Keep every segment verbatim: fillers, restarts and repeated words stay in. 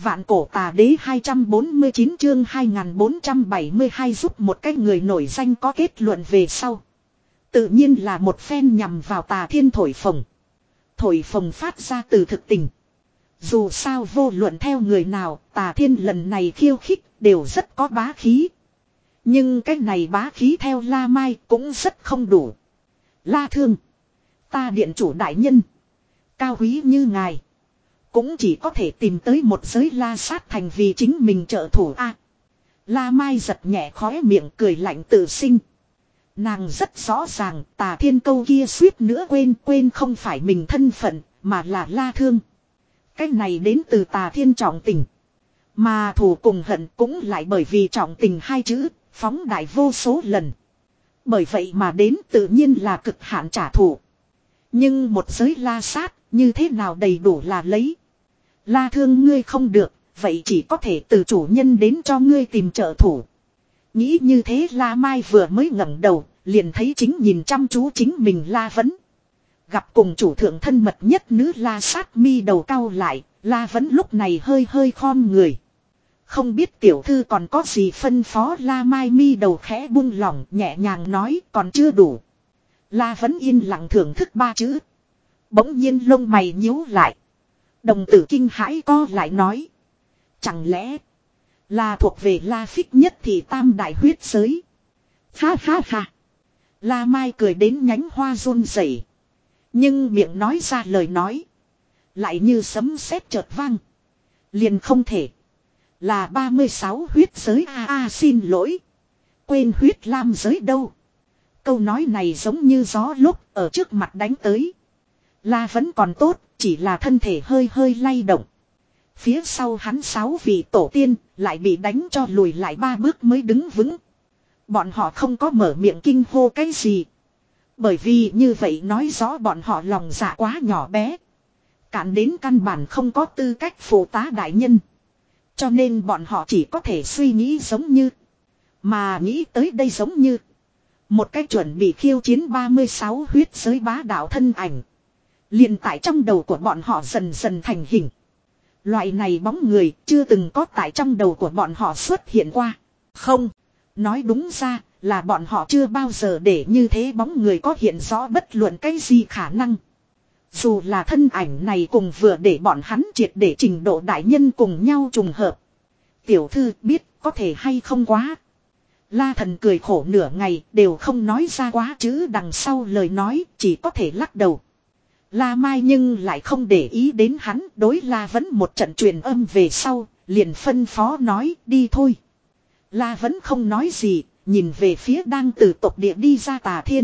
Vạn cổ tà đế hai trăm bốn mươi chín chương hai nghìn bốn trăm bảy mươi hai giúp một cái người nổi danh có kết luận về sau. Tự nhiên là một phen nhằm vào Tà Thiên thổi phồng. Thổi phồng phát ra từ thực tình. Dù sao vô luận theo người nào, Tà Thiên lần này khiêu khích đều rất có bá khí. Nhưng cái này bá khí theo La Mai cũng rất không đủ. La Thương, ta điện chủ đại nhân, cao quý như ngài, cũng chỉ có thể tìm tới một giới La Sát thành vì chính mình trợ thủ a. La Mai giật nhẹ khóe miệng cười lạnh tự sinh. Nàng rất rõ ràng Tà Thiên câu kia suýt nữa quên quên không phải mình thân phận mà là La Thương. Cái này đến từ Tà Thiên trọng tình. Mà thù cùng hận cũng lại bởi vì trọng tình hai chữ phóng đại vô số lần. Bởi vậy mà đến tự nhiên là cực hạn trả thù. Nhưng một giới La Sát như thế nào đầy đủ là lấy. La Thương ngươi không được, vậy chỉ có thể từ chủ nhân đến cho ngươi tìm trợ thủ. Nghĩ như thế La Mai vừa mới ngẩng đầu, liền thấy chính nhìn chăm chú chính mình La Vấn. Gặp cùng chủ thượng thân mật nhất nữ La Sát mi đầu cau lại, La Vấn lúc này hơi hơi khom người. Không biết tiểu thư còn có gì phân phó. La Mai mi đầu khẽ buông lỏng nhẹ nhàng nói còn chưa đủ. La Vấn yên lặng thưởng thức ba chữ. Bỗng nhiên lông mày nhíu lại. Đồng tử kinh hãi co lại nói. Chẳng lẽ là thuộc về La Phích nhất thì tam đại huyết giới. Ha ha ha. La Mai cười đến nhánh hoa run rẩy. Nhưng miệng nói ra lời nói. Lại như sấm sét chợt vang. Liền không thể. Là ba mươi sáu huyết giới a a à, xin lỗi. Quên huyết lam giới đâu. Câu nói này giống như gió lúc ở trước mặt đánh tới. La vẫn còn tốt, chỉ là thân thể hơi hơi lay động. Phía sau hắn sáu vị tổ tiên lại bị đánh cho lùi lại ba bước mới đứng vững. Bọn họ không có mở miệng kinh hô cái gì. Bởi vì như vậy nói rõ bọn họ lòng dạ quá nhỏ bé. Cản đến căn bản không có tư cách phụ tá đại nhân. Cho nên bọn họ chỉ có thể suy nghĩ giống như. Mà nghĩ tới đây giống như. Một cái chuẩn bị khiêu chiến ba mươi sáu huyết giới bá đạo thân ảnh. Liền tại trong đầu của bọn họ dần dần thành hình. Loại này bóng người chưa từng có tại trong đầu của bọn họ xuất hiện qua. Không, nói đúng ra là bọn họ chưa bao giờ để như thế bóng người có hiện rõ bất luận cái gì khả năng. Dù là thân ảnh này cùng vừa để bọn hắn triệt để trình độ đại nhân cùng nhau trùng hợp. Tiểu thư biết có thể hay không quá. La Thần cười khổ nửa ngày đều không nói ra quá chữ đằng sau lời nói chỉ có thể lắc đầu. La Mai nhưng lại không để ý đến hắn đối La Vấn một trận truyền âm về sau liền phân phó nói đi thôi. La Vấn không nói gì nhìn về phía đang từ tộc địa đi ra Tà Thiên.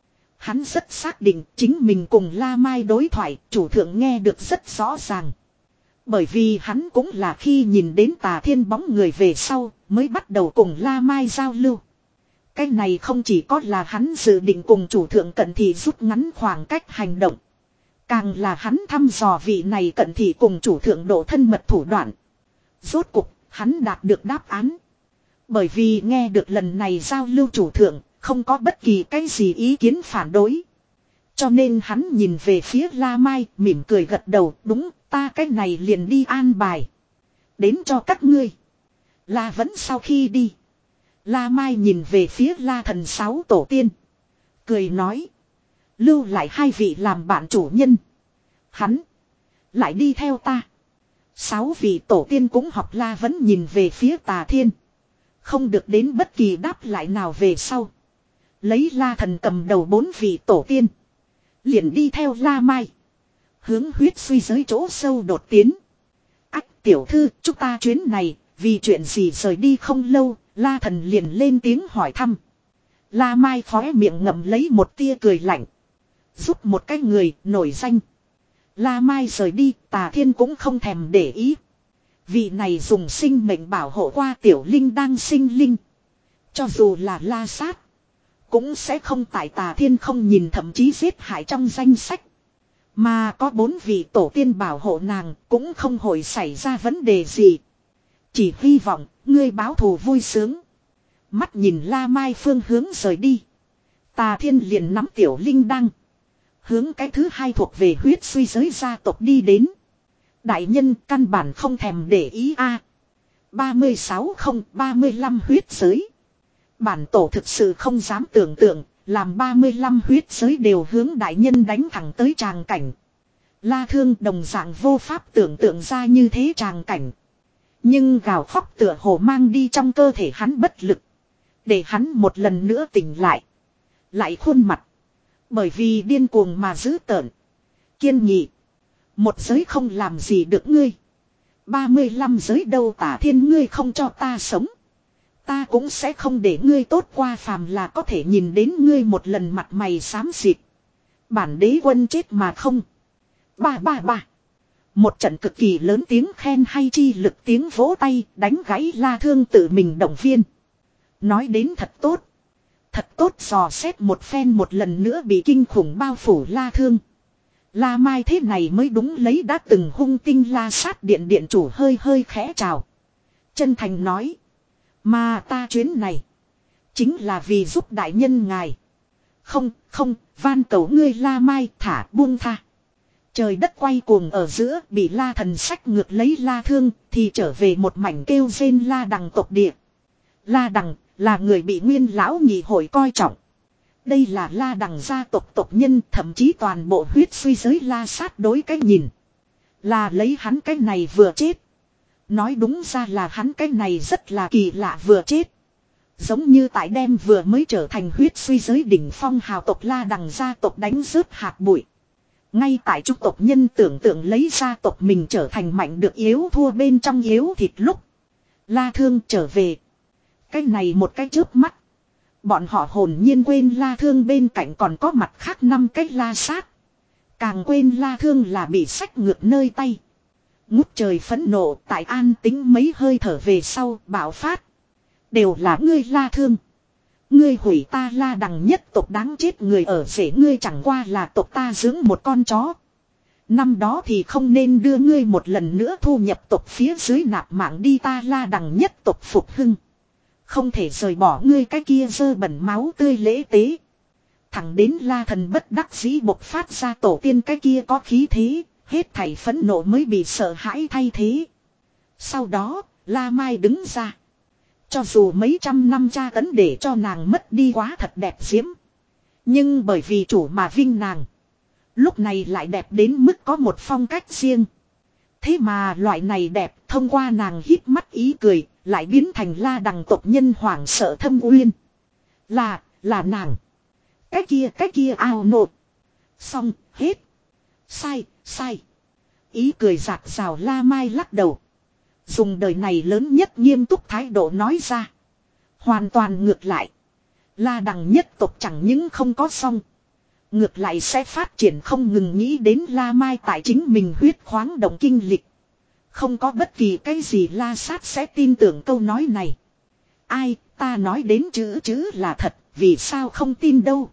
Hắn rất xác định chính mình cùng La Mai đối thoại chủ thượng nghe được rất rõ ràng. Bởi vì hắn cũng là khi nhìn đến Tà Thiên bóng người về sau mới bắt đầu cùng La Mai giao lưu. Cái này không chỉ có là hắn dự định cùng chủ thượng cận thị rút ngắn khoảng cách hành động. Càng là hắn thăm dò vị này cận thị cùng chủ thượng độ thân mật thủ đoạn. Rốt cục hắn đạt được đáp án. Bởi vì nghe được lần này giao lưu chủ thượng không có bất kỳ cái gì ý kiến phản đối. Cho nên hắn nhìn về phía La Mai mỉm cười gật đầu đúng ta cái này liền đi an bài. Đến cho các ngươi. La Vẫn sau khi đi. La Mai nhìn về phía La Thần sáu tổ tiên. Cười nói. Lưu lại hai vị làm bạn chủ nhân. Hắn. Lại đi theo ta. Sáu vị tổ tiên cũng học La Vẫn nhìn về phía Tà Thiên. Không được đến bất kỳ đáp lại nào về sau. Lấy La Thần cầm đầu bốn vị tổ tiên. Liền đi theo La Mai. Hướng huyết suy giới chỗ sâu đột tiến. Ách tiểu thư chúng ta chuyến này. Vì chuyện gì rời đi không lâu. La Thần liền lên tiếng hỏi thăm. La Mai khóe miệng ngậm lấy một tia cười lạnh. Giúp một cái người nổi danh. La Mai rời đi Tà Thiên cũng không thèm để ý. Vị này dùng sinh mệnh bảo hộ qua tiểu linh đang sinh linh. Cho dù là La Sát. Cũng sẽ không tại Tà Thiên không nhìn thậm chí giết hại trong danh sách. Mà có bốn vị tổ tiên bảo hộ nàng cũng không hội xảy ra vấn đề gì. Chỉ hy vọng ngươi báo thù vui sướng. Mắt nhìn La Mai phương hướng rời đi. Tà Thiên liền nắm tiểu linh đăng. Hướng cái thứ hai thuộc về huyết suy giới gia tộc đi đến. Đại nhân căn bản không thèm để ý a. ba mươi sáu không ba mươi lăm huyết giới. Bản tổ thực sự không dám tưởng tượng, làm ba mươi lăm huyết giới đều hướng đại nhân đánh thẳng tới tràng cảnh. La Thương đồng dạng vô pháp tưởng tượng ra như thế tràng cảnh. Nhưng gào khóc tựa hồ mang đi trong cơ thể hắn bất lực. Để hắn một lần nữa tỉnh lại. Lại khuôn mặt. Bởi vì điên cuồng mà giữ tợn. Kiên nghị. Một giới không làm gì được ngươi. ba mươi lăm giới đâu Tả Thiên ngươi không cho ta sống. Ta cũng sẽ không để ngươi tốt qua phàm là có thể nhìn đến ngươi một lần mặt mày xám xịt. Bản đế quân chết mà không. Ba ba ba. Một trận cực kỳ lớn tiếng khen hay chi lực tiếng vỗ tay đánh gãy La Thương tự mình động viên. Nói đến thật tốt. Thật tốt dò xét một phen một lần nữa bị kinh khủng bao phủ La Thương. La Mai thế này mới đúng lấy đã từng hung tinh La Sát điện điện chủ hơi hơi khẽ chào. Chân thành nói. Mà ta chuyến này. Chính là vì giúp đại nhân ngài. Không, không, van cầu ngươi La Mai thả buông tha. Trời đất quay cuồng ở giữa bị La Thần sách ngược lấy La Thương thì trở về một mảnh kêu rên La Đằng tộc địa. La Đằng là người bị Nguyên lão nhị hội coi trọng. Đây là La Đằng gia tộc tộc nhân thậm chí toàn bộ huyết suy giới La Sát đối cái nhìn. Là lấy hắn cái này vừa chết. Nói đúng ra là hắn cái này rất là kỳ lạ vừa chết. Giống như tại đêm vừa mới trở thành huyết suy giới đỉnh phong hào tộc La Đằng gia tộc đánh rớt hạt bụi. Ngay tại trung tộc nhân tưởng tượng lấy gia tộc mình trở thành mạnh được yếu thua bên trong yếu thịt lúc. La Thương trở về. Cái này một cái chớp mắt. Bọn họ hồn nhiên quên La Thương bên cạnh còn có mặt khác năm cái La Sát. Càng quên La Thương là bị sách ngược nơi tay. Ngút trời phẫn nộ tại an tính mấy hơi thở về sau bạo phát. Đều là ngươi La Thương. Ngươi hủy ta La Đằng nhất tộc đáng chết người ở rể ngươi chẳng qua là tộc ta dưỡng một con chó. Năm đó thì không nên đưa ngươi một lần nữa thu nhập tộc phía dưới nạp mạng đi ta La Đằng nhất tộc phục hưng. Không thể rời bỏ ngươi cái kia dơ bẩn máu tươi lễ tế. Thẳng đến La Thần bất đắc dĩ bộc phát ra tổ tiên cái kia có khí thế, hết thảy phẫn nộ mới bị sợ hãi thay thế. Sau đó, La Mai đứng ra. Cho dù mấy trăm năm tra tấn để cho nàng mất đi quá thật đẹp diễm. Nhưng bởi vì chủ mà vinh nàng. Lúc này lại đẹp đến mức có một phong cách riêng. Thế mà loại này đẹp thông qua nàng híp mắt ý cười. Lại biến thành La Đằng tộc nhân hoảng sợ thâm uyên. Là, là nàng. Cái kia, cái kia ao nộp. Xong, hết. Sai, sai. Ý cười rạc rào La Mai lắc đầu. Dùng đời này lớn nhất nghiêm túc thái độ nói ra. Hoàn toàn ngược lại. La Đằng nhất tộc chẳng những không có xong. Ngược lại sẽ phát triển không ngừng nghĩ đến La Mai tại chính mình huyết khoáng động kinh lịch. Không có bất kỳ cái gì La Sát sẽ tin tưởng câu nói này. Ai, ta nói đến chữ chữ là thật, vì sao không tin đâu.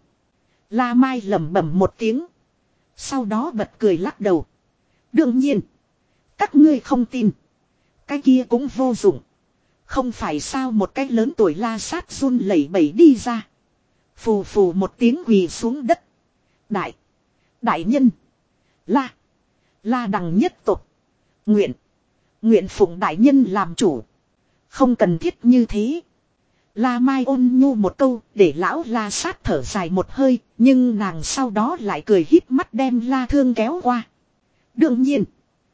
La Mai lẩm bẩm một tiếng. Sau đó bật cười lắc đầu. Đương nhiên, các ngươi không tin. Cái kia cũng vô dụng. Không phải sao một cái lớn tuổi La Sát run lẩy bẩy đi ra. Phù phù một tiếng quỳ xuống đất. Đại, đại nhân. La, La Đằng nhất tộc. Nguyện. Nguyện phụng đại nhân làm chủ. Không cần thiết như thế. La Mai ôn nhu một câu để lão La Sát thở dài một hơi. Nhưng nàng sau đó lại cười híp mắt đem La Thương kéo qua. Đương nhiên.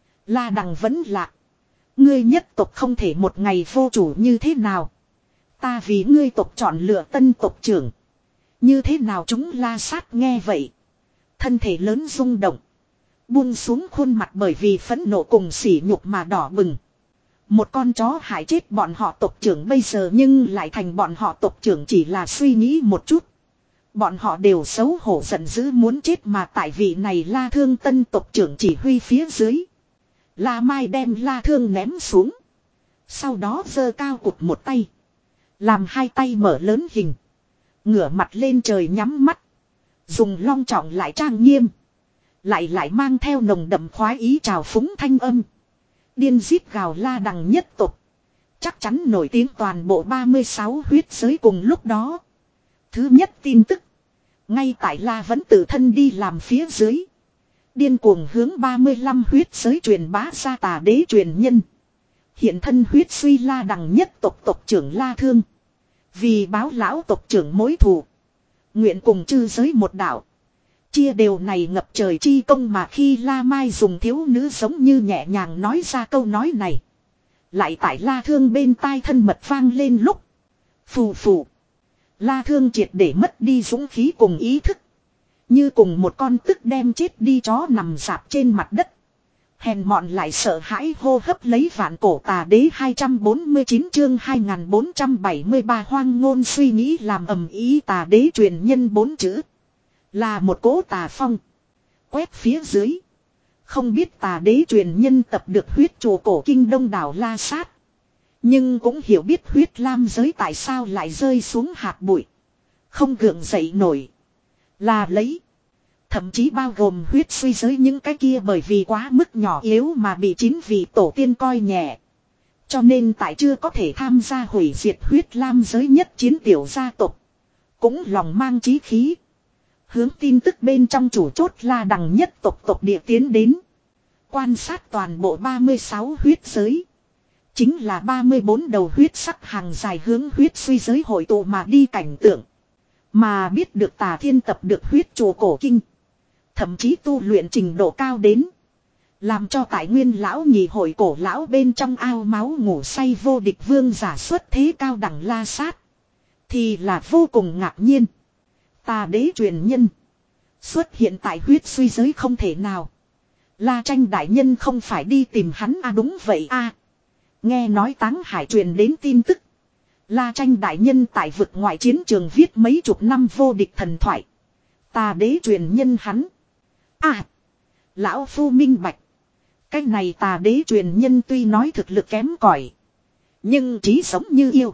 La Đằng vẫn lạc. Ngươi nhất tộc không thể một ngày vô chủ như thế nào. Ta vì ngươi tộc chọn lựa tân tộc trưởng. Như thế nào chúng La Sát nghe vậy. Thân thể lớn rung động. Buông xuống khuôn mặt bởi vì phẫn nộ cùng sỉ nhục mà đỏ bừng. Một con chó hại chết bọn họ tộc trưởng bây giờ nhưng lại thành bọn họ tộc trưởng chỉ là suy nghĩ một chút. Bọn họ đều xấu hổ giận dữ muốn chết mà tại vị này La Thương tân tộc trưởng chỉ huy phía dưới. La Mai đem La Thương ném xuống. Sau đó giơ cao cụt một tay. Làm hai tay mở lớn hình. Ngửa mặt lên trời nhắm mắt. Dùng long trọng lại trang nghiêm. Lại lại mang theo nồng đậm khoái ý trào phúng thanh âm. Điên giết gào La Đằng nhất tộc. Chắc chắn nổi tiếng toàn bộ ba mươi sáu huyết giới cùng lúc đó. Thứ nhất tin tức. Ngay tại La vẫn tự thân đi làm phía dưới. Điên cuồng hướng ba mươi lăm huyết giới truyền bá ra tà đế truyền nhân. Hiện thân huyết suy La Đằng nhất tộc tộc trưởng La Thương. Vì báo lão tộc trưởng mối thù. Nguyện cùng chư giới một đạo. Chia đều này ngập trời chi công, mà khi La Mai dùng thiếu nữ giống như nhẹ nhàng nói ra câu nói này. Lại tại La Thương bên tai thân mật vang lên lúc. Phù phù. La Thương triệt để mất đi dũng khí cùng ý thức. Như cùng một con tức đem chết đi chó nằm rạp trên mặt đất. Hèn mọn lại sợ hãi hô hấp lấy vạn cổ tà đế. Hai trăm bốn mươi chín chương hai nghìn bốn trăm bảy mươi ba hoang ngôn suy nghĩ làm ầm ý. Tà đế truyền nhân bốn chữ. Là một cỗ tà phong. Quét phía dưới. Không biết tà đế truyền nhân tập được huyết chùa cổ kinh đông đảo La Sát. Nhưng cũng hiểu biết huyết lam giới tại sao lại rơi xuống hạt bụi. Không gượng dậy nổi. Là lấy. Thậm chí bao gồm huyết suy giới những cái kia bởi vì quá mức nhỏ yếu mà bị chín vị tổ tiên coi nhẹ. Cho nên tại chưa có thể tham gia hủy diệt huyết lam giới nhất chiến tiểu gia tộc. Cũng lòng mang chí khí. Hướng tin tức bên trong chủ chốt La Đằng nhất tộc tộc địa tiến đến. Quan sát toàn bộ ba mươi sáu huyết giới. Chính là ba mươi bốn đầu huyết sắc hàng dài hướng huyết suy giới hội tụ mà đi cảnh tượng. Mà biết được Tà Thiên tập được huyết chùa cổ kinh. Thậm chí tu luyện trình độ cao đến. Làm cho tại nguyên lão nhị hội cổ lão bên trong ao máu ngủ say vô địch vương giả xuất thế cao đẳng La Sát. Thì là vô cùng ngạc nhiên. Tà đế truyền nhân. Xuất hiện tại huyết suy giới không thể nào. La Tranh đại nhân không phải đi tìm hắn à, đúng vậy à. Nghe nói Táng Hải truyền đến tin tức. La Tranh đại nhân tại vực ngoại chiến trường viết mấy chục năm vô địch thần thoại. Tà đế truyền nhân hắn. À. Lão phu minh bạch. Cái này tà đế truyền nhân tuy nói thực lực kém cỏi, nhưng trí sống như yêu.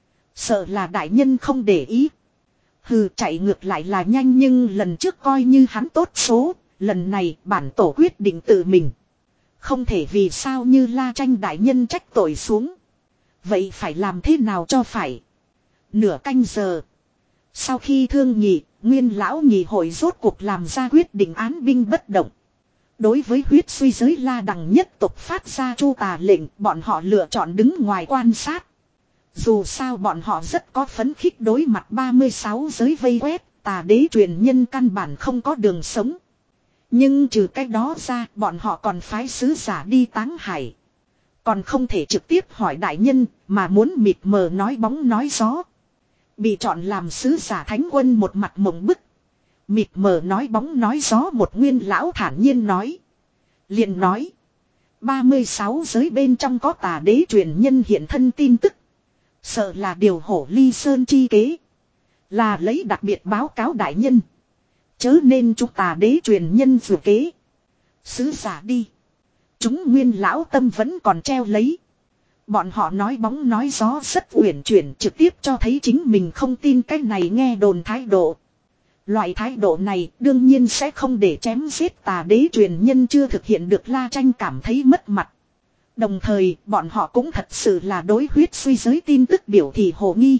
Sợ là đại nhân không để ý. Hừ, chạy ngược lại là nhanh, nhưng lần trước coi như hắn tốt số. Lần này bản tổ quyết định tự mình. Không thể vì sao như La Tranh đại nhân trách tội xuống. Vậy phải làm thế nào cho phải? Nửa canh giờ. Sau khi thương nghị, nguyên lão nhị hội rốt cuộc làm ra quyết định án binh bất động. Đối với huyết suy giới La Đằng nhất tộc phát ra chu tà lệnh, bọn họ lựa chọn đứng ngoài quan sát. Dù sao bọn họ rất có phấn khích đối mặt ba mươi sáu giới vây quét, tà đế truyền nhân căn bản không có đường sống. Nhưng trừ cách đó ra, bọn họ còn phái sứ giả đi Táng Hải. Còn không thể trực tiếp hỏi đại nhân, mà muốn mịt mờ nói bóng nói gió. Bị chọn làm sứ giả thánh quân một mặt mộng bức. Mịt mờ nói bóng nói gió, một nguyên lão thản nhiên nói. Liền nói. ba mươi sáu giới bên trong có tà đế truyền nhân hiện thân tin tức. Sợ là điều hổ ly sơn chi kế. Là lấy đặc biệt báo cáo đại nhân. Chớ nên chúng tà đế truyền nhân dù kế. Sứ giả đi. Chúng nguyên lão tâm vẫn còn treo lấy. Bọn họ nói bóng nói gió rất uyển chuyển, trực tiếp cho thấy chính mình không tin cái này nghe đồn thái độ. Loại thái độ này đương nhiên sẽ không để chém giết tà đế truyền nhân chưa thực hiện được La Tranh cảm thấy mất mặt. Đồng thời bọn họ cũng thật sự là đối huyết suy giới tin tức biểu thị hồ nghi.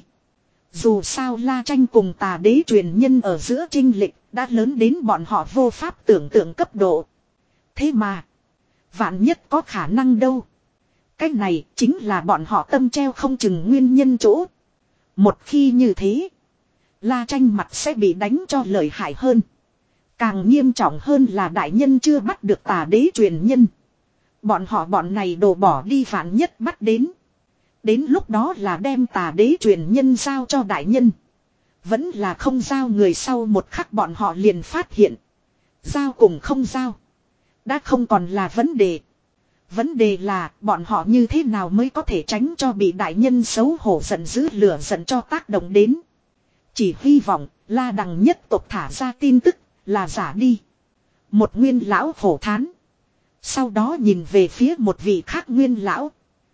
Dù sao La Tranh cùng tà đế truyền nhân ở giữa chênh lệch đã lớn đến bọn họ vô pháp tưởng tượng cấp độ. Thế mà, vạn nhất có khả năng đâu. Cái này chính là bọn họ tâm treo không chừng nguyên nhân chỗ. Một khi như thế, La Tranh mặt sẽ bị đánh cho lợi hại hơn. Càng nghiêm trọng hơn là đại nhân chưa bắt được tà đế truyền nhân. Bọn họ bọn này đổ bỏ đi vạn nhất bắt đến. Đến lúc đó là đem tà đế truyền nhân giao cho đại nhân. Vẫn là không giao, người sau một khắc bọn họ liền phát hiện. Giao cùng không giao đã không còn là vấn đề. Vấn đề là bọn họ như thế nào mới có thể tránh cho bị đại nhân xấu hổ giận dữ lửa giận cho tác động đến. Chỉ hy vọng La Đằng nhất tộc thả ra tin tức là giả đi. Một nguyên lão khổ thán. Sau đó nhìn về phía một vị khác nguyên lão.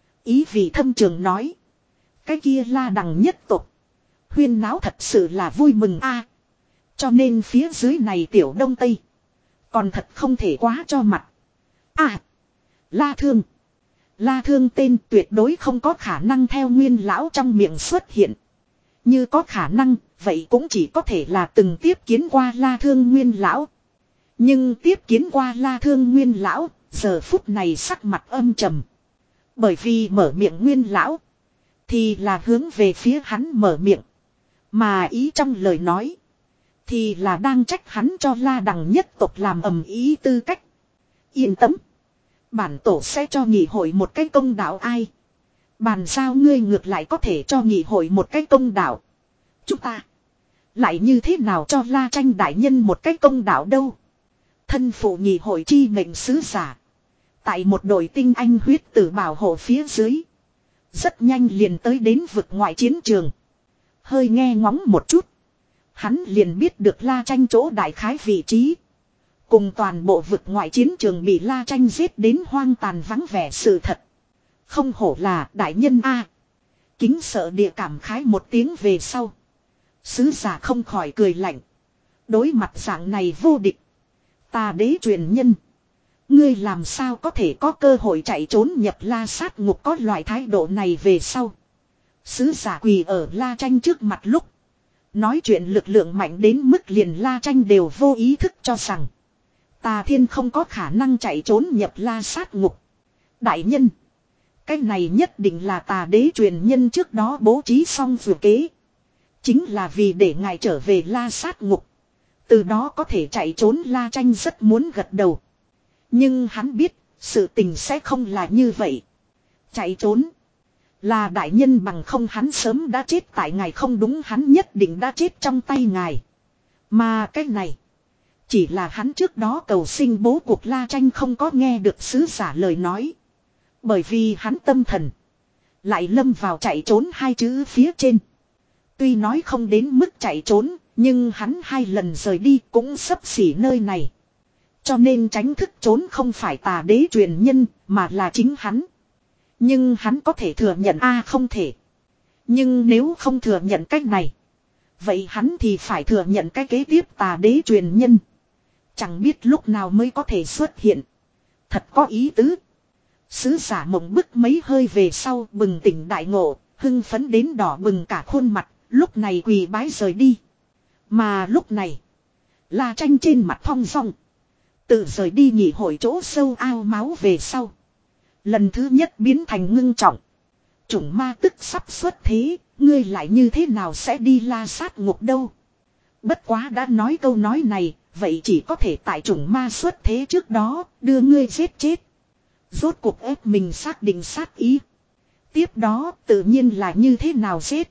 Ý vị thâm trường nói. Cái kia La Đằng nhất tộc. Huyên náo thật sự là vui mừng a. Cho nên phía dưới này tiểu đông tây. Còn thật không thể quá cho mặt. À. La Thương. La Thương tên tuyệt đối không có khả năng theo nguyên lão trong miệng xuất hiện. Như có khả năng, vậy cũng chỉ có thể là từng tiếp kiến qua La Thương nguyên lão. Nhưng tiếp kiến qua La Thương Nguyên lão, giờ phút này sắc mặt âm trầm. Bởi vì mở miệng Nguyên lão, thì là hướng về phía hắn mở miệng. Mà ý trong lời nói, thì là đang trách hắn cho La Đằng nhất tộc làm ầm ý tư cách. Yên tâm, bản tổ sẽ cho nghị hội một cái công đạo ai. Bàn sao ngươi ngược lại có thể cho nghị hội một cái công đạo. Chúng ta lại như thế nào cho La Tranh đại nhân một cái công đạo đâu. Thân phụ nghị hội chi mệnh sứ giả, tại một đội tinh anh huyết tử bảo hộ phía dưới, rất nhanh liền tới đến vực ngoại chiến trường. Hơi nghe ngóng một chút, hắn liền biết được La Tranh chỗ đại khái vị trí. Cùng toàn bộ vực ngoại chiến trường bị La Tranh giết đến hoang tàn vắng vẻ sự thật. Không hổ là đại nhân A. Kính sợ địa cảm khái một tiếng về sau, sứ giả không khỏi cười lạnh. Đối mặt dạng này vô địch, Tà đế truyền nhân, ngươi làm sao có thể có cơ hội chạy trốn nhập La sát ngục. Có loại thái độ này về sau, sứ giả quỳ ở La Tranh trước mặt lúc nói chuyện lực lượng mạnh đến mức liền La Tranh đều vô ý thức cho rằng Tà Thiên không có khả năng chạy trốn nhập La sát ngục. Đại nhân, cái này nhất định là Tà đế truyền nhân trước đó bố trí xong vừa kế, chính là vì để ngài trở về La sát ngục, từ đó có thể chạy trốn. La Tranh rất muốn gật đầu, nhưng hắn biết sự tình sẽ không là như vậy. Chạy trốn là đại nhân, bằng không hắn sớm đã chết tại ngài. Không đúng, hắn nhất định đã chết trong tay ngài. Mà cái này chỉ là hắn trước đó cầu sinh bố cuộc. La Tranh không có nghe được sứ giả lời nói, bởi vì hắn tâm thần lại lâm vào chạy trốn hai chữ phía trên. Tuy nói không đến mức chạy trốn, nhưng hắn hai lần rời đi cũng xấp xỉ nơi này. Cho nên tránh thức trốn không phải Tà đế truyền nhân, mà là chính hắn. Nhưng hắn có thể thừa nhận a à, không thể. Nhưng nếu không thừa nhận cách này, vậy hắn thì phải thừa nhận cái kế tiếp. Tà đế truyền nhân chẳng biết lúc nào mới có thể xuất hiện. Thật có ý tứ. Sứ giả mộng bức mấy hơi về sau bừng tỉnh đại ngộ, hưng phấn đến đỏ bừng cả khuôn mặt, lúc này quỳ bái rời đi. Mà lúc này, La Tranh trên mặt thong dong, tự rời đi nhị hội chỗ sâu ao máu về sau, lần thứ nhất biến thành ngưng trọng. Chủng ma tức sắp xuất thế, ngươi lại như thế nào sẽ đi La sát ngục đâu. Bất quá đã nói câu nói này, vậy chỉ có thể tại chủng ma xuất thế trước đó đưa ngươi giết chết. Rốt cuộc ép mình xác định sát ý. Tiếp đó tự nhiên là như thế nào giết.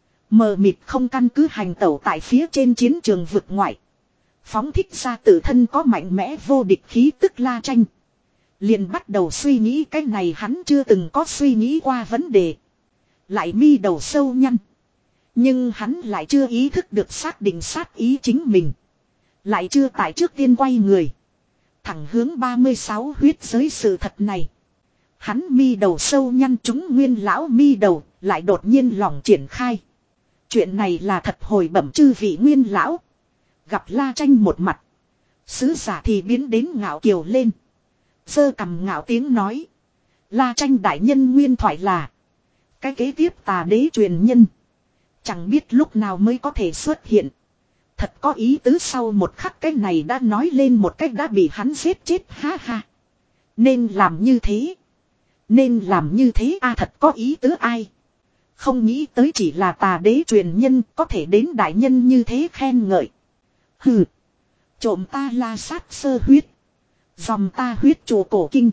Mờ mịt không căn cứ hành tẩu tại phía trên chiến trường vực ngoại, phóng thích ra tự thân có mạnh mẽ vô địch khí tức. La Tranh liền bắt đầu suy nghĩ cái này hắn chưa từng có suy nghĩ qua vấn đề. Lại mi đầu sâu nhăn, nhưng hắn lại chưa ý thức được xác định sát ý chính mình. Lại chưa tại trước tiên quay người thẳng hướng ba mươi sáu huyết giới. Sự thật này, hắn mi đầu sâu nhăn, chúng Nguyên lão mi đầu lại đột nhiên lòng triển khai. Chuyện này là thật hồi bẩm chư vị Nguyên lão. Gặp La Tranh một mặt, sứ giả thì biến đến ngạo kiều lên, giơ cằm ngạo tiếng nói: La Tranh đại nhân nguyên thoại là cái kế tiếp Tà đế truyền nhân, chẳng biết lúc nào mới có thể xuất hiện. Thật có ý tứ. Sau một khắc cái này đã nói lên một cách đã bị hắn giết chết. Ha ha, nên làm như thế, nên làm như thế a à, thật có ý tứ. Ai không nghĩ tới chỉ là Tà đế truyền nhân có thể đến đại nhân như thế khen ngợi. Hừ, trộm ta La sát sơ huyết, dòm ta huyết chùa cổ kinh,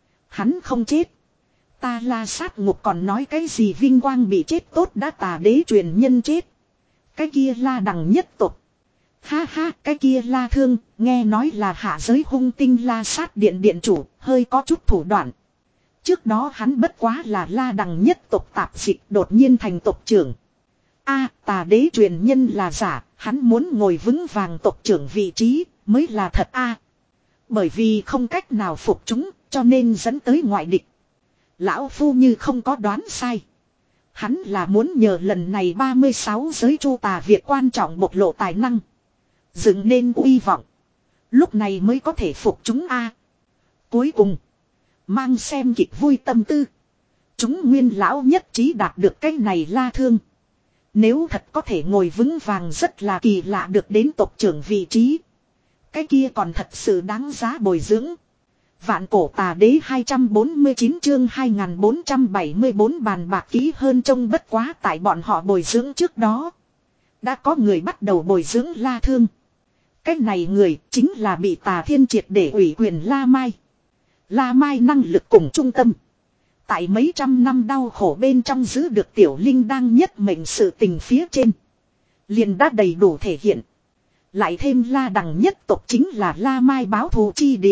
hắn không chết, ta La sát ngục còn nói cái gì vinh quang bị chết tốt. Đã Tà đế truyền nhân chết, cái kia La đằng nhất tộc. Ha ha, cái kia La Thương, nghe nói là hạ giới hung tinh La sát điện điện chủ, hơi có chút thủ đoạn. Trước đó hắn bất quá là La đằng nhất tộc tạp dịch, đột nhiên thành tộc trưởng. A, Tà đế truyền nhân là giả, hắn muốn ngồi vững vàng tộc trưởng vị trí mới là thật a. Bởi vì không cách nào phục chúng, cho nên dẫn tới ngoại địch. Lão phu như không có đoán sai, hắn là muốn nhờ lần này ba mươi sáu giới chu tà việc quan trọng bộc lộ tài năng, dựng nên uy vọng, lúc này mới có thể phục chúng a. Cuối cùng, mang xem kịch vui tâm tư, chúng Nguyên lão nhất trí đạt được cái này La Thương, nếu thật có thể ngồi vững vàng rất là kỳ lạ được đến tộc trưởng vị trí, Cái kia còn thật sự đáng giá bồi dưỡng. Vạn cổ tà đế hai trăm bốn mươi chín chương hai nghìn bốn trăm bảy mươi bốn bàn bạc kỹ hơn trông bất quá tại bọn họ bồi dưỡng trước đó. Đã có người bắt đầu bồi dưỡng La Thương. Cái này người chính là bị Tà Thiên triệt để ủy quyền La Mai. La Mai năng lực cùng trung tâm. Tại mấy trăm năm đau khổ bên trong giữ được tiểu linh đang nhất mệnh sự tình phía trên. Liền đã đầy đủ thể hiện. Lại thêm La Đằng nhất tộc chính là La Mai báo thù chi địa.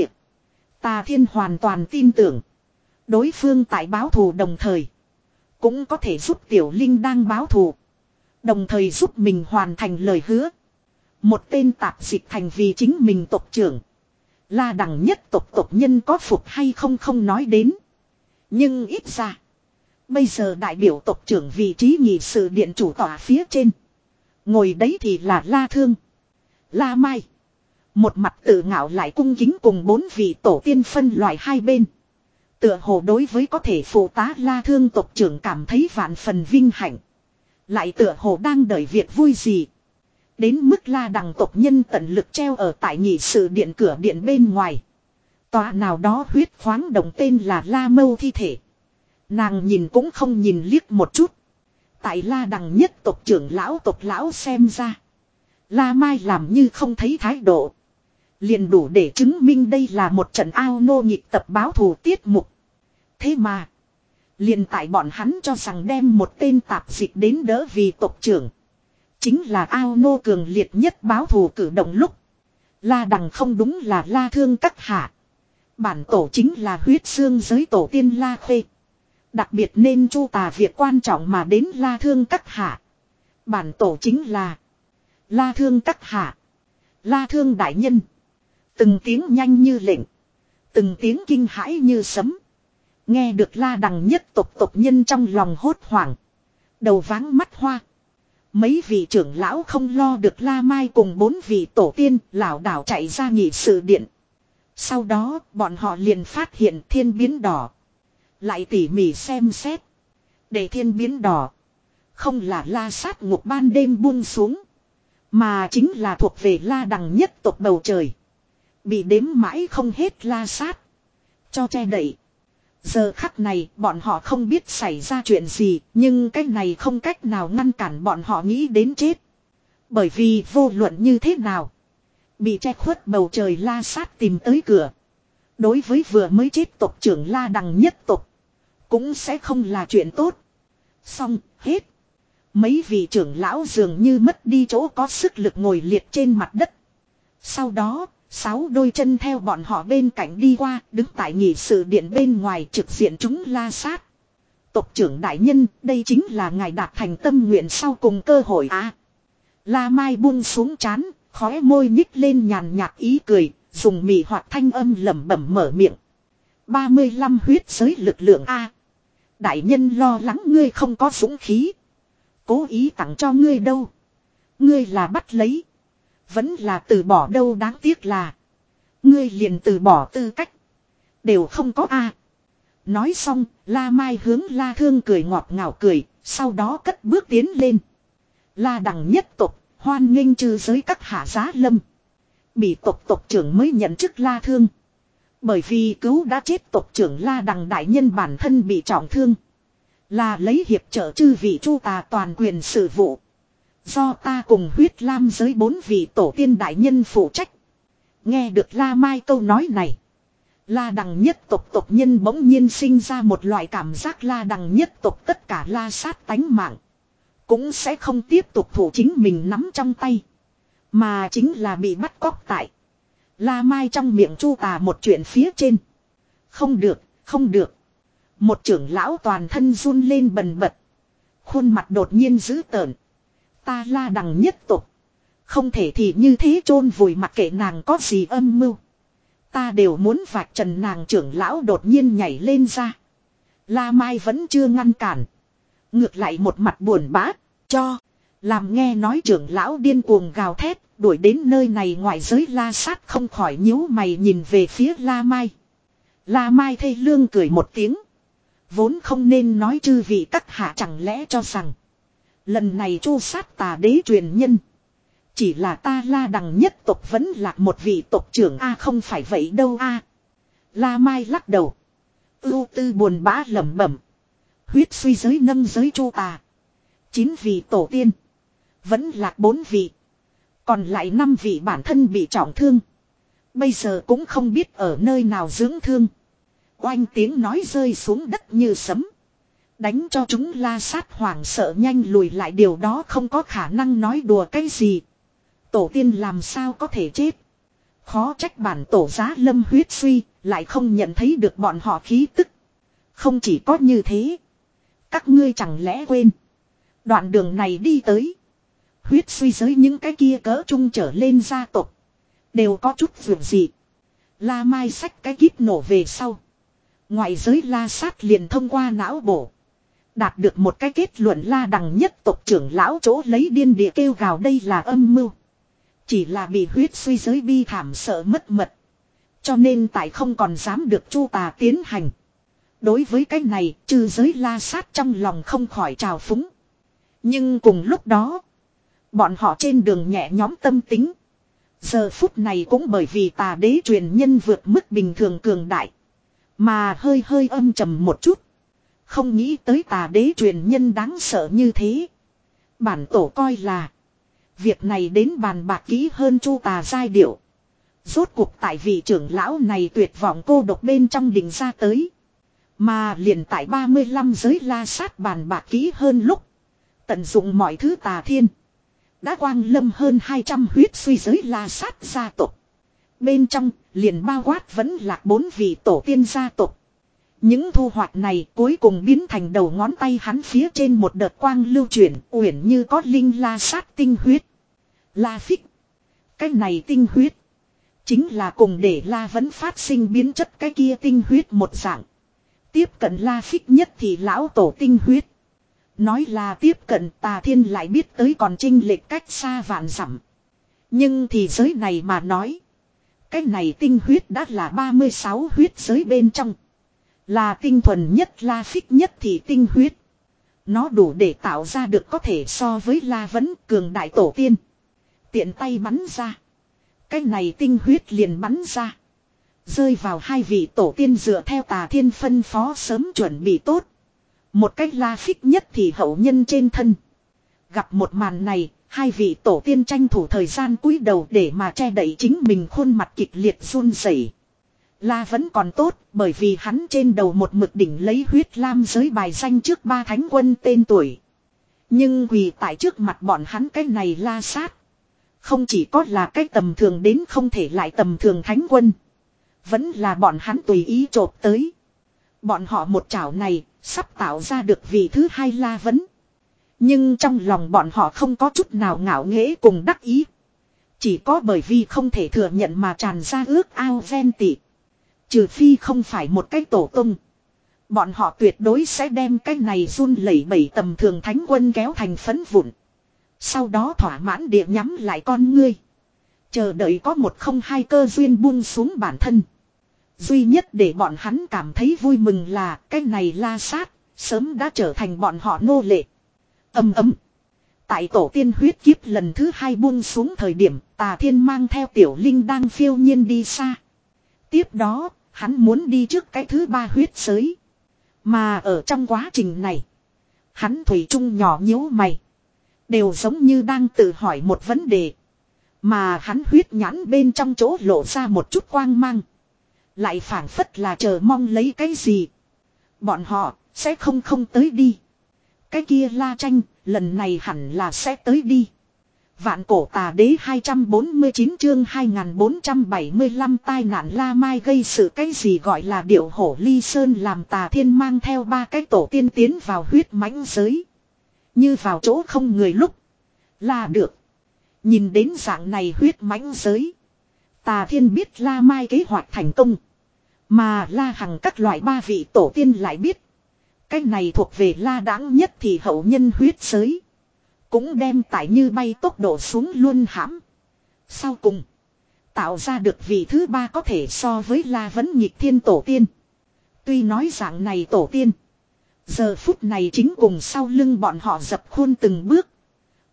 Tà Thiên hoàn toàn tin tưởng. Đối phương tại báo thù đồng thời. Cũng có thể giúp tiểu linh đang báo thù. Đồng thời giúp mình hoàn thành lời hứa. Một tên tạp dịch thành vì chính mình tộc trưởng. La Đằng nhất tộc tộc nhân có phục hay không không nói đến. Nhưng ít ra. Bây giờ đại biểu tộc trưởng vị trí nhị sự điện chủ tòa phía trên. Ngồi đấy thì là La Thương. La Mai. Một mặt tự ngạo lại cung kính cùng bốn vị tổ tiên phân loại hai bên. Tựa hồ đối với có thể phụ tá La Thương tộc trưởng cảm thấy vạn phần vinh hạnh. Lại tựa hồ đang đợi việc vui gì. Đến mức La Đằng tộc nhân tận lực treo ở tại nhị sự điện cửa điện bên ngoài. Tòa nào đó huyết khoáng đồng tên là La Mâu thi thể. Nàng nhìn cũng không nhìn liếc một chút. Tại La Đằng nhất tộc trưởng lão tộc lão xem ra. La Mai làm như không thấy thái độ. Liền đủ để chứng minh đây là một trận ao nô nhịp tập báo thù tiết mục. Thế mà. Liền tại bọn hắn cho rằng đem một tên tạp dịch đến đỡ vì tộc trưởng. Chính là ao nô cường liệt nhất báo thù cử động lúc. La Đằng không đúng là La Thương các hạ. Bản tổ chính là huyết xương giới tổ tiên La Khê. Đặc biệt nên chu tà việc quan trọng mà đến La Thương các hạ. Bản tổ chính là La Thương các hạ. La Thương đại nhân. Từng tiếng nhanh như lệnh. Từng tiếng kinh hãi như sấm. Nghe được La Đằng nhất tộc tộc nhân trong lòng hốt hoảng. Đầu váng mắt hoa. Mấy vị trưởng lão không lo được La Mai cùng bốn vị tổ tiên lảo đảo chạy ra nghị sự điện. Sau đó bọn họ liền phát hiện thiên biến đỏ. Lại tỉ mỉ xem xét. Để thiên biến đỏ. Không là La sát ngục ban đêm buông xuống. Mà chính là thuộc về La Đằng nhất tộc bầu trời. Bị đếm mãi không hết La sát. Cho che đậy. Giờ khắc này bọn họ không biết xảy ra chuyện gì. Nhưng cái này không cách nào ngăn cản bọn họ nghĩ đến chết. Bởi vì vô luận như thế nào. Bị che khuất bầu trời La sát tìm tới cửa. Đối với vừa mới chết tộc trưởng La Đằng nhất tộc. Cũng sẽ không là chuyện tốt. Xong hết. Mấy vị trưởng lão dường như mất đi chỗ có sức lực ngồi liệt trên mặt đất. Sau đó, sáu đôi chân theo bọn họ bên cạnh đi qua, đứng tại nghị sự điện bên ngoài trực diện chúng La sát. Tộc trưởng đại nhân, đây chính là ngài đạt thành tâm nguyện sau cùng cơ hội à. La Mai buông xuống trán, khóe môi nhích lên nhàn nhạt ý cười, dùng mị hoặc thanh âm lẩm bẩm mở miệng. ba mươi lăm huyết giới lực lượng a. Đại nhân lo lắng ngươi không có dũng khí. Cố ý tặng cho ngươi đâu. Ngươi là bắt lấy. Vẫn là từ bỏ đâu, đáng tiếc là. Ngươi liền từ bỏ tư cách. Đều không có a. Nói xong, La Mai hướng La Thương cười ngọt ngào cười, sau đó cất bước tiến lên. La Đằng nhất tộc, hoan nghênh trừ giới các hạ giá lâm. Bị tộc tộc trưởng mới nhận chức La Thương. Bởi vì cứu đã chết tộc trưởng La Đằng đại nhân bản thân bị trọng thương. Là lấy hiệp trợ chư vị chu tà toàn quyền sự vụ. Do ta cùng huyết lam giới bốn vị tổ tiên đại nhân phụ trách. Nghe được La Mai câu nói này. La Đằng nhất tộc tộc nhân bỗng nhiên sinh ra một loại cảm giác La Đằng nhất tộc tất cả La sát tánh mạng. Cũng sẽ không tiếp tục thủ chính mình nắm trong tay. Mà chính là bị bắt cóc tại La Mai trong miệng chu tà một chuyện phía trên. Không được, không được. Một trưởng lão toàn thân run lên bần bật. Khuôn mặt đột nhiên dữ tợn. Ta La Đằng nhất tộc. Không thể thì như thế chôn vùi mặc kệ nàng có gì âm mưu. Ta đều muốn vạch trần nàng, trưởng lão đột nhiên nhảy lên ra. La Mai vẫn chưa ngăn cản. Ngược lại một mặt buồn bã. Cho. Làm nghe nói trưởng lão điên cuồng gào thét. Đuổi đến nơi này ngoại giới La sát không khỏi nhíu mày nhìn về phía La Mai. La Mai thê lương cười một tiếng. Vốn không nên nói chư vị các hạ chẳng lẽ cho rằng. Lần này chu sát tà đế truyền nhân. Chỉ là ta La Đằng nhất tộc vẫn là một vị tộc trưởng a không phải vậy đâu a. La Mai lắc đầu. Ưu tư buồn bã lẩm bẩm. Huyết suy giới nâng giới chu tà. Chín vị tổ tiên. Vẫn lạc bốn vị. Còn lại năm vị bản thân bị trọng thương. Bây giờ cũng không biết ở nơi nào dưỡng thương. Oanh tiếng nói rơi xuống đất như sấm. Đánh cho chúng La Sát hoảng sợ nhanh lùi lại, điều đó không có khả năng, nói đùa cái gì. Tổ tiên làm sao có thể chết. Khó trách bản tổ giá lâm huyết suy, lại không nhận thấy được bọn họ khí tức. Không chỉ có như thế. Các ngươi chẳng lẽ quên. Đoạn đường này đi tới. Huyết suy giới những cái kia cỡ trung trở lên gia tộc. Đều có chút vượt gì. La Mai xách cái kíp nổ về sau. Ngoại giới La Sát liền thông qua não bổ. Đạt được một cái kết luận, La Đằng nhất tộc trưởng lão chỗ lấy điên địa kêu gào đây là âm mưu. Chỉ là bị huyết suy giới bi thảm sợ mất mật. Cho nên tại không còn dám được chu tà tiến hành. Đối với cái này, trừ giới La Sát trong lòng không khỏi trào phúng. Nhưng cùng lúc đó, bọn họ trên đường nhẹ nhóm tâm tính. Giờ phút này cũng bởi vì tà đế truyền nhân vượt mức bình thường cường đại. Mà hơi hơi âm trầm một chút. Không nghĩ tới tà đế truyền nhân đáng sợ như thế. Bản tổ coi là việc này đến bàn bạc kỹ hơn chu tà giai điệu. Rốt cuộc tại vị trưởng lão này tuyệt vọng cô độc bên trong định ra tới. Mà liền tại ba mươi lăm giới La Sát bàn bạc kỹ hơn lúc. Tận dụng mọi thứ tà thiên. Đã quang lâm hơn hai trăm huyết suy giới La Sát gia tộc. Bên trong liền bao quát vẫn là bốn vị tổ tiên gia tộc. Những thu hoạch này cuối cùng biến thành đầu ngón tay hắn phía trên một đợt quang lưu chuyển, uyển như có linh La Sát tinh huyết. La Phích. Cái này tinh huyết chính là cùng để La vẫn phát sinh biến chất cái kia tinh huyết một dạng. Tiếp cận La Phích nhất thì lão tổ tinh huyết. Nói là tiếp cận, tà thiên lại biết tới còn chênh lệch cách xa vạn dặm. Nhưng thì giới này mà nói, cái này tinh huyết đã là ba mươi sáu huyết giới bên trong. Là tinh thuần nhất La Phích nhất thì tinh huyết. Nó đủ để tạo ra được có thể so với La Vấn cường đại tổ tiên. Tiện tay bắn ra. Cái này tinh huyết liền bắn ra. Rơi vào hai vị tổ tiên dựa theo tà thiên phân phó sớm chuẩn bị tốt. Một cách La Phích nhất thì hậu nhân trên thân. Gặp một màn này, hai vị tổ tiên tranh thủ thời gian cúi đầu để mà che đậy chính mình, khuôn mặt kịch liệt run rẩy. La vẫn còn tốt, bởi vì hắn trên đầu một mực đỉnh lấy huyết lam giới bài danh trước ba thánh quân tên tuổi. Nhưng quỳ tại trước mặt bọn hắn cái này La Sát. Không chỉ có là cái tầm thường đến không thể lại tầm thường thánh quân. Vẫn là bọn hắn tùy ý chộp tới. Bọn họ một chảo này sắp tạo ra được vị thứ hai La Vấn. Nhưng trong lòng bọn họ không có chút nào ngạo nghễ cùng đắc ý. Chỉ có bởi vì không thể thừa nhận mà tràn ra ước ao ven tị. Trừ phi không phải một cái tổ tung. Bọn họ tuyệt đối sẽ đem cái này run lẩy bẩy tầm thường thánh quân kéo thành phấn vụn. Sau đó thỏa mãn địa nhắm lại con ngươi. Chờ đợi có một không hai cơ duyên buông xuống bản thân. Duy nhất để bọn hắn cảm thấy vui mừng là cái này La Sát sớm đã trở thành bọn họ nô lệ. Ầm ầm. Tại tổ tiên huyết kiếp lần thứ hai buông xuống thời điểm, Tà Thiên mang theo Tiểu Linh đang phiêu nhiên đi xa. Tiếp đó, hắn muốn đi trước cái thứ ba huyết giới. Mà ở trong quá trình này, hắn thủy chung nhỏ nhíu mày. Đều giống như đang tự hỏi một vấn đề. Mà hắn huyết nhãn bên trong chỗ lộ ra một chút quang mang. Lại phảng phất là chờ mong lấy cái gì. Bọn họ sẽ không không tới đi. Cái kia La Tranh, lần này hẳn là sẽ tới đi. Vạn cổ tà đế hai trăm bốn mươi chín chương hai nghìn bốn trăm bảy mươi lăm tai nạn La Mai gây sự, cái gì gọi là điệu hổ ly sơn, làm Tà Thiên mang theo ba cái tổ tiên tiến vào huyết mãnh giới. Như vào chỗ không người lúc. Là được. Nhìn đến dạng này huyết mãnh giới. Tà Thiên biết La Mai kế hoạch thành công. Mà La Hằng các loại ba vị tổ tiên lại biết. Cái này thuộc về La Đãng nhất thì hậu nhân huyết giới. Cũng đem tải như bay tốc độ xuống luôn hãm. Sau cùng. Tạo ra được vị thứ ba có thể so với La Vấn nhịp thiên tổ tiên. Tuy nói dạng này tổ tiên. Giờ phút này chính cùng sau lưng bọn họ dập khuôn từng bước.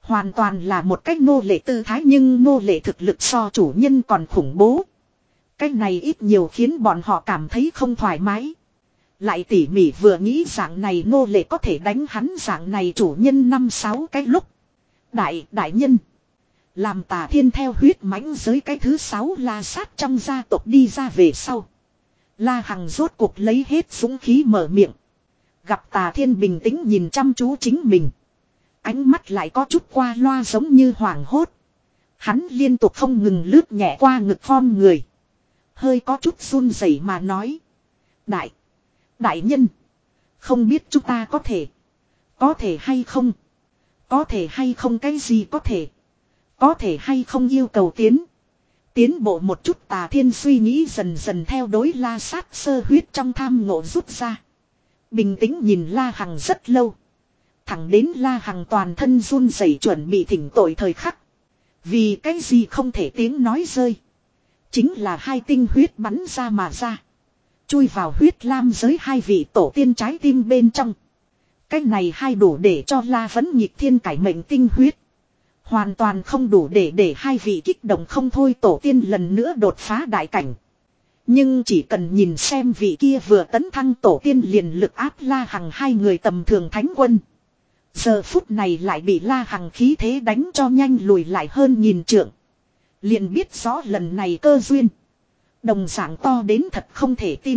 Hoàn toàn là một cách nô lệ tư thái, nhưng nô lệ thực lực so chủ nhân còn khủng bố. Cách này ít nhiều khiến bọn họ cảm thấy không thoải mái. Lại tỉ mỉ vừa nghĩ dạng này nô lệ có thể đánh hắn dạng này chủ nhân năm sáu cái lúc. Đại, đại nhân. Làm Tà Thiên theo huyết mãnh giới cái thứ sáu La Sát trong gia tộc đi ra về sau. La Hằng rốt cuộc lấy hết dũng khí mở miệng. Gặp Tà Thiên bình tĩnh nhìn chăm chú chính mình. Ánh mắt lại có chút qua loa giống như hoảng hốt. Hắn liên tục không ngừng lướt nhẹ qua ngực phong người. Hơi có chút run rẩy mà nói. Đại. Đại nhân. Không biết chúng ta có thể. Có thể hay không. Có thể hay không cái gì có thể. Có thể hay không yêu cầu tiến. Tiến bộ một chút. Tà Thiên suy nghĩ dần dần theo đối La Sát sơ huyết trong tham ngộ rút ra. Bình tĩnh nhìn La Hằng rất lâu. Thẳng đến La Hằng toàn thân run rẩy chuẩn bị thỉnh tội thời khắc. Vì cái gì không thể tiếng nói rơi. Chính là hai tinh huyết bắn ra mà ra. Chui vào huyết lam giới hai vị tổ tiên trái tim bên trong. Cái này hai đủ để cho La Vấn nhịp thiên cải mệnh tinh huyết. Hoàn toàn không đủ để để hai vị kích động không thôi tổ tiên lần nữa đột phá đại cảnh. Nhưng chỉ cần nhìn xem vị kia vừa tấn thăng tổ tiên liền lực áp La Hằng hai người tầm thường thánh quân. Giờ phút này lại bị La Hằng khí thế đánh cho nhanh lùi lại hơn nghìn trượng. Liền biết rõ lần này cơ duyên. Đồng dạng to đến thật không thể tin.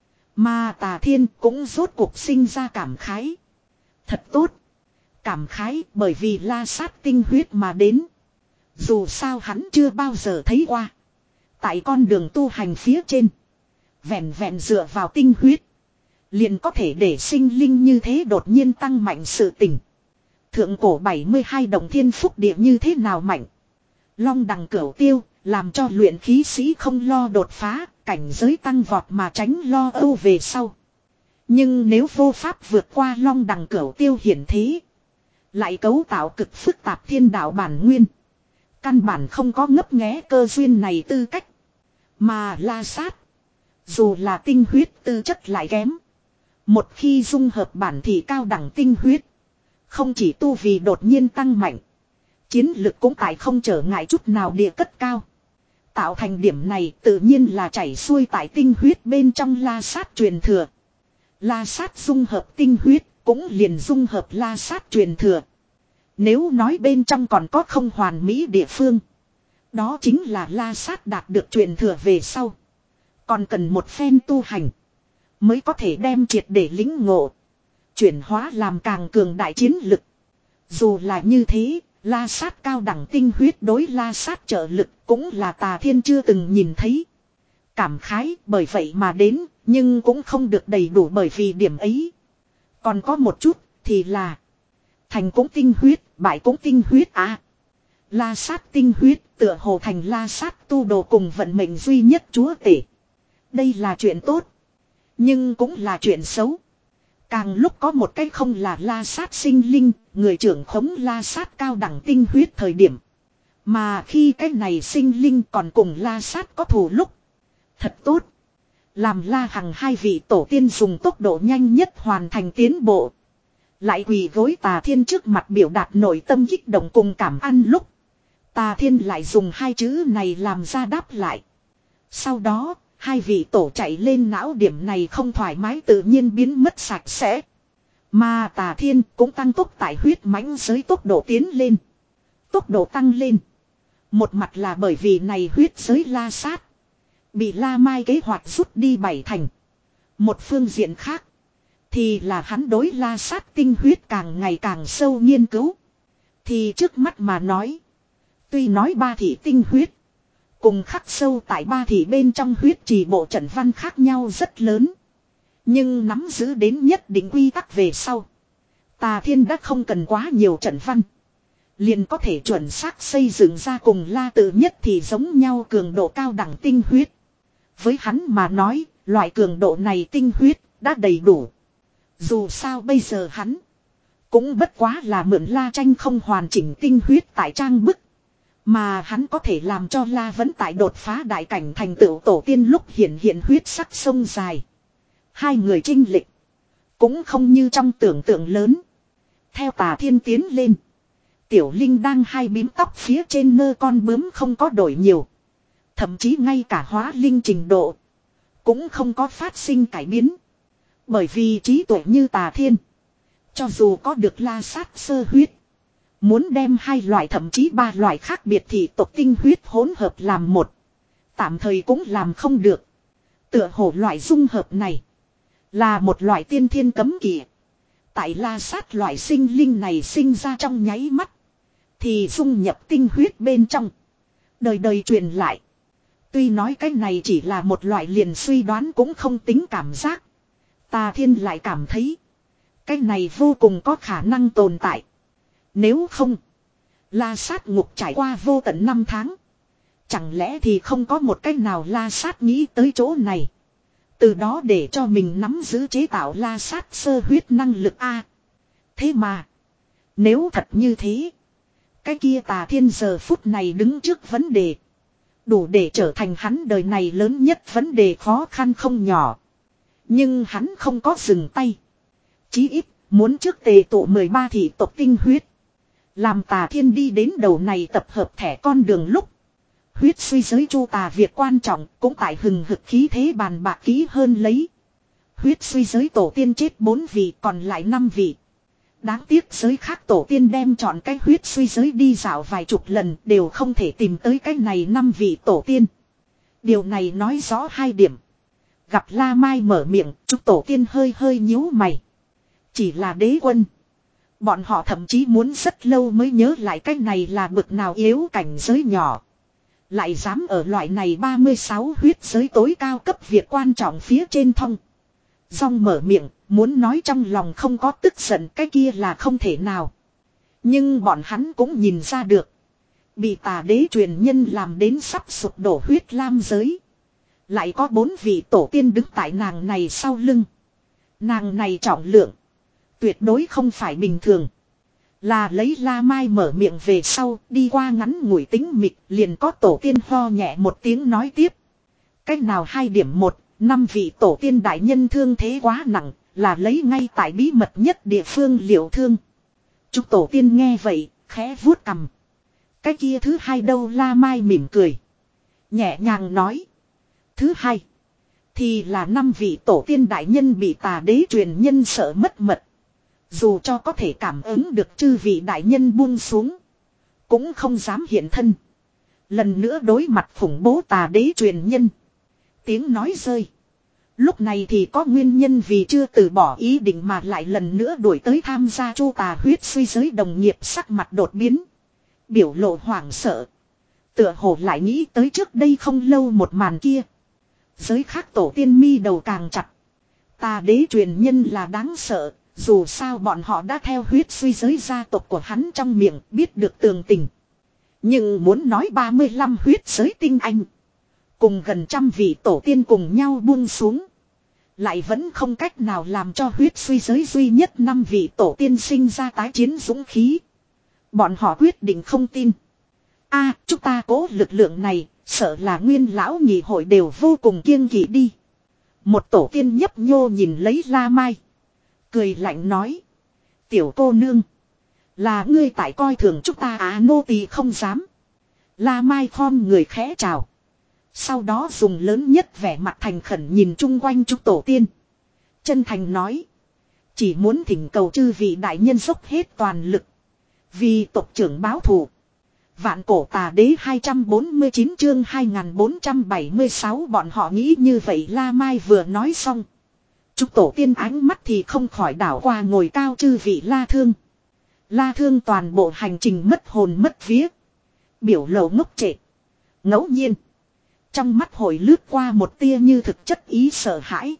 Mà Tà Thiên cũng rốt cuộc sinh ra cảm khái. Thật tốt. Cảm khái bởi vì La Sát tinh huyết mà đến. Dù sao hắn chưa bao giờ thấy qua. Tại con đường tu hành phía trên. Vẹn vẹn dựa vào tinh huyết. Liền có thể để sinh linh như thế đột nhiên tăng mạnh sự tình. Thượng cổ bảy mươi hai đồng thiên phúc địa như thế nào mạnh. Long đằng cửu tiêu. Làm cho luyện khí sĩ không lo đột phá. Cảnh giới tăng vọt mà tránh lo âu về sau. Nhưng nếu vô pháp vượt qua long đằng cửu tiêu hiển thế. Lại cấu tạo cực phức tạp thiên đạo bản nguyên. Căn bản không có ngấp nghé cơ duyên này tư cách. Mà La Sát. Dù là tinh huyết tư chất lại kém. Một khi dung hợp bản thì cao đẳng tinh huyết. Không chỉ tu vì đột nhiên tăng mạnh. Chiến lực cũng tại không trở ngại chút nào địa cất cao. Tạo thành điểm này tự nhiên là chảy xuôi tại tinh huyết bên trong La Sát truyền thừa. La Sát dung hợp tinh huyết cũng liền dung hợp La Sát truyền thừa. Nếu nói bên trong còn có không hoàn mỹ địa phương. Đó chính là La Sát đạt được truyền thừa về sau. Còn cần một phen tu hành. Mới có thể đem triệt để lĩnh ngộ. Chuyển hóa làm càng cường đại chiến lực. Dù là như thế, La Sát cao đẳng tinh huyết đối La Sát trợ lực cũng là Tà Thiên chưa từng nhìn thấy. Cảm khái bởi vậy mà đến, nhưng cũng không được đầy đủ bởi vì điểm ấy. Còn có một chút thì là thành cũng tinh huyết, bại cũng tinh huyết à. La Sát tinh huyết tựa hồ thành La Sát tu đồ cùng vận mệnh duy nhất chúa tể. Đây là chuyện tốt. Nhưng cũng là chuyện xấu. Càng lúc có một cái không là La Sát sinh linh, người trưởng khống La Sát cao đẳng tinh huyết thời điểm. Mà khi cái này sinh linh còn cùng La Sát có thù lúc. Thật tốt. Làm La Hằng hai vị tổ tiên dùng tốc độ nhanh nhất hoàn thành tiến bộ. Lại quỳ gối Tà Thiên trước mặt biểu đạt nội tâm kích động cùng cảm ăn lúc. Tà Thiên lại dùng hai chữ này làm ra đáp lại. Sau đó, hai vị tổ chạy lên não điểm này không thoải mái tự nhiên biến mất sạch sẽ. Mà Tà Thiên cũng tăng tốc tại huyết mãnh giới tốc độ tiến lên. Tốc độ tăng lên. Một mặt là bởi vì này huyết giới La Sát. Bị La Mai kế hoạch rút đi bảy thành. Một phương diện khác. Thì là hắn đối La Sát tinh huyết càng ngày càng sâu nghiên cứu. Thì trước mắt mà nói. Tuy nói ba thị tinh huyết. Cùng khắc sâu tại ba thị bên trong huyết trì bộ trận văn khác nhau rất lớn. Nhưng nắm giữ đến nhất định quy tắc về sau. Tà Thiên đã không cần quá nhiều trận văn. Liền có thể chuẩn xác xây dựng ra cùng La Tự nhất thì giống nhau cường độ cao đẳng tinh huyết. Với hắn mà nói, loại cường độ này tinh huyết đã đầy đủ. Dù sao bây giờ hắn cũng bất quá là mượn La Tranh không hoàn chỉnh tinh huyết tại trang bức. Mà hắn có thể làm cho La Vẫn tại đột phá đại cảnh thành tựu tổ tiên lúc hiện hiện huyết sắc sông dài. Hai người chênh lệch cũng không như trong tưởng tượng lớn. Theo Tà Thiên tiến lên. Tiểu Linh đang hai bím tóc phía trên nơ con bướm không có đổi nhiều. Thậm chí ngay cả hóa linh trình độ cũng không có phát sinh cải biến. Bởi vì trí tuệ như Tà Thiên, cho dù có được la sát sơ huyết, muốn đem hai loại thậm chí ba loại khác biệt thị tộc tinh huyết hỗn hợp làm một, tạm thời cũng làm không được. Tựa hồ loại dung hợp này là một loại tiên thiên cấm kỵ. Tại la sát loại sinh linh này sinh ra trong nháy mắt, thì dung nhập tinh huyết bên trong, đời đời truyền lại. Tuy nói cái này chỉ là một loại liền suy đoán cũng không tính cảm giác, Tà Thiên lại cảm thấy cái này vô cùng có khả năng tồn tại. Nếu không, la sát ngục trải qua vô tận năm tháng, chẳng lẽ thì không có một cách nào la sát nghĩ tới chỗ này, từ đó để cho mình nắm giữ chế tạo la sát sơ huyết năng lực a. Thế mà, nếu thật như thế, cái kia Tà Thiên giờ phút này đứng trước vấn đề, đủ để trở thành hắn đời này lớn nhất vấn đề khó khăn không nhỏ. Nhưng hắn không có dừng tay. Chí ít, muốn trước tề tụ mười ba thị tộc tinh huyết. Làm Tà Thiên đi đến đầu này tập hợp thẻ con đường lúc, huyết suy giới chu tà việc quan trọng cũng tại hừng hực khí thế bàn bạc kỹ hơn lấy. Huyết suy giới tổ tiên chết bốn vị, còn lại năm vị. Đáng tiếc giới khác tổ tiên đem chọn cái huyết suy giới đi dạo vài chục lần đều không thể tìm tới cái này năm vị tổ tiên. Điều này nói rõ hai điểm. Gặp La Mai mở miệng, chúc tổ tiên hơi hơi nhíu mày. Chỉ là đế quân. Bọn họ thậm chí muốn rất lâu mới nhớ lại cái này là bực nào yếu cảnh giới nhỏ. Lại dám ở loại này ba mươi sáu huyết giới tối cao cấp việc quan trọng phía trên thông. Dòng mở miệng, muốn nói trong lòng không có tức giận cái kia là không thể nào. Nhưng bọn hắn cũng nhìn ra được. Bị Tà đế truyền nhân làm đến sắp sụp đổ huyết lam giới. Lại có bốn vị tổ tiên đứng tại nàng này sau lưng. Nàng này trọng lượng, tuyệt đối không phải bình thường. Là lấy La Mai mở miệng về sau, đi qua ngắn ngủi tính mịt, liền có tổ tiên ho nhẹ một tiếng nói tiếp. Cách nào hai điểm một, năm vị tổ tiên đại nhân thương thế quá nặng, là lấy ngay tại bí mật nhất địa phương liệu thương. Chúc tổ tiên nghe vậy, khẽ vuốt cằm. Cái kia thứ hai đâu? La Mai mỉm cười, nhẹ nhàng nói. Thứ hai, thì là năm vị tổ tiên đại nhân bị Tà đế truyền nhân sợ mất mật. Dù cho có thể cảm ứng được chư vị đại nhân buông xuống, cũng không dám hiện thân. Lần nữa đối mặt khủng bố Tà đế truyền nhân. Tiếng nói rơi. Lúc này thì có nguyên nhân vì chưa từ bỏ ý định mà lại lần nữa đuổi tới tham gia chu tà huyết suy giới đồng nghiệp sắc mặt đột biến. Biểu lộ hoảng sợ. Tựa hồ lại nghĩ tới trước đây không lâu một màn kia. Giới khác tổ tiên mi đầu càng chặt. Tà đế truyền nhân là đáng sợ. Dù sao bọn họ đã theo huyết suy giới gia tộc của hắn trong miệng biết được tường tình. Nhưng muốn nói ba mươi lăm huyết giới tinh anh, cùng gần trăm vị tổ tiên cùng nhau buông xuống, lại vẫn không cách nào làm cho huyết suy giới duy nhất năm vị tổ tiên sinh ra tái chiến dũng khí. Bọn họ quyết định không tin. A, à, chúng ta cố lực lượng này, sợ là nguyên lão nhị hội đều vô cùng kiêng kỵ đi. Một tổ tiên nhấp nhô nhìn lấy La Mai, cười lạnh nói. Tiểu cô nương, là ngươi tại coi thường chúng ta à? Nô tỳ không dám. La Mai khom người khẽ chào. Sau đó dùng lớn nhất vẻ mặt thành khẩn nhìn chung quanh chúng tổ tiên. Chân thành nói. Chỉ muốn thỉnh cầu chư vị đại nhân dốc hết toàn lực, vì tộc trưởng báo thù. Vạn cổ tà đế hai trăm bốn mươi chín chương hai nghìn bốn trăm bảy mươi sáu. Bọn họ nghĩ như vậy. La Mai vừa nói xong, chúng tổ tiên ánh mắt thì không khỏi đảo qua ngồi cao chư vị La Thương. La Thương toàn bộ hành trình mất hồn mất vía, biểu lộ ngốc trệ. Ngẫu nhiên, trong mắt hồi lướt qua một tia như thực chất ý sợ hãi.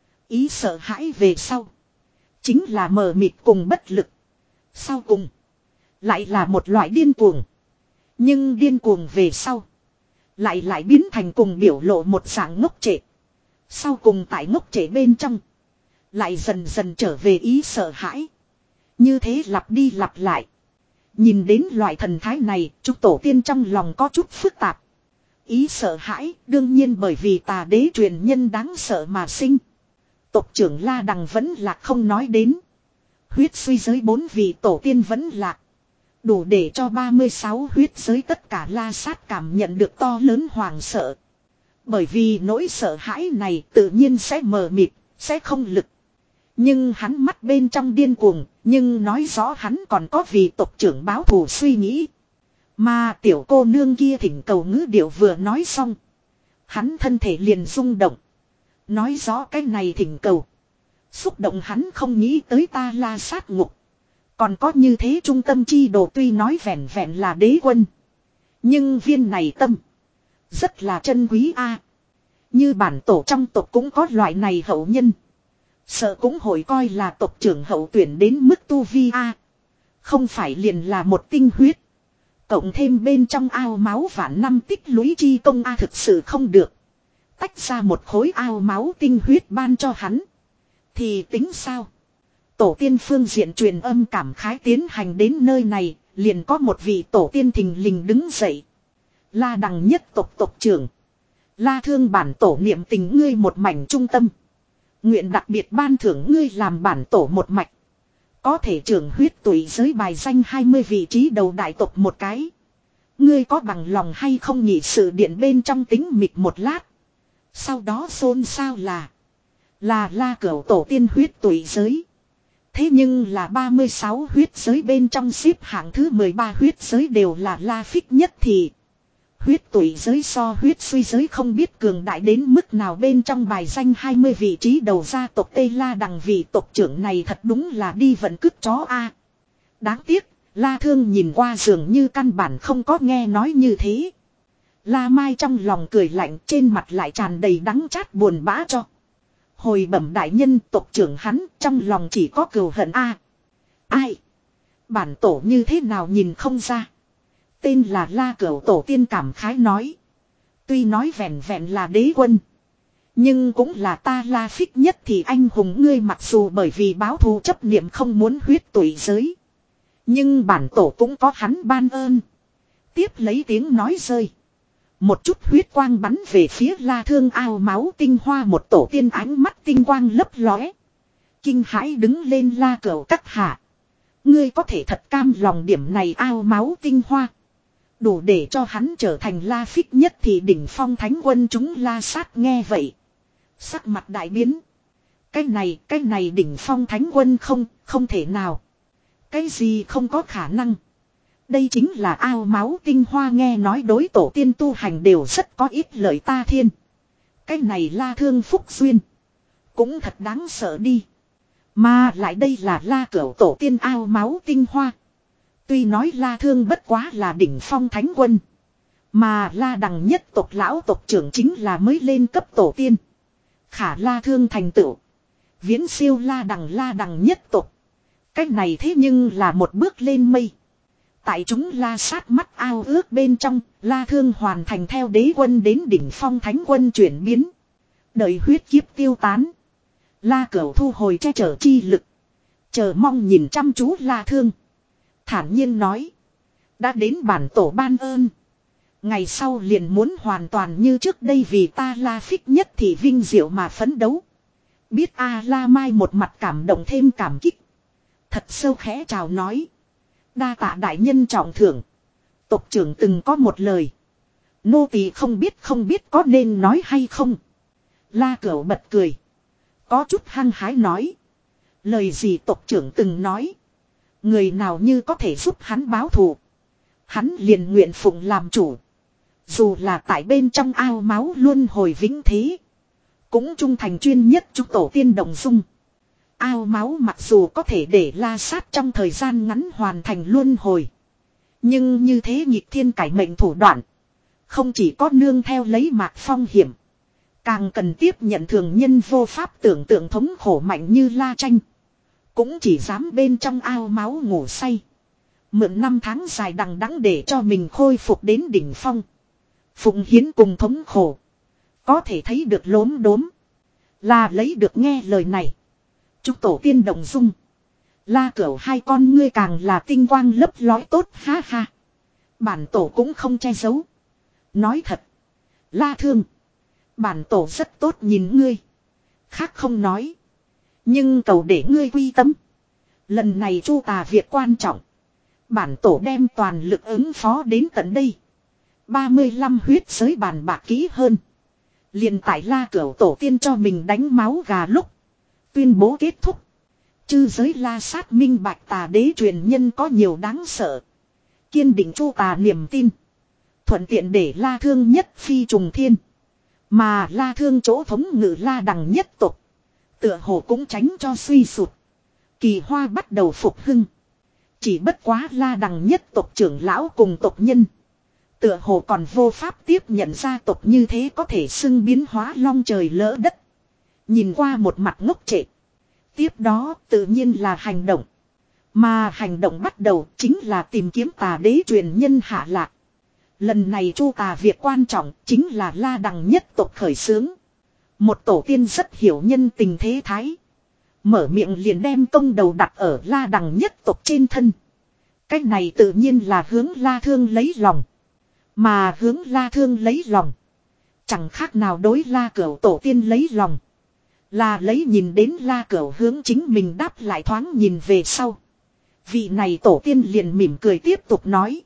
Ý sợ hãi về sau, chính là mờ mịt cùng bất lực. Sau cùng, lại là một loại điên cuồng. Nhưng điên cuồng về sau, lại lại biến thành cùng biểu lộ một dạng ngốc trệ. Sau cùng tại ngốc trệ bên trong, lại dần dần trở về ý sợ hãi. Như thế lặp đi lặp lại. Nhìn đến loại thần thái này, chúng tổ tiên trong lòng có chút phức tạp. Ý sợ hãi, đương nhiên bởi vì tà đế truyền nhân đáng sợ mà sinh. Tộc trưởng La Đằng vẫn lạc không nói đến. Huyết suy giới bốn vị tổ tiên vẫn lạc. Đủ để cho ba mươi sáu huyết giới tất cả la sát cảm nhận được to lớn hoàng sợ. Bởi vì nỗi sợ hãi này tự nhiên sẽ mờ mịt, sẽ không lực. Nhưng hắn mắt bên trong điên cuồng, nhưng nói rõ hắn còn có vì tộc trưởng báo thù suy nghĩ. Mà tiểu cô nương kia thỉnh cầu ngữ điệu vừa nói xong. Hắn thân thể liền rung động. Nói rõ cái này thỉnh cầu. Xúc động hắn không nghĩ tới ta la sát ngục. Còn có như thế trung tâm chi đồ tuy nói vẹn vẹn là đế quân. Nhưng viên này tâm. Rất là chân quý a. Như bản tổ trong tộc cũng có loại này hậu nhân. Sợ cũng hội coi là tộc trưởng hậu tuyển đến mức tu vi a. Không phải liền là một tinh huyết. Cộng thêm bên trong ao máu vạn năm tích lũy chi công a thực sự không được. Tách ra một khối ao máu tinh huyết ban cho hắn. Thì tính sao? Tổ tiên phương diện truyền âm cảm khái tiến hành đến nơi này, liền có một vị tổ tiên thình lình đứng dậy. La đằng nhất tộc tộc trưởng. La thương bản tổ niệm tình ngươi một mảnh trung tâm. Nguyện đặc biệt ban thưởng ngươi làm bản tổ một mạch. Có thể trưởng huyết tùy giới bài danh hai mươi vị trí đầu đại tộc một cái. Ngươi có bằng lòng hay không nhị sự điện bên trong tính mịt một lát. Sau đó xôn xao là. Là la cửu tổ tiên huyết tùy giới. Thế nhưng là ba mươi sáu huyết giới bên trong xếp hạng thứ mười ba huyết giới đều là la phích nhất thì. Huyết tùy giới so huyết suy giới không biết cường đại đến mức nào bên trong bài danh hai mươi vị trí đầu gia tộc Tây La đằng vị tộc trưởng này thật đúng là đi vận cứt chó a. Đáng tiếc, La Thương nhìn qua dường như căn bản không có nghe nói như thế. La Mai trong lòng cười lạnh trên mặt lại tràn đầy đắng chát buồn bã cho. Hồi bẩm đại nhân tộc trưởng hắn trong lòng chỉ có cừu hận a. Ai? Bản tổ như thế nào nhìn không ra. Tên là La Cửu tổ tiên cảm khái nói. Tuy nói vẹn vẹn là đế quân. Nhưng cũng là ta La phích nhất thì anh hùng ngươi mặc dù bởi vì báo thù chấp niệm không muốn huyết tùy giới. Nhưng bản tổ cũng có hắn ban ơn. Tiếp lấy tiếng nói rơi. Một chút huyết quang bắn về phía La Thương ao máu tinh hoa một tổ tiên ánh mắt tinh quang lấp lóe. Kinh hãi đứng lên La Cửu các hạ. Ngươi có thể thật cam lòng điểm này ao máu tinh hoa. Đủ để cho hắn trở thành La phích nhất thì đỉnh phong thánh quân chúng La sát nghe vậy. Sắc mặt đại biến. Cái này, cái này đỉnh phong thánh quân không, không thể nào. Cái gì không có khả năng. Đây chính là ao máu tinh hoa nghe nói đối tổ tiên tu hành đều rất có ít lợi ta thiên. Cái này La Thương phúc duyên. Cũng thật đáng sợ đi. Mà lại đây là La Cửu tổ tiên ao máu tinh hoa. Tuy nói La Thương bất quá là đỉnh phong thánh quân. Mà La đằng nhất tộc lão tộc trưởng chính là mới lên cấp tổ tiên. Khả La Thương thành tựu. Viễn siêu La đằng La đằng nhất tộc. Cách này thế nhưng là một bước lên mây. Tại chúng La sát mắt ao ước bên trong, La Thương hoàn thành theo đế quân đến đỉnh phong thánh quân chuyển biến. Đợi huyết kiếp tiêu tán. La Cửu thu hồi che chở chi lực. Chờ mong nhìn chăm chú La Thương. Thản nhiên nói. Đã đến bản tổ ban ơn. Ngày sau liền muốn hoàn toàn như trước đây vì ta La phích nhất thì vinh diệu mà phấn đấu. Biết A La Mai một mặt cảm động thêm cảm kích. Thật sâu khẽ chào nói. Đa tạ đại nhân trọng thưởng. Tộc trưởng từng có một lời. Nô tỳ không biết không biết có nên nói hay không. La Cửu bật cười. Có chút hăng hái nói. Lời gì tộc trưởng từng nói. Người nào như có thể giúp hắn báo thù. Hắn liền nguyện phụng làm chủ. Dù là tại bên trong ao máu luôn hồi vĩnh thế. Cũng trung thành chuyên nhất chúc tổ tiên đồng dung. Ao máu mặc dù có thể để La sát trong thời gian ngắn hoàn thành luân hồi. Nhưng như thế nhịp thiên cải mệnh thủ đoạn. Không chỉ có nương theo lấy mạc phong hiểm. Càng cần tiếp nhận thường nhân vô pháp tưởng tượng thống khổ mạnh như La tranh. Cũng chỉ dám bên trong ao máu ngủ say. Mượn năm tháng dài đằng đẵng để cho mình khôi phục đến đỉnh phong. Phụng hiến cùng thống khổ. Có thể thấy được lốm đốm. Là lấy được nghe lời này. Chúc tổ tiên đồng dung. La Cửu hai con ngươi càng là tinh quang lấp lói tốt ha ha. Bản tổ cũng không che giấu. Nói thật. La Thương. Bản tổ rất tốt nhìn ngươi. Khác không nói. Nhưng cầu để ngươi quy tâm. Lần này chu tà việc quan trọng. Bản tổ đem toàn lực ứng phó đến tận đây. ba mươi lăm huyết giới bàn bạc kỹ hơn. Liền tại La Cửu tổ tiên cho mình đánh máu gà lúc. Tuyên bố kết thúc. Chư giới La Sát minh bạch tà đế truyền nhân có nhiều đáng sợ. Kiên định chu tà niềm tin. Thuận tiện để La Thương nhất phi trùng thiên. Mà La Thương chỗ thống ngự La Đằng nhất tộc. Tựa hồ cũng tránh cho suy sụt. Kỳ hoa bắt đầu phục hưng. Chỉ bất quá La Đằng nhất tộc trưởng lão cùng tộc nhân. Tựa hồ còn vô pháp tiếp nhận gia tộc như thế có thể xưng biến hóa long trời lỡ đất. Nhìn qua một mặt ngốc trệ. Tiếp đó tự nhiên là hành động. Mà hành động bắt đầu chính là tìm kiếm tà đế truyền nhân hạ lạc. Lần này chu tà việc quan trọng chính là La Đằng nhất tộc khởi xướng. Một tổ tiên rất hiểu nhân tình thế thái. Mở miệng liền đem công đầu đặt ở La Đằng nhất tộc trên thân. Cách này tự nhiên là hướng La Thương lấy lòng. Mà hướng La Thương lấy lòng. Chẳng khác nào đối La Cửu tổ tiên lấy lòng. Là lấy nhìn đến La Cửu hướng chính mình đáp lại thoáng nhìn về sau. Vị này tổ tiên liền mỉm cười tiếp tục nói.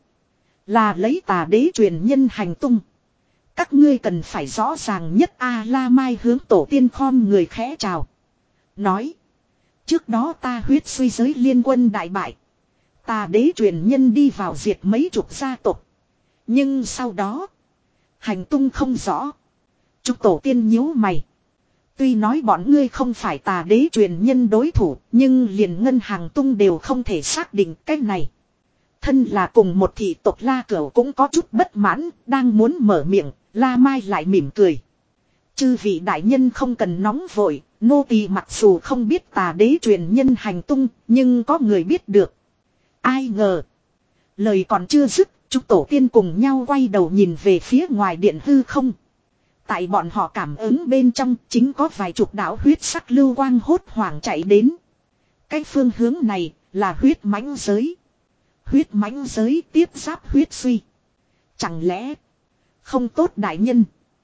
Là lấy tà đế truyền nhân hành tung. Các ngươi cần phải rõ ràng nhất A La Mai hướng tổ tiên khom người khẽ chào. Nói. Trước đó ta huyết suy giới liên quân đại bại. Tà đế truyền nhân đi vào diệt mấy chục gia tộc. Nhưng sau đó. Hành tung không rõ. Chúc tổ tiên nhíu mày. Tuy nói bọn ngươi không phải tà đế truyền nhân đối thủ. Nhưng liền ngân hàng tung đều không thể xác định cái này. Thân là cùng một thị tộc La Cửu cũng có chút bất mãn. Đang muốn mở miệng. La Mai lại mỉm cười. Chư vị đại nhân không cần nóng vội. Nô tỳ mặc dù không biết tà đế truyền nhân hành tung. Nhưng có người biết được. Ai ngờ. Lời còn chưa dứt. Chúng tổ tiên cùng nhau quay đầu nhìn về phía ngoài điện hư không. Tại bọn họ cảm ứng bên trong chính có vài chục đạo huyết sắc lưu quang hốt hoảng chạy đến. Cái phương hướng này là huyết mãnh giới. Huyết mãnh giới tiếp giáp huyết suy. Chẳng lẽ không tốt đại nhân.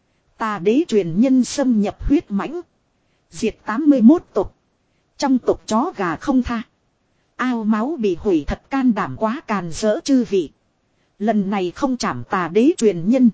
Tà đế truyền nhân xâm nhập huyết mãnh. Diệt tám mươi mốt tộc. Trong tộc chó gà không tha. Ao máu bị hủy thật can đảm quá càn rỡ chư vị. Lần này không chảm tà đế truyền nhân.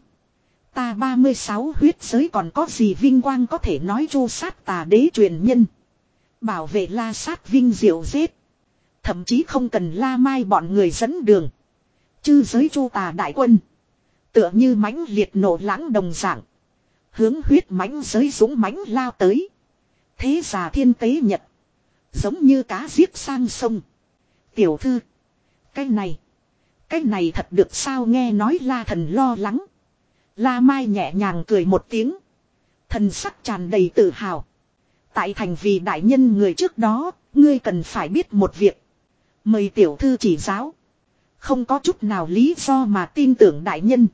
Ta ba mươi sáu huyết giới còn có gì vinh quang có thể nói chu sát tà đế truyền nhân. Bảo vệ La Sát vinh diệu giết. Thậm chí không cần La Mai bọn người dẫn đường. Chư giới chu tà đại quân. Tựa như mãnh liệt nổ lãng đồng dạng. Hướng huyết mãnh giới dũng mãnh lao tới. Thế già thiên tế nhật. Giống như cá giết sang sông. Tiểu thư. Cái này. Cái này thật được sao nghe nói La Thần lo lắng. La Mai nhẹ nhàng cười một tiếng. Thần sắc tràn đầy tự hào. Tại thành vì đại nhân người trước đó, ngươi cần phải biết một việc. Mời tiểu thư chỉ giáo. Không có chút nào lý do mà tin tưởng đại nhân.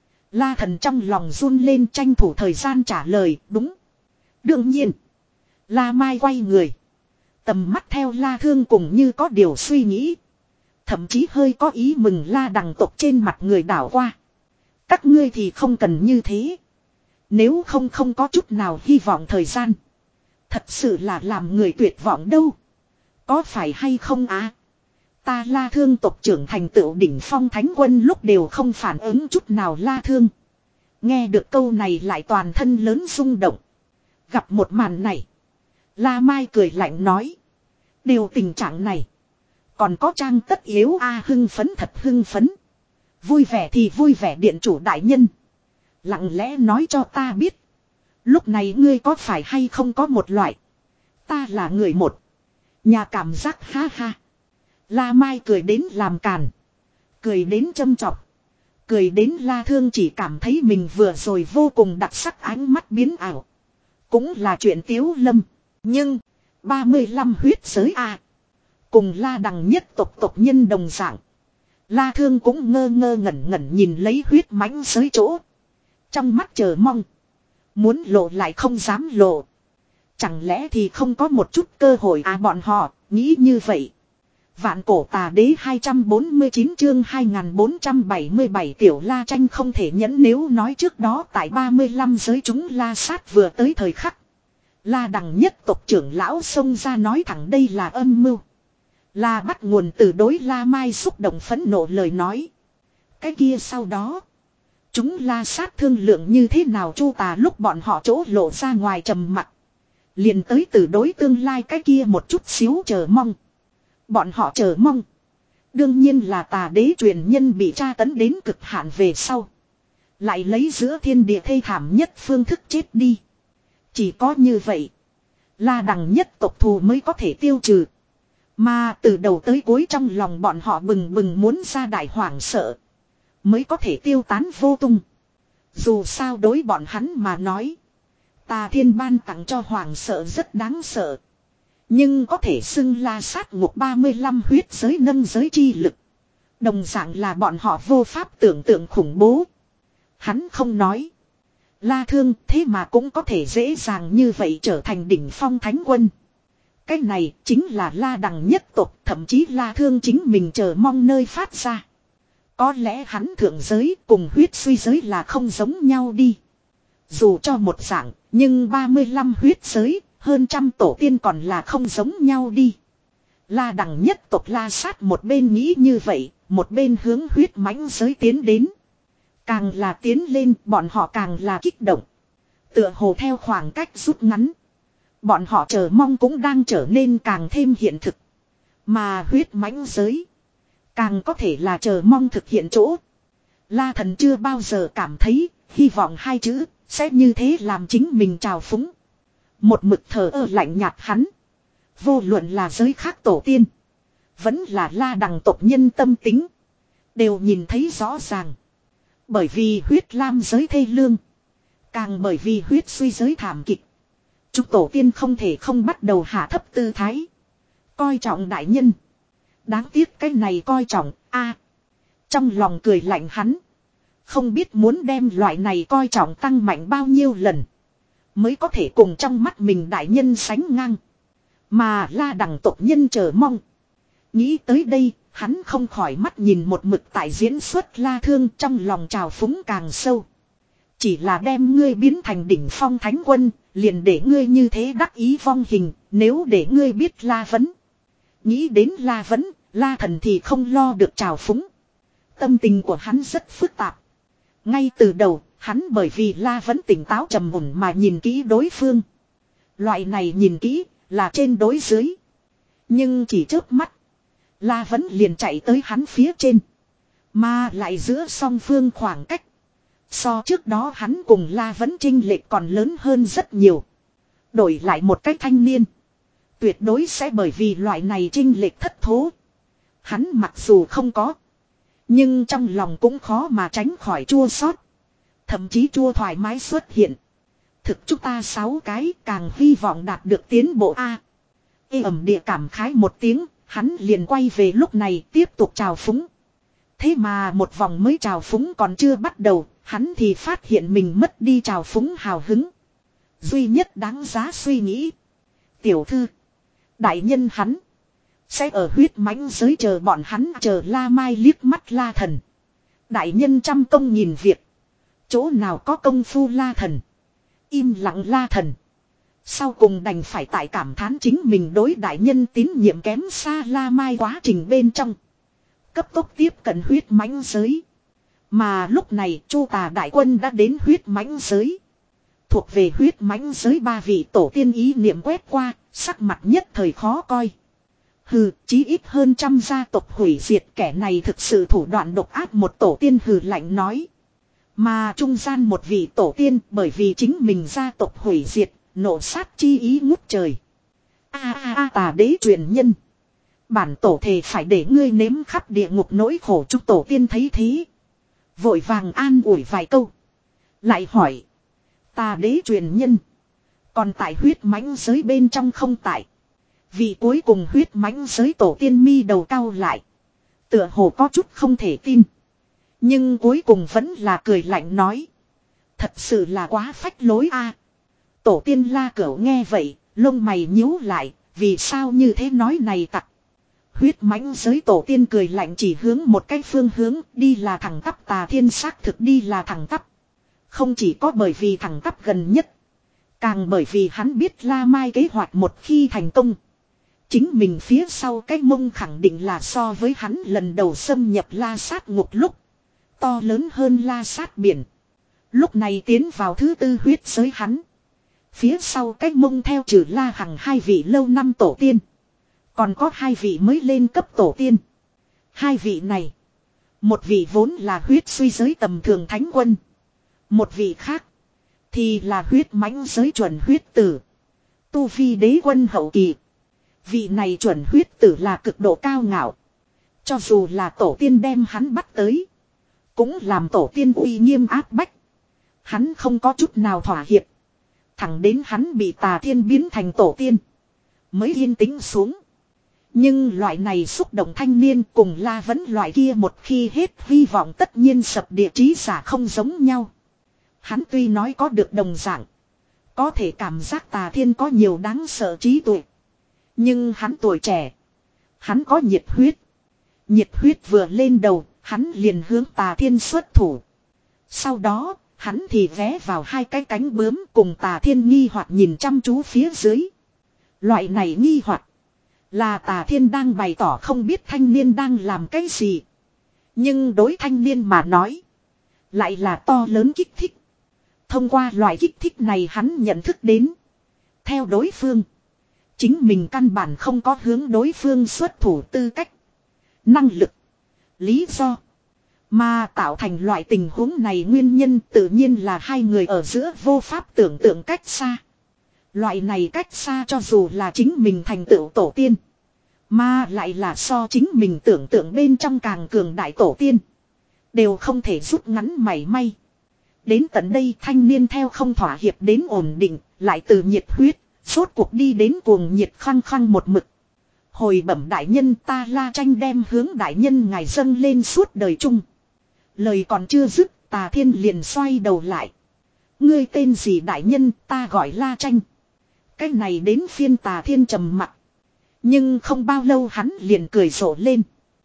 La Thần trong lòng run lên tranh thủ thời gian trả lời, đúng. Đương nhiên. La Mai quay người. Tầm mắt theo La Thương cùng như có điều suy nghĩ. Thậm chí hơi có ý mừng La Đằng tộc trên mặt người đảo qua. Các ngươi thì không cần như thế. Nếu không không có chút nào hy vọng thời gian. Thật sự là làm người tuyệt vọng đâu. Có phải hay không á? Ta La Thương tộc trưởng thành tựu đỉnh phong thánh quân lúc đều không phản ứng chút nào La Thương. Nghe được câu này lại toàn thân lớn rung động. Gặp một màn này. La Mai cười lạnh nói. Điều tình trạng này. Còn có trang tất yếu a à, hưng phấn thật hưng phấn. Vui vẻ thì vui vẻ điện chủ đại nhân. Lặng lẽ nói cho ta biết. Lúc này ngươi có phải hay không có một loại. Ta là người một. Nhà cảm giác ha ha. La Mai cười đến làm càn. Cười đến châm chọc. Cười đến La Thương chỉ cảm thấy mình vừa rồi vô cùng đặc sắc ánh mắt biến ảo. Cũng là chuyện tiếu lâm. Nhưng. ba mươi lăm huyết giới a à. Cùng La Đằng nhất tộc tộc nhân đồng dạng. La Thương cũng ngơ ngơ ngẩn ngẩn nhìn lấy huyết mãnh giới chỗ. Trong mắt chờ mong. Muốn lộ lại không dám lộ. Chẳng lẽ thì không có một chút cơ hội à bọn họ nghĩ như vậy. Vạn cổ tà đế hai trăm bốn mươi chín chương hai nghìn bốn trăm bảy mươi bảy tiểu La Tranh không thể nhẫn nếu nói trước đó tại ba mươi lăm giới chúng La Sát vừa tới thời khắc. La Đằng nhất tộc trưởng lão xông ra nói thẳng đây là âm mưu. Là bắt nguồn từ đối La Mai xúc động phẫn nộ lời nói. Cái kia sau đó. Chúng La Sát thương lượng như thế nào Chu Tà lúc bọn họ chỗ lộ ra ngoài trầm mặc. Liền tới từ đối tương lai cái kia một chút xíu chờ mong. Bọn họ chờ mong. Đương nhiên là Tà đế truyền nhân bị tra tấn đến cực hạn về sau. Lại lấy giữa thiên địa thê thảm nhất phương thức chết đi. Chỉ có như vậy. La Đằng nhất tộc thù mới có thể tiêu trừ. Mà từ đầu tới cuối trong lòng bọn họ bừng bừng muốn ra đại hoảng sợ. Mới có thể tiêu tán vô tung. Dù sao đối bọn hắn mà nói. Tà thiên ban tặng cho hoàng sợ rất đáng sợ. Nhưng có thể xưng La Sát ngục ba mươi lăm huyết giới nâng giới chi lực. Đồng dạng là bọn họ vô pháp tưởng tượng khủng bố. Hắn không nói. La Thương thế mà cũng có thể dễ dàng như vậy trở thành đỉnh phong thánh quân. Cái này chính là La Đằng nhất tộc, thậm chí La Thương chính mình chờ mong nơi phát ra. Có lẽ hắn thượng giới cùng huyết suy giới là không giống nhau đi. Dù cho một dạng, nhưng ba mươi lăm huyết giới, hơn trăm tổ tiên còn là không giống nhau đi. La Đằng nhất tộc La Sát một bên nghĩ như vậy, một bên hướng huyết mãnh giới tiến đến. Càng là tiến lên, bọn họ càng là kích động. Tựa hồ theo khoảng cách rút ngắn. Bọn họ chờ mong cũng đang trở nên càng thêm hiện thực. Mà huyết mãnh giới càng có thể là chờ mong thực hiện chỗ. La Thần chưa bao giờ cảm thấy hy vọng hai chữ sẽ như thế làm chính mình trào phúng. Một mực thờ ơ lạnh nhạt hắn. Vô luận là giới khác tổ tiên. Vẫn là La Đằng tộc nhân tâm tính. Đều nhìn thấy rõ ràng. Bởi vì huyết lam giới thê lương. Càng bởi vì huyết suy giới thảm kịch. Chúng tổ tiên không thể không bắt đầu hạ thấp tư thái. Coi trọng đại nhân. Đáng tiếc cái này coi trọng, a trong lòng cười lạnh hắn. Không biết muốn đem loại này coi trọng tăng mạnh bao nhiêu lần. Mới có thể cùng trong mắt mình đại nhân sánh ngang. Mà La Đằng tộc nhân chờ mong. Nghĩ tới đây, hắn không khỏi mắt nhìn một mực tại diễn xuất La Thương trong lòng trào phúng càng sâu. Chỉ là đem ngươi biến thành đỉnh phong thánh quân, liền để ngươi như thế đắc ý vong hình, nếu để ngươi biết La Vấn. Nghĩ đến La Vấn, La Thần thì không lo được trào phúng. Tâm tình của hắn rất phức tạp. Ngay từ đầu, hắn bởi vì La Vấn tỉnh táo trầm ổn mà nhìn kỹ đối phương. Loại này nhìn kỹ, là trên đối dưới. Nhưng chỉ chớp mắt, La Vấn liền chạy tới hắn phía trên. Mà lại giữa song phương khoảng cách. So trước đó hắn cùng La Vấn chênh lệch còn lớn hơn rất nhiều. Đổi lại một cách thanh niên. Tuyệt đối sẽ bởi vì loại này chênh lệch thất thố. Hắn mặc dù không có. Nhưng trong lòng cũng khó mà tránh khỏi chua xót. Thậm chí chua thoải mái xuất hiện. Thực chúng ta sáu cái càng hy vọng đạt được tiến bộ A. Ê ẩm địa cảm khái một tiếng. Hắn liền quay về lúc này tiếp tục trào phúng. Thế mà một vòng mới trào phúng còn chưa bắt đầu. Hắn thì phát hiện mình mất đi trào phúng hào hứng. Duy nhất đáng giá suy nghĩ. Tiểu thư. Đại nhân hắn. Sẽ ở huyết mãnh giới chờ bọn hắn chờ La Mai liếc mắt La Thần. Đại nhân trăm công nhìn việc. Chỗ nào có công phu La Thần. Im lặng La Thần. Sau cùng đành phải tại cảm thán chính mình đối đại nhân tín nhiệm kém xa La Mai quá trình bên trong. Cấp tốc tiếp cận huyết mãnh giới. Mà lúc này Chu Tà đại quân đã đến huyết mãnh giới. Thuộc về huyết mãnh giới ba vị tổ tiên ý niệm quét qua, sắc mặt nhất thời khó coi. Hừ, chí ít hơn trăm gia tộc hủy diệt, kẻ này thực sự thủ đoạn độc ác, một tổ tiên hừ lạnh nói. Mà trung gian một vị tổ tiên bởi vì chính mình gia tộc hủy diệt, nộ sát chi ý ngút trời. A a a Tà đế truyền nhân. Bản tổ thề phải để ngươi nếm khắp địa ngục nỗi khổ. Chúng tổ tiên thấy thế. Vội vàng an ủi vài câu. Lại hỏi. Tà đế truyền nhân. Còn tại huyết mãnh giới bên trong không tại. Vì cuối cùng huyết mãnh giới tổ tiên mi đầu cao lại. Tựa hồ có chút không thể tin. Nhưng cuối cùng vẫn là cười lạnh nói. Thật sự là quá phách lối a. Tổ tiên La Cửu nghe vậy, lông mày nhíu lại, vì sao như thế nói này tặc. Huyết mãnh giới tổ tiên cười lạnh chỉ hướng một cái phương hướng, đi là thẳng tắp. Tà thiên xác thực đi là thẳng tắp. Không chỉ có bởi vì thẳng tắp gần nhất, càng bởi vì hắn biết La Mai kế hoạch một khi thành công, Chính mình phía sau cái mông khẳng định là so với hắn lần đầu xâm nhập La Sát ngục lúc. To lớn hơn La Sát biển. Lúc này tiến vào thứ tư huyết giới hắn. Phía sau cái mông theo trừ La Hằng hai vị lâu năm tổ tiên. Còn có hai vị mới lên cấp tổ tiên. Hai vị này. Một vị vốn là huyết suy giới tầm thường thánh quân. Một vị khác. Thì là huyết mãnh giới chuẩn huyết tử. Tu vi đế quân hậu kỳ. Vị này chuẩn huyết tử là cực độ cao ngạo. Cho dù là tổ tiên đem hắn bắt tới. Cũng làm tổ tiên uy nghiêm áp bách. Hắn không có chút nào thỏa hiệp. Thẳng đến hắn bị Tà Thiên biến thành tổ tiên. Mới yên tĩnh xuống. Nhưng loại này xúc động thanh niên cùng La Vấn loại kia một khi hết hy vọng tất nhiên sập địa trí giả không giống nhau. Hắn tuy nói có được đồng dạng. Có thể cảm giác Tà Thiên có nhiều đáng sợ trí tuệ. Nhưng hắn tuổi trẻ. Hắn có nhiệt huyết. Nhiệt huyết vừa lên đầu, hắn liền hướng Tà Thiên xuất thủ. Sau đó, hắn thì ghé vào hai cái cánh bướm cùng Tà Thiên nghi hoặc nhìn chăm chú phía dưới. Loại này nghi hoặc là Tà Thiên đang bày tỏ không biết thanh niên đang làm cái gì. Nhưng đối thanh niên mà nói, lại là to lớn kích thích. Thông qua loại kích thích này hắn nhận thức đến. Theo đối phương, chính mình căn bản không có hướng đối phương xuất thủ tư cách, năng lực, lý do. Mà tạo thành loại tình huống này nguyên nhân tự nhiên là hai người ở giữa vô pháp tưởng tượng cách xa. Loại này cách xa cho dù là chính mình thành tựu tổ tiên. Mà lại là so chính mình tưởng tượng bên trong càng cường đại tổ tiên. Đều không thể rút ngắn mảy may. Đến tận đây thanh niên theo không thỏa hiệp đến ổn định, lại từ nhiệt huyết, rốt cuộc đi đến cuồng nhiệt khăng khăng một mực. Hồi bẩm đại nhân, ta La Tranh đem hướng đại nhân ngài dâng lên suốt đời chung. Lời còn chưa dứt, Tà Thiên liền xoay đầu lại. Ngươi tên gì đại nhân, ta gọi La Tranh. Cái này đến phiên Tà Thiên trầm mặt. Nhưng không bao lâu hắn liền cười rộ lên.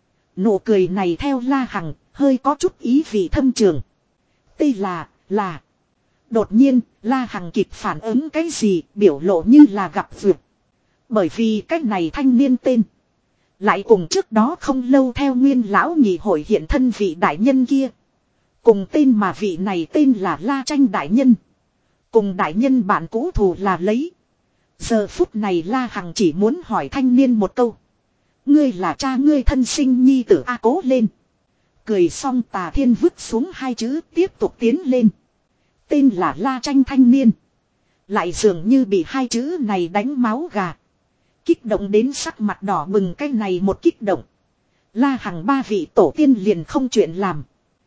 Nụ cười này theo La Hằng, hơi có chút ý vị thâm trường. Đây là, là. Đột nhiên, La Hằng kịp phản ứng cái gì, biểu lộ như là gặp vượt. Bởi vì cái này thanh niên tên. Lại cùng trước đó không lâu theo nguyên lão nhị hội hiện thân vị đại nhân kia. Cùng tên mà vị này tên là La Tranh đại nhân. Cùng đại nhân bạn cũ thù là lấy. Giờ phút này La Hằng chỉ muốn hỏi thanh niên một câu. Ngươi là cha ngươi thân sinh nhi tử A, cố lên. Cười xong Tà Thiên vứt xuống hai chữ tiếp tục tiến lên. Tên là La Tranh thanh niên. Lại dường như bị hai chữ này đánh máu gà. Kích động đến sắc mặt đỏ bừng, cái này một kích động. La Hằng ba vị tổ tiên liền không chuyện làm.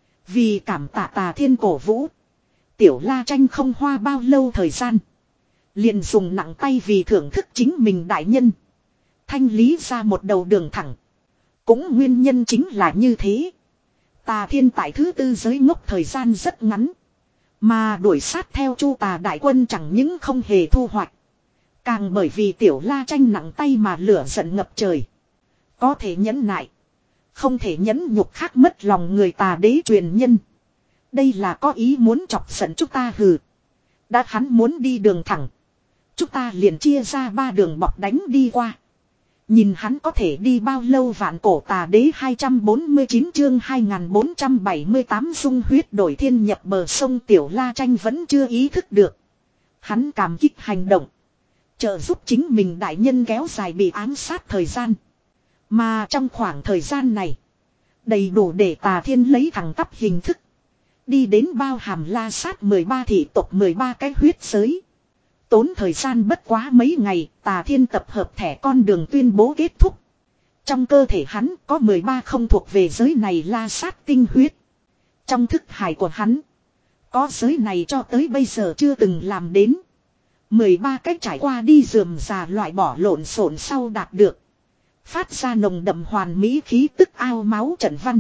Vì cảm tạ Tà Thiên cổ vũ. Tiểu La Tranh không hoa bao lâu thời gian. Liền dùng nặng tay vì thưởng thức chính mình đại nhân. Thanh lý ra một đầu đường thẳng. Cũng nguyên nhân chính là như thế. Tà Thiên tại thứ tư giới ngốc thời gian rất ngắn. Mà đuổi sát theo Chu Tà đại quân chẳng những không hề thu hoạch. Càng bởi vì tiểu La Tranh nặng tay mà lửa giận ngập trời. Có thể nhẫn nại. Không thể nhẫn nhục khác mất lòng người Tà đế truyền nhân. Đây là có ý muốn chọc giận chúng ta hừ. Đã hắn muốn đi đường thẳng. Chúng ta liền chia ra ba đường bọc đánh đi qua. Nhìn hắn có thể đi bao lâu. Vạn cổ Tà đế hai trăm bốn mươi chín chương hai nghìn bốn trăm bảy mươi tám dung huyết đổi thiên nhập bờ sông. Tiểu La Tranh vẫn chưa ý thức được. Hắn cảm kích hành động. Trợ giúp chính mình đại nhân kéo dài bị ám sát thời gian. Mà trong khoảng thời gian này. Đầy đủ để Tà Thiên lấy thẳng tắp hình thức. Đi đến bao hàm La Sát mười ba thị tộc mười ba cái huyết giới. Tốn thời gian bất quá mấy ngày, Tà Thiên tập hợp thẻ con đường tuyên bố kết thúc. Trong cơ thể hắn có mười ba không thuộc về giới này La Sát tinh huyết. Trong thức hải của hắn, có giới này cho tới bây giờ chưa từng làm đến. mười ba cách trải qua đi rườm rà loại bỏ lộn xộn sau đạt được. Phát ra nồng đậm hoàn mỹ khí tức ao máu trận văn.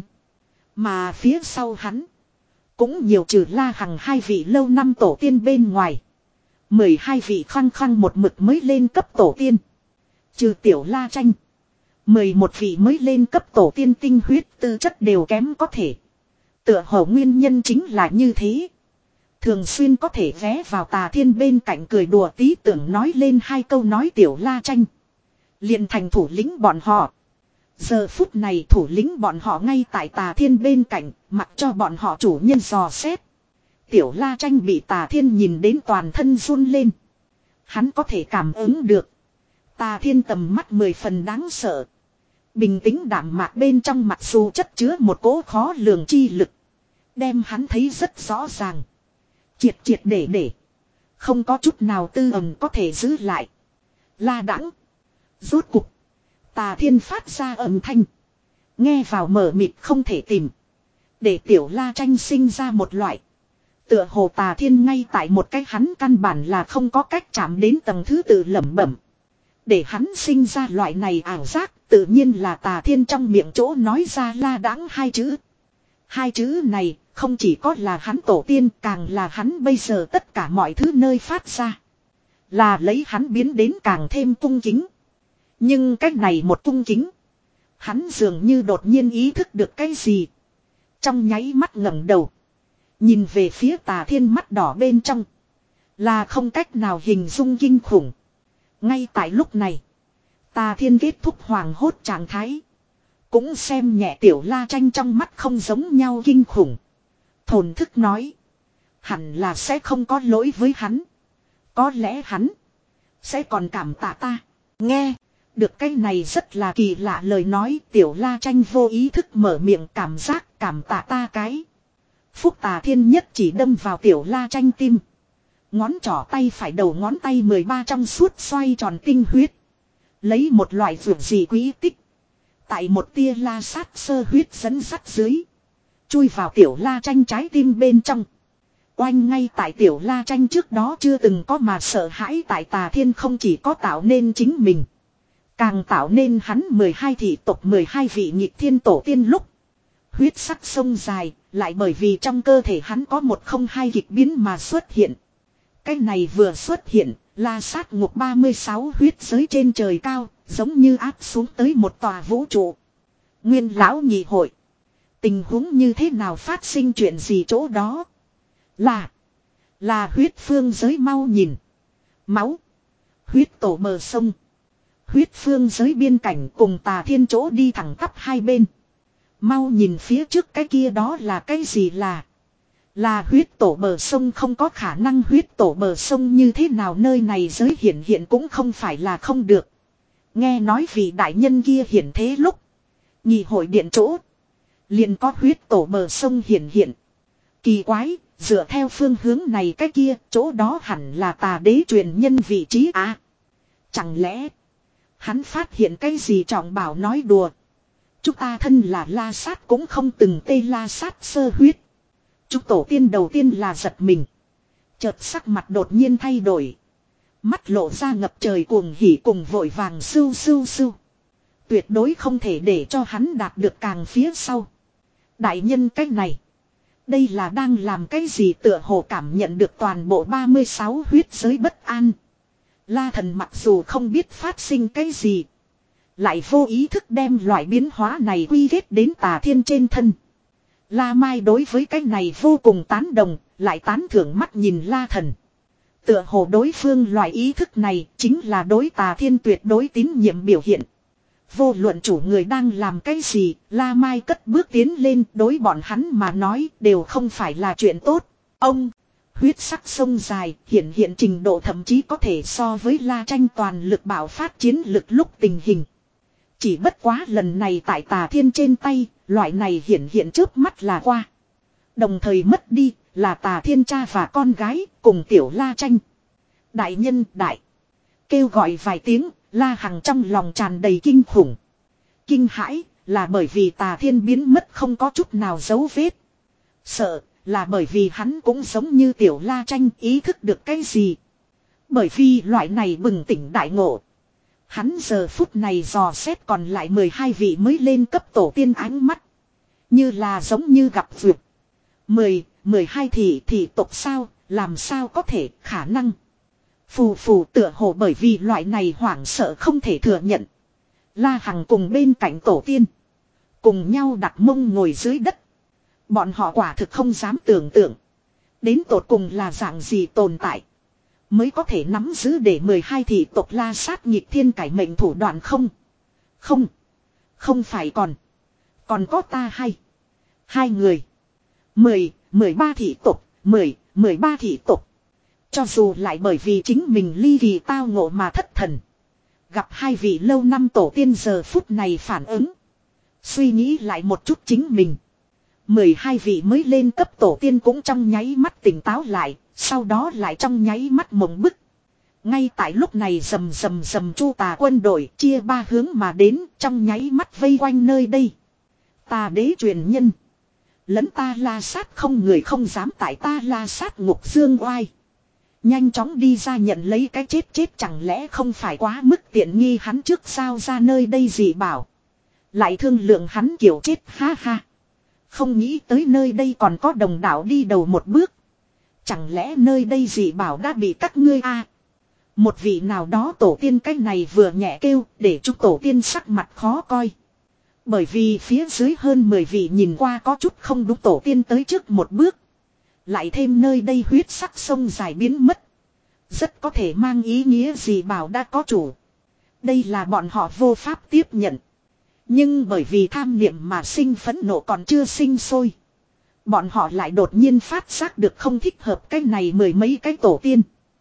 Mà phía sau hắn, cũng nhiều trừ La Hằng hai vị lâu năm tổ tiên bên ngoài. mười hai vị khăng khăng một mực mới lên cấp tổ tiên. Trừ tiểu La Tranh. mười một vị mới lên cấp tổ tiên tinh huyết tư chất đều kém có thể. Tựa hồ nguyên nhân chính là như thế. Thường xuyên có thể ghé vào Tà Thiên bên cạnh cười đùa tí tưởng nói lên hai câu nói tiểu La Tranh. liền thành thủ lĩnh bọn họ. Giờ phút này thủ lĩnh bọn họ ngay tại Tà Thiên bên cạnh, mặc cho bọn họ chủ nhân dò xét. Tiểu La Tranh bị Tà Thiên nhìn đến toàn thân run lên. Hắn có thể cảm ứng được. Tà Thiên tầm mắt mười phần đáng sợ. Bình tĩnh đạm mạc bên trong mặc dù chất chứa một cỗ khó lường chi lực. Đem hắn thấy rất rõ ràng. Triệt triệt để để. Không có chút nào tư ẩn có thể giữ lại. La đãng. Rốt cục. Tà Thiên phát ra âm thanh. Nghe vào mờ mịt không thể tìm. Để Tiểu La Tranh sinh ra một loại. Tựa hồ Tà Thiên ngay tại một cái hắn căn bản là không có cách chạm đến tầng thứ tự lẩm bẩm. Để hắn sinh ra loại này ảo giác tự nhiên là Tà Thiên trong miệng chỗ nói ra la đãng hai chữ. Hai chữ này không chỉ có là hắn tổ tiên càng là hắn bây giờ tất cả mọi thứ nơi phát ra. Là lấy hắn biến đến càng thêm cung kính. Nhưng cách này một cung kính. Hắn dường như đột nhiên ý thức được cái gì. Trong nháy mắt ngẩng đầu. Nhìn về phía Tà Thiên mắt đỏ bên trong. Là không cách nào hình dung kinh khủng. Ngay tại lúc này. Tà Thiên kết thúc hoàng hốt trạng thái. Cũng xem nhẹ Tiểu La Tranh trong mắt không giống nhau kinh khủng. Thổn thức nói. Hẳn là sẽ không có lỗi với hắn. Có lẽ hắn. Sẽ còn cảm tạ ta. Nghe. Được cái này rất là kỳ lạ lời nói. Tiểu La Tranh vô ý thức mở miệng cảm giác cảm tạ ta cái. Phúc Tà Thiên nhất chỉ đâm vào Tiểu La Tranh tim. Ngón trỏ tay phải đầu ngón tay mười ba trong suốt xoay tròn tinh huyết. Lấy một loại vượt gì quý tích. Tại một tia la sát sơ huyết dẫn sắt dưới. Chui vào Tiểu La Tranh trái tim bên trong. Oanh ngay tại Tiểu La Tranh trước đó chưa từng có mà sợ hãi tại Tà Thiên không chỉ có tạo nên chính mình. Càng tạo nên hắn mười hai thị tộc mười hai vị nhịp thiên tổ tiên lúc. Huyết sắc sông dài, lại bởi vì trong cơ thể hắn có một không hai kịch biến mà xuất hiện. Cái này vừa xuất hiện, la sát ngục ba mươi sáu huyết giới trên trời cao, giống như áp xuống tới một tòa vũ trụ. Nguyên lão nhị hội. Tình huống như thế nào phát sinh chuyện gì chỗ đó? Là, là huyết phương giới mau nhìn. Máu, huyết tổ bờ sông. Huyết phương giới biên cảnh cùng Tà Thiên chỗ đi thẳng tắp hai bên. Mau nhìn phía trước cái kia đó là cái gì là. Là huyết tổ bờ sông không có khả năng huyết tổ bờ sông như thế nào nơi này giới hiện hiện cũng không phải là không được. Nghe nói vị đại nhân kia hiện thế lúc. Nhị hội điện chỗ. Liền có huyết tổ bờ sông hiện hiện. Kỳ quái, dựa theo phương hướng này cái kia chỗ đó hẳn là Tà đế truyền nhân vị trí à. Chẳng lẽ hắn phát hiện cái gì trọng bảo nói đùa. Chúng ta thân là la sát cũng không từng tê la sát sơ huyết. Chúng tổ tiên đầu tiên là giật mình. Chợt sắc mặt đột nhiên thay đổi. Mắt lộ ra ngập trời cuồng hỉ cùng vội vàng sưu sưu sưu. Tuyệt đối không thể để cho hắn đạt được càng phía sau. Đại nhân cách này. Đây là đang làm cái gì tựa hồ cảm nhận được toàn bộ ba mươi sáu huyết giới bất an. La thần mặc dù không biết phát sinh cái gì. Lại vô ý thức đem loại biến hóa này quy kết đến Tà Thiên trên thân. La Mai đối với cái này vô cùng tán đồng, lại tán thưởng mắt nhìn La thần. Tựa hồ đối phương loại ý thức này chính là đối Tà Thiên tuyệt đối tín nhiệm biểu hiện. Vô luận chủ người đang làm cái gì, La Mai cất bước tiến lên đối bọn hắn mà nói đều không phải là chuyện tốt. Ông, huyết sắc sông dài, hiện hiện trình độ thậm chí có thể so với La Tranh toàn lực bạo phát chiến lực lúc tình hình. Chỉ bất quá lần này tại Tà Thiên trên tay, loại này hiện hiện trước mắt là qua. Đồng thời mất đi, là Tà Thiên cha và con gái, cùng Tiểu La Tranh. Đại nhân đại. Kêu gọi vài tiếng, La Hằng trong lòng tràn đầy kinh khủng. Kinh hãi, là bởi vì Tà Thiên biến mất không có chút nào dấu vết. Sợ, là bởi vì hắn cũng giống như Tiểu La Tranh ý thức được cái gì. Bởi vì loại này bừng tỉnh đại ngộ. Hắn giờ phút này dò xét còn lại mười hai vị mới lên cấp tổ tiên ánh mắt. Như là giống như gặp vượt. Mười, mười hai thị thị tộc sao, làm sao có thể khả năng. Phù phù tựa hồ bởi vì loại này hoảng sợ không thể thừa nhận. La Hằng cùng bên cạnh tổ tiên. Cùng nhau đặt mông ngồi dưới đất. Bọn họ quả thực không dám tưởng tượng. Đến tột cùng là dạng gì tồn tại. mới có thể nắm giữ để mười hai thị tộc La Sát nghịch thiên cải mệnh thủ đoạn không? Không. Không phải còn. Còn có ta hay. Hai người. Mười, mười ba thị tộc, mười, mười ba thị tộc. Cho dù lại bởi vì chính mình ly kỳ tao ngộ mà thất thần. Gặp hai vị lâu năm tổ tiên giờ phút này phản ứng. Suy nghĩ lại một chút chính mình. Mười hai vị mới lên cấp tổ tiên cũng trong nháy mắt tỉnh táo lại. Sau đó lại trong nháy mắt mộng bức. Ngay tại lúc này rầm rầm rầm Chu tà quân đội chia ba hướng mà đến trong nháy mắt vây quanh nơi đây. Tà đế truyền nhân. Lẫn ta La Sát không người không dám tại ta La Sát ngục dương oai. Nhanh chóng đi ra nhận lấy cái chết chết chẳng lẽ không phải quá mức tiện nghi hắn trước sao ra nơi đây gì bảo. Lại thương lượng hắn kiểu chết ha ha. Không nghĩ tới nơi đây còn có đồng đạo đi đầu một bước. Chẳng lẽ nơi đây dị bảo đã bị các ngươi a? Một vị nào đó tổ tiên cái này vừa nhẹ kêu để chúc tổ tiên sắc mặt khó coi. Bởi vì phía dưới hơn mười vị nhìn qua có chút không đúng tổ tiên tới trước một bước. Lại thêm nơi đây huyết sắc sông dài biến mất. Rất có thể mang ý nghĩa gì bảo đã có chủ. Đây là bọn họ vô pháp tiếp nhận. Nhưng bởi vì tham niệm mà sinh phẫn nộ còn chưa sinh sôi. Bọn họ lại đột nhiên phát giác được không thích hợp cái này mười mấy cái tổ tiên.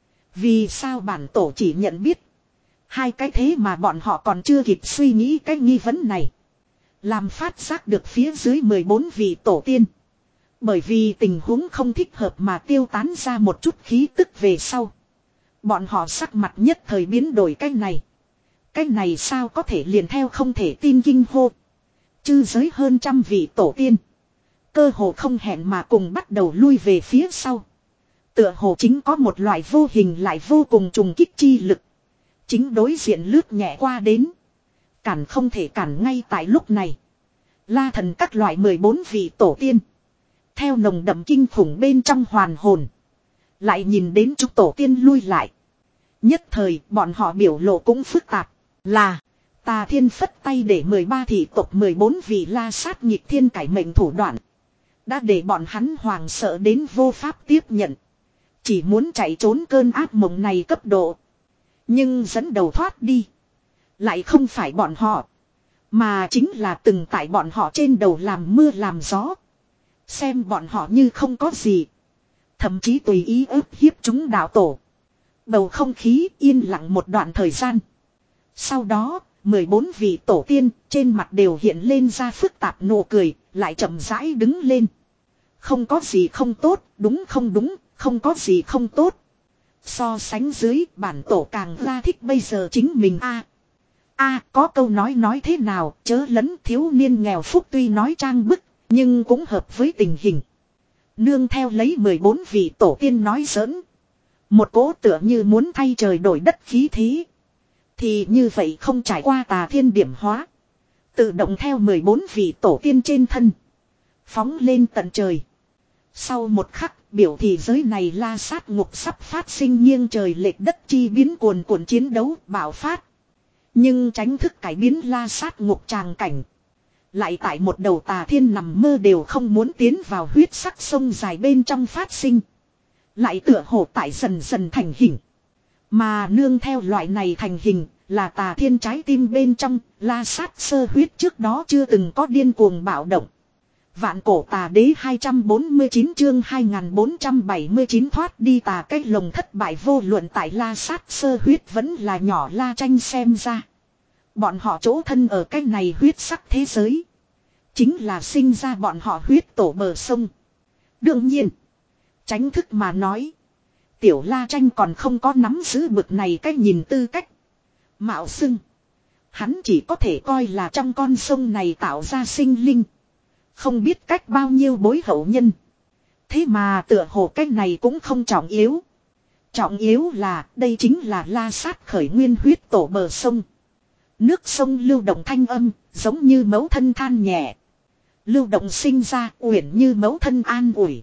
Vì sao bản tổ chỉ nhận biết. Hai cái thế mà bọn họ còn chưa kịp suy nghĩ cái nghi vấn này. Làm phát giác được phía dưới mười bốn vị tổ tiên. Bởi vì tình huống không thích hợp mà tiêu tán ra một chút khí tức về sau. Bọn họ sắc mặt nhất thời biến đổi cái này. Cái này sao có thể liền theo không thể tin kinh hô. Chư giới hơn trăm vị tổ tiên. Cơ hồ không hẹn mà cùng bắt đầu lui về phía sau. Tựa hồ chính có một loại vô hình lại vô cùng trùng kích chi lực. Chính đối diện lướt nhẹ qua đến. Cản không thể cản ngay tại lúc này. La thần các loại mười bốn vị tổ tiên. Theo nồng đậm kinh khủng bên trong hoàn hồn. Lại nhìn đến chúc tổ tiên lui lại. Nhất thời bọn họ biểu lộ cũng phức tạp. Là Tà Thiên phất tay để mười ba thị tộc mười bốn vị La Sát nghịch thiên cải mệnh thủ đoạn. Đã để bọn hắn hoàng sợ đến vô pháp tiếp nhận. Chỉ muốn chạy trốn cơn ác mộng này cấp độ. Nhưng dẫn đầu thoát đi. Lại không phải bọn họ. Mà chính là từng tại bọn họ trên đầu làm mưa làm gió. Xem bọn họ như không có gì. Thậm chí tùy ý ức hiếp chúng đạo tổ. Bầu không khí yên lặng một đoạn thời gian. Sau đó, mười bốn vị tổ tiên trên mặt đều hiện lên ra phức tạp nụ cười, lại chậm rãi đứng lên. Không có gì không tốt, đúng không đúng, không có gì không tốt. So sánh dưới, bản tổ càng ra thích bây giờ chính mình a. A, có câu nói nói thế nào, chớ lấn thiếu niên nghèo phúc tuy nói trang bức, nhưng cũng hợp với tình hình. Nương theo lấy mười bốn vị tổ tiên nói giỡn. Một cỗ tựa như muốn thay trời đổi đất khí thế. Thì như vậy không trải qua Tà Thiên điểm hóa. Tự động theo mười bốn vị tổ tiên trên thân. Phóng lên tận trời. Sau một khắc biểu thị giới này La Sát ngục sắp phát sinh nghiêng trời lệch đất chi biến cuồn cuộn chiến đấu bạo phát. Nhưng tránh thức cải biến La Sát ngục tràng cảnh. Lại tại một đầu Tà Thiên nằm mơ đều không muốn tiến vào huyết sắc sông dài bên trong phát sinh. Lại tựa hồ tại dần dần thành hình. Mà nương theo loại này thành hình là Tà Thiên trái tim bên trong, La Sát sơ huyết trước đó chưa từng có điên cuồng bạo động. Vạn cổ tà đế hai trăm bốn mươi chín chương hai nghìn bốn trăm bảy mươi chín thoát đi tà cái lồng thất bại vô luận tại La Sát sơ huyết vẫn là nhỏ La Tranh xem ra. Bọn họ chỗ thân ở cái này huyết sắc thế giới. Chính là sinh ra bọn họ huyết tổ bờ sông. Đương nhiên, tránh thức mà nói. Tiểu La Tranh còn không có nắm giữ bực này cách nhìn tư cách. Mạo xưng. Hắn chỉ có thể coi là trong con sông này tạo ra sinh linh. Không biết cách bao nhiêu bối hậu nhân. Thế mà tựa hồ cách này cũng không trọng yếu. Trọng yếu là đây chính là La Sát khởi nguyên huyết tổ bờ sông. Nước sông lưu động thanh âm giống như mẫu thân than nhẹ. Lưu động sinh ra uyển như mẫu thân an ủi.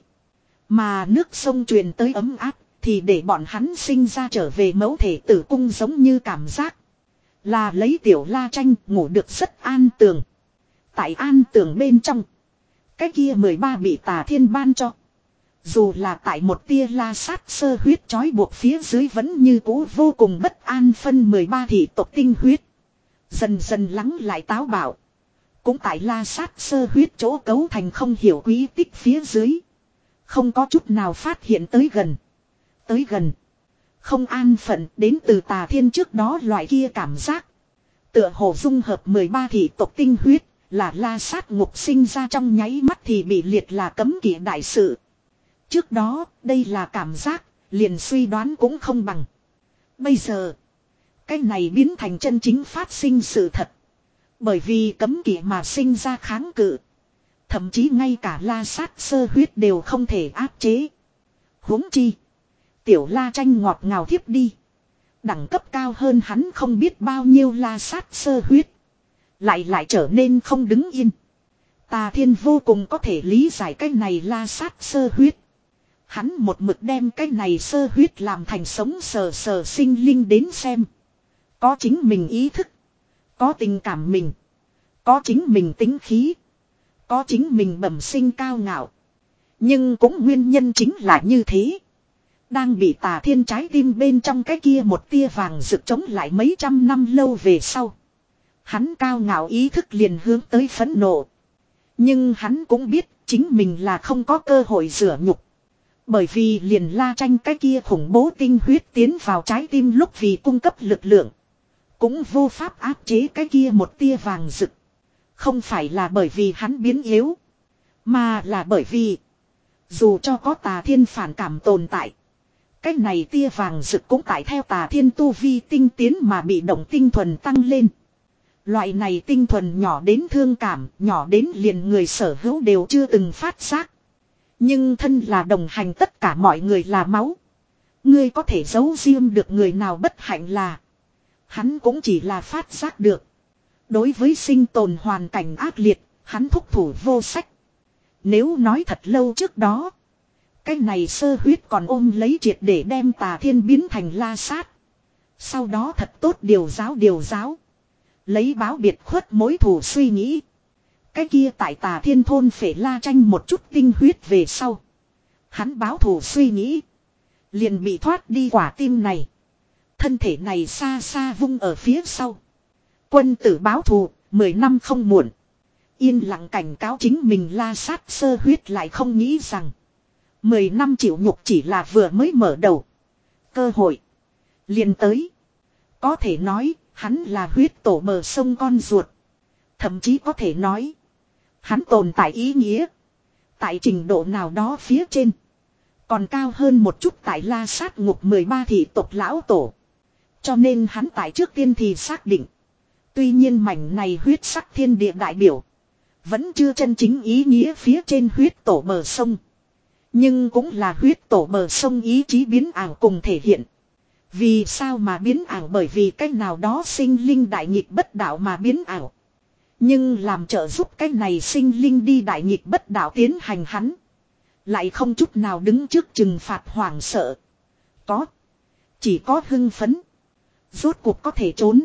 Mà nước sông truyền tới ấm áp thì để bọn hắn sinh ra trở về mẫu thể tử cung giống như cảm giác. Là lấy tiểu La Tranh ngủ được rất an tường. Tại an tường bên trong. Cái kia mười ba bị Tà Thiên ban cho. Dù là tại một tia la sát sơ huyết trói buộc phía dưới vẫn như cũ vô cùng bất an phân mười ba thị tộc tinh huyết. Dần dần lắng lại táo bạo. Cũng tại la sát sơ huyết chỗ cấu thành không hiểu quý tích phía dưới. Không có chút nào phát hiện tới gần. Tới gần. Không an phận đến từ tà thiên trước đó loại kia cảm giác. Tựa hồ dung hợp mười ba thị tộc tinh huyết. Là la sát ngục sinh ra trong nháy mắt thì bị liệt là cấm kỵ đại sự. Trước đó đây là cảm giác. Liền suy đoán cũng không bằng. Bây giờ. Cái này biến thành chân chính phát sinh sự thật. Bởi vì cấm kỵ mà sinh ra kháng cự. Thậm chí ngay cả la sát sơ huyết đều không thể áp chế. Huống chi. Tiểu la tranh ngọt ngào thiếp đi. Đẳng cấp cao hơn hắn không biết bao nhiêu la sát sơ huyết. Lại lại trở nên không đứng yên. Tà thiên vô cùng có thể lý giải cái này la sát sơ huyết. Hắn một mực đem cái này sơ huyết làm thành sống sờ sờ sinh linh đến xem. Có chính mình ý thức. Có tình cảm mình. Có chính mình tính khí. Có chính mình bẩm sinh cao ngạo. Nhưng cũng nguyên nhân chính là như thế. Đang bị tà thiên trái tim bên trong cái kia một tia vàng rực chống lại mấy trăm năm lâu về sau. Hắn cao ngạo ý thức liền hướng tới phẫn nộ. Nhưng hắn cũng biết chính mình là không có cơ hội rửa nhục. Bởi vì liền la tranh cái kia khủng bố tinh huyết tiến vào trái tim lúc vì cung cấp lực lượng. Cũng vô pháp áp chế cái kia một tia vàng rực. Không phải là bởi vì hắn biến yếu. Mà là bởi vì. Dù cho có tà thiên phản cảm tồn tại. Cái này tia vàng rực cũng tại theo tà thiên tu vi tinh tiến mà bị động tinh thuần tăng lên. Loại này tinh thuần nhỏ đến thương cảm, nhỏ đến liền người sở hữu đều chưa từng phát giác. Nhưng thân là đồng hành tất cả mọi người là máu. Ngươi có thể giấu riêng được người nào bất hạnh là. Hắn cũng chỉ là phát giác được. Đối với sinh tồn hoàn cảnh ác liệt, hắn thúc thủ vô sách. Nếu nói thật lâu trước đó. Cái này sơ huyết còn ôm lấy triệt để đem tà thiên biến thành la sát. Sau đó thật tốt điều giáo điều giáo. Lấy báo biệt khuất mối thù suy nghĩ. Cái kia tại tà thiên thôn phể la tranh một chút tinh huyết về sau. Hắn báo thù suy nghĩ. Liền bị thoát đi quả tim này. Thân thể này xa xa vung ở phía sau. Quân tử báo thù, mười năm không muộn. Yên lặng cảnh cáo chính mình la sát sơ huyết lại không nghĩ rằng. Mười năm chịu nhục chỉ là vừa mới mở đầu. Cơ hội. Liền tới. Có thể nói, hắn là huyết tổ bờ sông con ruột. Thậm chí có thể nói. Hắn tồn tại ý nghĩa. Tại trình độ nào đó phía trên. Còn cao hơn một chút tại la sát ngục mười ba thị tộc lão tổ. Cho nên hắn tại trước tiên thì xác định. Tuy nhiên mảnh này huyết sắc thiên địa đại biểu. Vẫn chưa chân chính ý nghĩa phía trên huyết tổ bờ sông. Nhưng cũng là huyết tổ bờ sông ý chí biến ảo cùng thể hiện. Vì sao mà biến ảo? Bởi vì cách nào đó sinh linh đại nghịch bất đạo mà biến ảo. Nhưng làm trợ giúp cái này sinh linh đi đại nghịch bất đạo tiến hành hắn. Lại không chút nào đứng trước trừng phạt hoảng sợ. Có. Chỉ có hưng phấn. Rốt cuộc có thể trốn.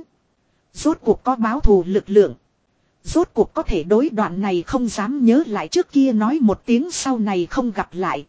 Rốt cuộc có báo thù lực lượng. Rốt cuộc có thể đối đoạn này không dám nhớ lại trước kia nói một tiếng sau này không gặp lại.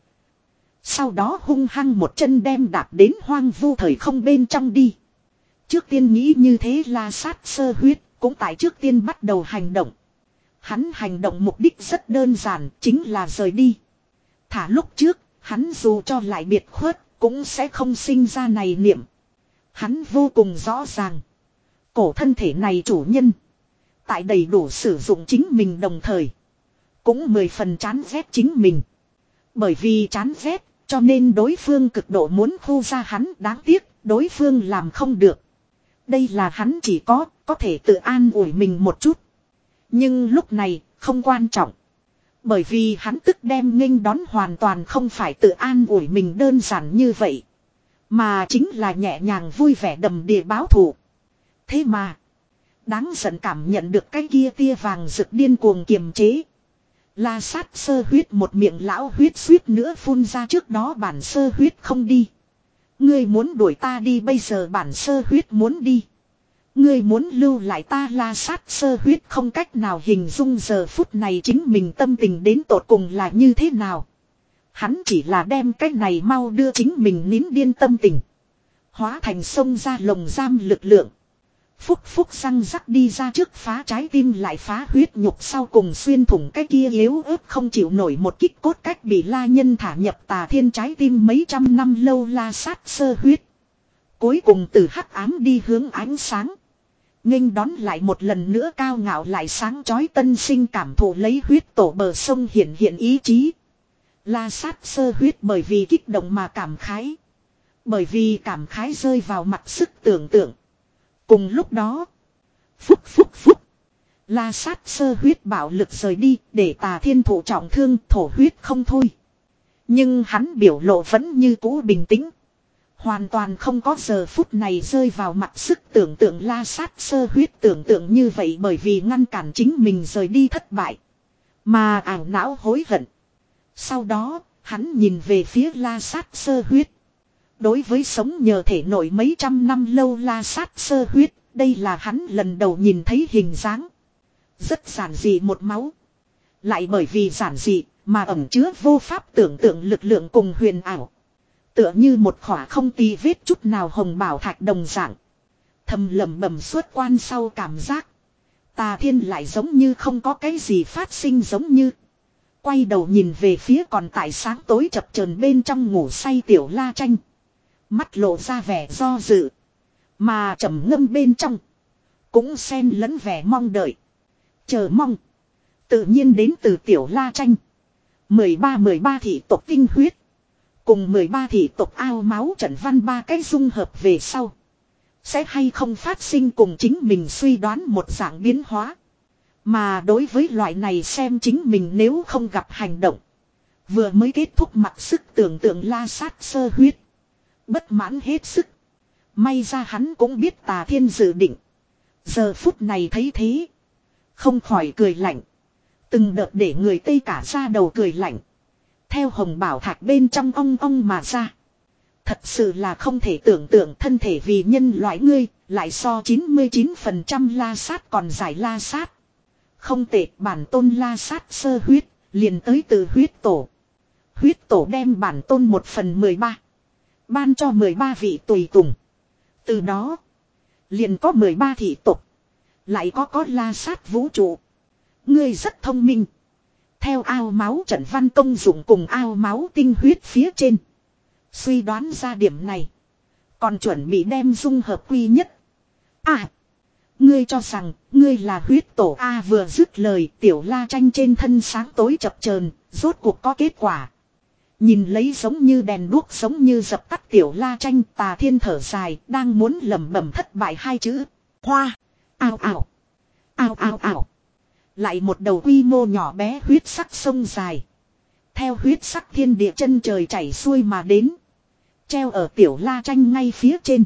Sau đó hung hăng một chân đem đạp đến hoang vu thời không bên trong đi. Trước tiên nghĩ như thế la sát sơ huyết cũng tại trước tiên bắt đầu hành động. Hắn hành động mục đích rất đơn giản chính là rời đi. Thả lúc trước hắn dù cho lại biệt khuất cũng sẽ không sinh ra này niệm. Hắn vô cùng rõ ràng. Cổ thân thể này chủ nhân. Tại đầy đủ sử dụng chính mình đồng thời. Cũng mười phần chán ghét chính mình. Bởi vì chán ghét cho nên đối phương cực độ muốn khu ra hắn, đáng tiếc đối phương làm không được. Đây là hắn chỉ có có thể tự an ủi mình một chút. Nhưng lúc này không quan trọng. Bởi vì hắn tức đem nghênh đón hoàn toàn không phải tự an ủi mình đơn giản như vậy. Mà chính là nhẹ nhàng vui vẻ đầm đìa báo thù. Thế mà. Đáng giận cảm nhận được cái kia tia vàng rực điên cuồng kiềm chế. La sát sơ huyết một miệng lão huyết suýt nữa phun ra trước đó bản sơ huyết không đi. Ngươi muốn đuổi ta đi bây giờ bản sơ huyết muốn đi. Ngươi muốn lưu lại ta la sát sơ huyết không cách nào hình dung giờ phút này chính mình tâm tình đến tột cùng là như thế nào. Hắn chỉ là đem cái này mau đưa chính mình nín điên tâm tình. Hóa thành sông ra lồng giam lực lượng. Phúc phúc răng rắc đi ra trước phá trái tim lại phá huyết nhục sau cùng xuyên thủng cái kia yếu ớt không chịu nổi một kích cốt cách bị la nhân thả nhập tà thiên trái tim mấy trăm năm lâu la sát sơ huyết. Cuối cùng từ hắc ám đi hướng ánh sáng. Nghênh đón lại một lần nữa cao ngạo lại sáng chói tân sinh cảm thụ lấy huyết tổ bờ sông hiện hiện ý chí. La sát sơ huyết bởi vì kích động mà cảm khái. Bởi vì cảm khái rơi vào mặt sức tưởng tượng. Cùng lúc đó. Phúc phúc phúc. La sát sơ huyết bạo lực rời đi để tà thiên thụ trọng thương thổ huyết không thôi. Nhưng hắn biểu lộ vẫn như cũ bình tĩnh. Hoàn toàn không có giờ phút này rơi vào mặt sức tưởng tượng la sát sơ huyết tưởng tượng như vậy bởi vì ngăn cản chính mình rời đi thất bại. Mà ảo não hối hận. Sau đó, hắn nhìn về phía la sát sơ huyết. Đối với sống nhờ thể nội mấy trăm năm lâu la sát sơ huyết, đây là hắn lần đầu nhìn thấy hình dáng. Rất giản dị một máu. Lại bởi vì giản dị mà ẩn chứa vô pháp tưởng tượng lực lượng cùng huyền ảo. Tựa như một khỏa không tì vết chút nào hồng bảo thạch đồng dạng. Thầm lẩm bẩm suốt quan sau cảm giác. Tà thiên lại giống như không có cái gì phát sinh giống như. Quay đầu nhìn về phía còn tại sáng tối chập chờn bên trong ngủ say tiểu la tranh. Mắt lộ ra vẻ do dự. Mà trầm ngâm bên trong. Cũng xen lẫn vẻ mong đợi. Chờ mong. Tự nhiên đến từ tiểu la tranh. mười ba mười ba thị tộc tinh huyết. Cùng mười ba thị tộc ao máu trận văn ba cái dung hợp về sau. Sẽ hay không phát sinh cùng chính mình suy đoán một dạng biến hóa. Mà đối với loại này xem chính mình nếu không gặp hành động. Vừa mới kết thúc mặc sức tưởng tượng la sát sơ huyết. Bất mãn hết sức. May ra hắn cũng biết tà thiên dự định. Giờ phút này thấy thế. Không khỏi cười lạnh. Từng đợt để người Tây cả ra đầu cười lạnh. Theo hồng bảo thạch bên trong ong ong mà ra. Thật sự là không thể tưởng tượng thân thể vì nhân loại ngươi. Lại so chín mươi chín phần trăm la sát còn giải la sát. Không tệ bản tôn la sát sơ huyết. Liền tới từ huyết tổ. Huyết tổ đem bản tôn một phần mười ba. Ban cho mười ba vị tùy tùng. Từ đó. Liền có mười ba thị tộc. Lại có có la sát vũ trụ. Ngươi rất thông minh. Theo ao máu trận văn công dụng cùng ao máu tinh huyết phía trên. Suy đoán ra điểm này. Còn chuẩn bị đem dung hợp quy nhất. À. Ngươi cho rằng ngươi là huyết tổ A vừa dứt lời tiểu la tranh trên thân sáng tối chập chờn rốt cuộc có kết quả. Nhìn lấy giống như đèn đuốc giống như dập tắt tiểu la tranh tà thiên thở dài đang muốn lẩm bẩm thất bại hai chữ. Hoa. Ao ảo. Ao ao ảo. Lại một đầu quy mô nhỏ bé huyết sắc sông dài. Theo huyết sắc thiên địa chân trời chảy xuôi mà đến. Treo ở tiểu la tranh ngay phía trên.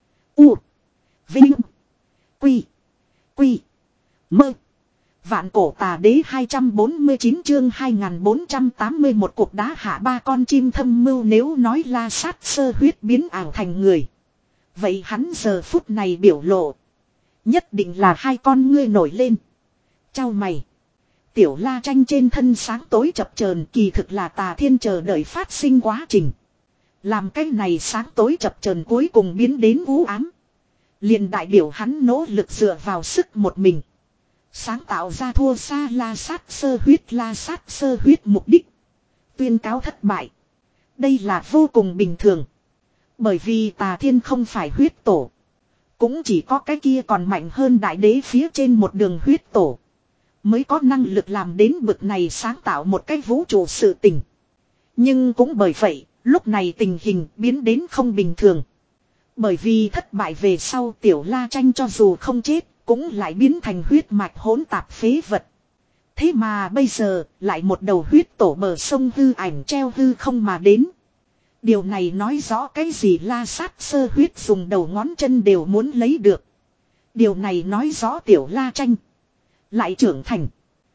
U. Vinh. Quy. Quy. Mơ. Vạn cổ tà đế hai trăm bốn mươi chín chương hai nghìn bốn trăm tám mươi một cục đá hạ ba con chim thâm mưu nếu nói la sát sơ huyết biến ảo thành người. Vậy hắn giờ phút này biểu lộ. Nhất định là hai con ngươi nổi lên. Chau mày. Tiểu la tranh trên thân sáng tối chập chờn kỳ thực là tà thiên chờ đợi phát sinh quá trình. Làm cái này sáng tối chập chờn cuối cùng biến đến u ám. Liền đại biểu hắn nỗ lực dựa vào sức một mình. Sáng tạo ra thua xa la sát sơ huyết la sát sơ huyết mục đích. Tuyên cáo thất bại. Đây là vô cùng bình thường. Bởi vì tà thiên không phải huyết tổ. Cũng chỉ có cái kia còn mạnh hơn đại đế phía trên một đường huyết tổ. Mới có năng lực làm đến bực này sáng tạo một cái vũ trụ sự tình. Nhưng cũng bởi vậy, lúc này tình hình biến đến không bình thường. Bởi vì thất bại về sau tiểu la tranh cho dù không chết, cũng lại biến thành huyết mạch hỗn tạp phế vật. Thế mà bây giờ, lại một đầu huyết tổ bờ sông hư ảnh treo hư không mà đến. Điều này nói rõ cái gì la sát sơ huyết dùng đầu ngón chân đều muốn lấy được. Điều này nói rõ tiểu la tranh. Lại trưởng thành.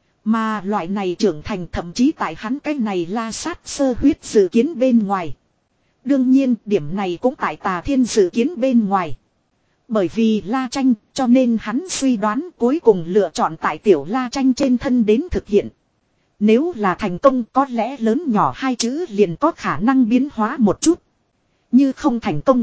Mà loại này trưởng thành thậm chí tại hắn cái này la sát sơ huyết dự kiến bên ngoài. Đương nhiên điểm này cũng tại tà thiên dự kiến bên ngoài. Bởi vì la tranh cho nên hắn suy đoán cuối cùng lựa chọn tại tiểu la tranh trên thân đến thực hiện. Nếu là thành công có lẽ lớn nhỏ hai chữ liền có khả năng biến hóa một chút. Như không thành công.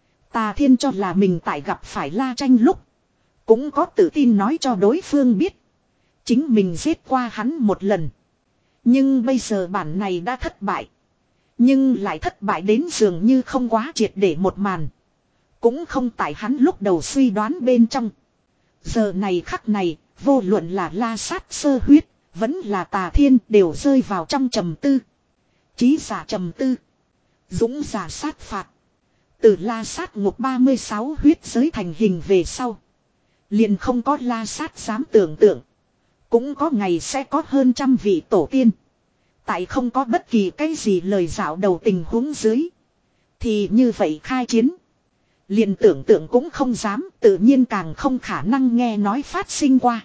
Tà Thiên cho là mình tại gặp phải La Tranh lúc. Cũng có tự tin nói cho đối phương biết. Chính mình giết qua hắn một lần. Nhưng bây giờ bản này đã thất bại. Nhưng lại thất bại đến dường như không quá triệt để một màn. Cũng không tại hắn lúc đầu suy đoán bên trong. Giờ này khắc này, vô luận là La Sát sơ huyết, vẫn là Tà Thiên đều rơi vào trong trầm tư. Chí giả trầm tư. Dũng giả sát phạt. Từ La Sát ngục ba mươi sáu huyết giới thành hình về sau. Liền không có La Sát dám tưởng tượng. Cũng có ngày sẽ có hơn trăm vị tổ tiên. Tại không có bất kỳ cái gì lời dạo đầu tình huống dưới. Thì như vậy khai chiến. Liền tưởng tượng cũng không dám, tự nhiên càng không khả năng nghe nói phát sinh qua.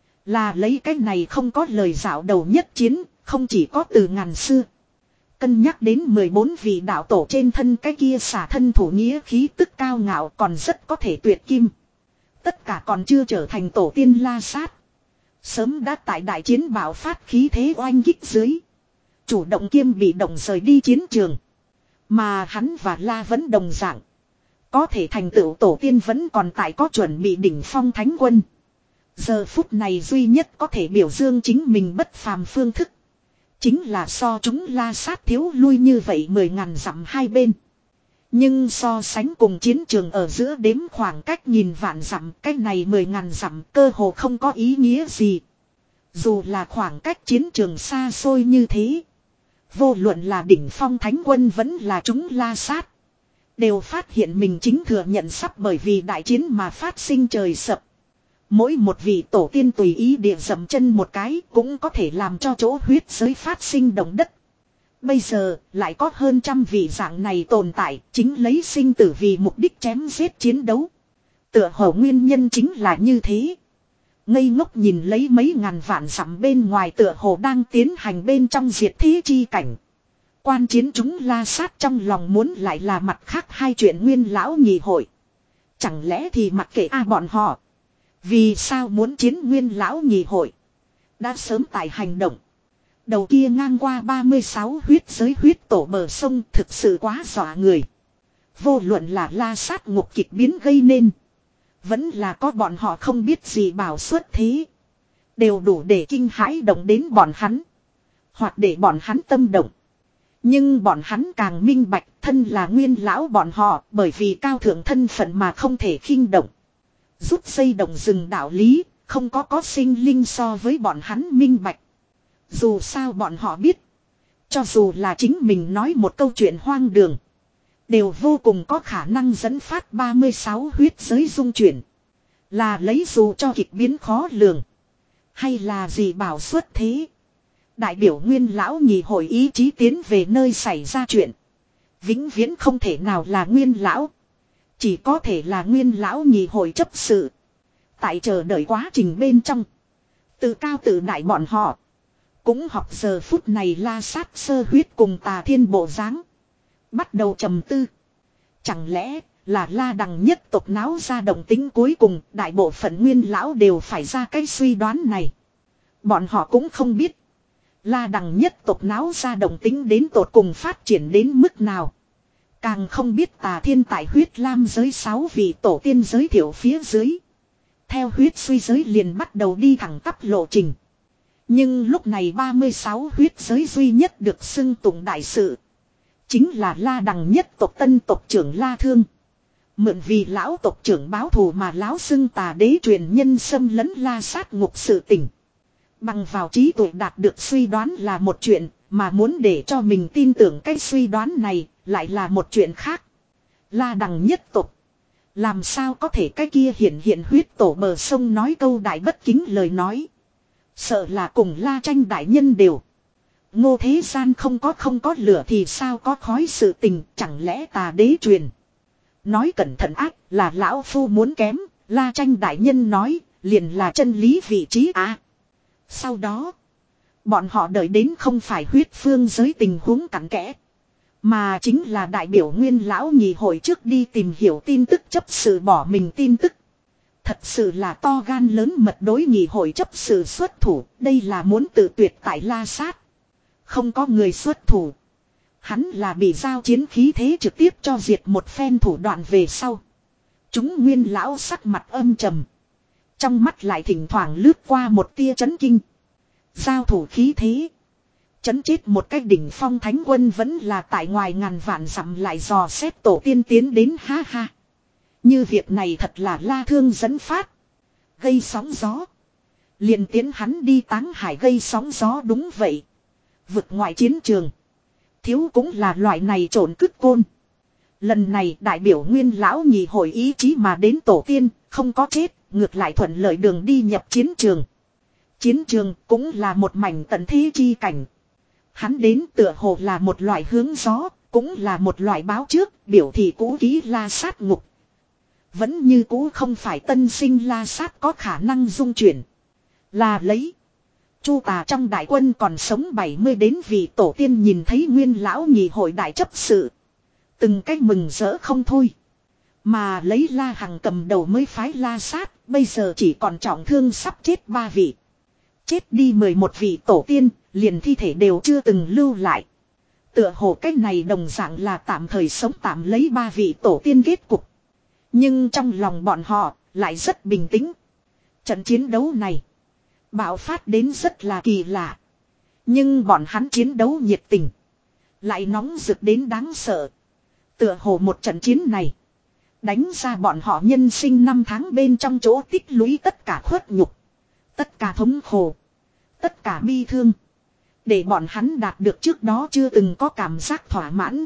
Là lấy cái này không có lời dạo đầu nhất chiến, không chỉ có từ ngàn xưa. Cân nhắc đến mười bốn vị đạo tổ trên thân cái kia xả thân thủ nghĩa khí tức cao ngạo còn rất có thể tuyệt kim. Tất cả còn chưa trở thành tổ tiên La Sát. Sớm đã tại đại chiến bạo phát khí thế oanh kích dưới. Chủ động kiêm bị động rời đi chiến trường. Mà hắn và La vẫn đồng dạng. Có thể thành tựu tổ tiên vẫn còn tại có chuẩn bị đỉnh phong thánh quân. Giờ phút này duy nhất có thể biểu dương chính mình bất phàm phương thức. Chính là so chúng La Sát thiếu lui như vậy mười ngàn dặm hai bên. Nhưng so sánh cùng chiến trường ở giữa đếm khoảng cách nghìn vạn dặm, cách này mười ngàn dặm cơ hồ không có ý nghĩa gì. Dù là khoảng cách chiến trường xa xôi như thế. Vô luận là đỉnh phong thánh quân vẫn là chúng La Sát. Đều phát hiện mình chính thừa nhận sắp bởi vì đại chiến mà phát sinh trời sập. Mỗi một vị tổ tiên tùy ý địa dậm chân một cái cũng có thể làm cho chỗ huyết giới phát sinh động đất. Bây giờ lại có hơn trăm vị dạng này tồn tại chính lấy sinh tử vì mục đích chém giết chiến đấu. Tựa hồ nguyên nhân chính là như thế. Ngây ngốc nhìn lấy mấy ngàn vạn dặm bên ngoài tựa hồ đang tiến hành bên trong diệt thế chi cảnh. Quan chiến chúng La Sát trong lòng muốn lại là mặt khác hai chuyện nguyên lão nhị hội. Chẳng lẽ thì mặc kệ a bọn họ. Vì sao muốn chiến nguyên lão nhị hội. Đã sớm tại hành động. Đầu kia ngang qua ba mươi sáu huyết giới huyết tổ bờ sông thực sự quá dọa người. Vô luận là La Sát ngục kịch biến gây nên. Vẫn là có bọn họ không biết gì bảo xuất thế. Đều đủ để kinh hãi động đến bọn hắn. Hoặc để bọn hắn tâm động. Nhưng bọn hắn càng minh bạch thân là nguyên lão bọn họ bởi vì cao thượng thân phận mà không thể khinh động. Rút dây động rừng đạo lý, không có có sinh linh so với bọn hắn minh bạch. Dù sao bọn họ biết. Cho dù là chính mình nói một câu chuyện hoang đường. Đều vô cùng có khả năng dẫn phát ba mươi sáu huyết giới dung chuyển. Là lấy dù cho kịch biến khó lường. Hay là gì bảo xuất thế. Đại biểu nguyên lão nhị hội ý chí tiến về nơi xảy ra chuyện. Vĩnh viễn không thể nào là nguyên lão. Chỉ có thể là nguyên lão nhị hội chấp sự. Tại chờ đợi quá trình bên trong. Từ cao từ đại bọn họ. Cũng học giờ phút này La Sát sơ huyết cùng Tà Thiên bộ dáng. Bắt đầu trầm tư. Chẳng lẽ là La Đằng nhất tộc náo ra động tính cuối cùng đại bộ phận nguyên lão đều phải ra cái suy đoán này. Bọn họ cũng không biết. La Đằng nhất tộc náo ra động tính đến tột cùng phát triển đến mức nào. Càng không biết Tà Thiên tại huyết lam giới sáu vị tổ tiên giới thiệu phía dưới. Theo huyết suy giới liền bắt đầu đi thẳng tắp lộ trình. Nhưng lúc này ba mươi sáu huyết giới duy nhất được xưng tụng đại sự. Chính là La Đằng nhất tộc tân tộc trưởng La Thương. Mượn vì lão tộc trưởng báo thù mà lão xưng Tà đế truyền nhân xâm lấn La Sát ngục sự tỉnh. Bằng vào trí tuệ đạt được suy đoán là một chuyện, mà muốn để cho mình tin tưởng cái suy đoán này lại là một chuyện khác. La Đằng nhất tộc. Làm sao có thể cái kia hiện hiện huyết tổ bờ sông nói câu đại bất kính lời nói. Sợ là cùng La Tranh đại nhân đều. Ngô thế gian không có không có lửa thì sao có khói sự tình, chẳng lẽ Tà đế truyền. Nói cẩn thận ác là lão phu muốn kém, La Tranh đại nhân nói, liền là chân lý vị trí à. Sau đó, bọn họ đợi đến không phải huyết phương giới tình huống cặn kẽ. Mà chính là đại biểu nguyên lão nhị hội trước đi tìm hiểu tin tức chấp sự bỏ mình tin tức. Thật sự là to gan lớn mật đối nghị hội chấp sự xuất thủ. Đây là muốn tự tuyệt tại La Sát. Không có người xuất thủ. Hắn là bị giao chiến khí thế trực tiếp cho diệt một phen thủ đoạn về sau. Chúng nguyên lão sắc mặt âm trầm. Trong mắt lại thỉnh thoảng lướt qua một tia chấn kinh. Giao thủ khí thế. Chấn chết một cái đỉnh phong thánh quân vẫn là tại ngoài ngàn vạn dặm lại dò xét tổ tiên tiến đến ha ha. Như việc này thật là La Thương dẫn phát. Gây sóng gió. Liền tiến hắn đi Táng Hải gây sóng gió đúng vậy. Vực ngoại chiến trường. Thiếu cũng là loại này trộn cứt côn. Lần này đại biểu nguyên lão nhị hội ý chí mà đến tổ tiên, không có chết, ngược lại thuận lợi đường đi nhập chiến trường. Chiến trường cũng là một mảnh tận thế chi cảnh. Hắn đến tựa hồ là một loại hướng gió, cũng là một loại báo trước, biểu thị cũ ký La Sát ngục. Vẫn như cũ không phải tân sinh La Sát có khả năng dung chuyển. Là lấy. Chu Tà trong đại quân còn sống bảy mươi đến vị tổ tiên nhìn thấy nguyên lão nhị hội đại chấp sự. Từng cách mừng rỡ không thôi. Mà lấy La Hằng cầm đầu mới phái La Sát, bây giờ chỉ còn trọng thương sắp chết ba vị. Chết đi mười một vị tổ tiên, liền thi thể đều chưa từng lưu lại. Tựa hồ cách này đồng dạng là tạm thời sống tạm lấy ba vị tổ tiên kết cục. Nhưng trong lòng bọn họ lại rất bình tĩnh. Trận chiến đấu này bạo phát đến rất là kỳ lạ. Nhưng bọn hắn chiến đấu nhiệt tình. Lại nóng rực đến đáng sợ. Tựa hồ một trận chiến này đánh ra bọn họ nhân sinh năm tháng bên trong chỗ tích lũy tất cả khuất nhục. Tất cả thống khổ. Tất cả bi thương. Để bọn hắn đạt được trước đó chưa từng có cảm giác thỏa mãn.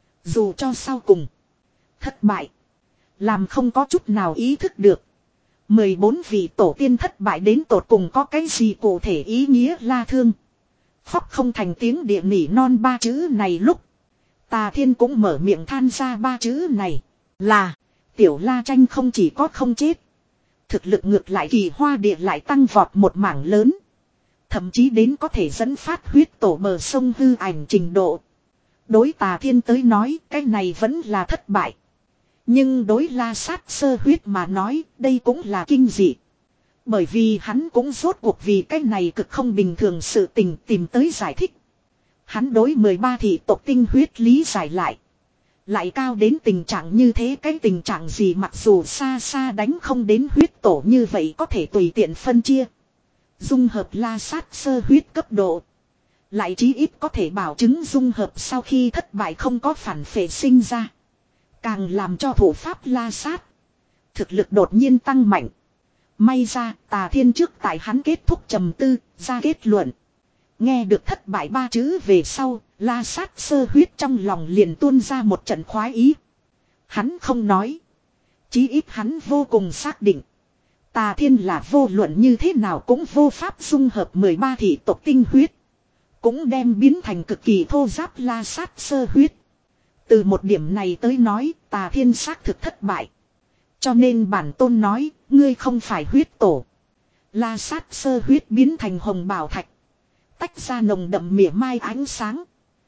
Dù cho sau cùng thất bại. Làm không có chút nào ý thức được. mười bốn vị tổ tiên thất bại đến tột cùng có cái gì cụ thể ý nghĩa La Thương. Khóc không thành tiếng địa nỉ non ba chữ này lúc. Tà Thiên cũng mở miệng than ra ba chữ này. Là. Tiểu La Tranh không chỉ có không chết. Thực lực ngược lại kỳ hoa địa lại tăng vọt một mảng lớn. Thậm chí đến có thể dẫn phát huyết tổ bờ sông hư ảnh trình độ. Đối Tà Thiên tới nói cái này vẫn là thất bại. Nhưng đối La Sát sơ huyết mà nói đây cũng là kinh dị. Bởi vì hắn cũng rốt cuộc vì cái này cực không bình thường sự tình tìm tới giải thích. Hắn đối mười ba thị tộc tinh huyết lý giải lại. Lại cao đến tình trạng như thế cái tình trạng gì mặc dù xa xa đánh không đến huyết tổ như vậy có thể tùy tiện phân chia. Dung hợp La Sát sơ huyết cấp độ. Lại chí ít có thể bảo chứng dung hợp sau khi thất bại không có phản phệ sinh ra. Càng làm cho thủ pháp La Sát thực lực đột nhiên tăng mạnh. May ra Tà Thiên trước tại hắn kết thúc trầm tư ra kết luận. Nghe được thất bại ba chữ về sau, La Sát sơ huyết trong lòng liền tuôn ra một trận khoái ý. Hắn không nói. Chí ít hắn vô cùng xác định. Tà Thiên là vô luận như thế nào cũng vô pháp dung hợp mười ba thị tộc tinh huyết. Cũng đem biến thành cực kỳ thô giáp La Sát sơ huyết. Từ một điểm này tới nói, Tà Thiên xác thực thất bại. Cho nên bản tôn nói, ngươi không phải huyết tổ. La Sát sơ huyết biến thành hồng bảo thạch. Tách ra nồng đậm mỉa mai ánh sáng.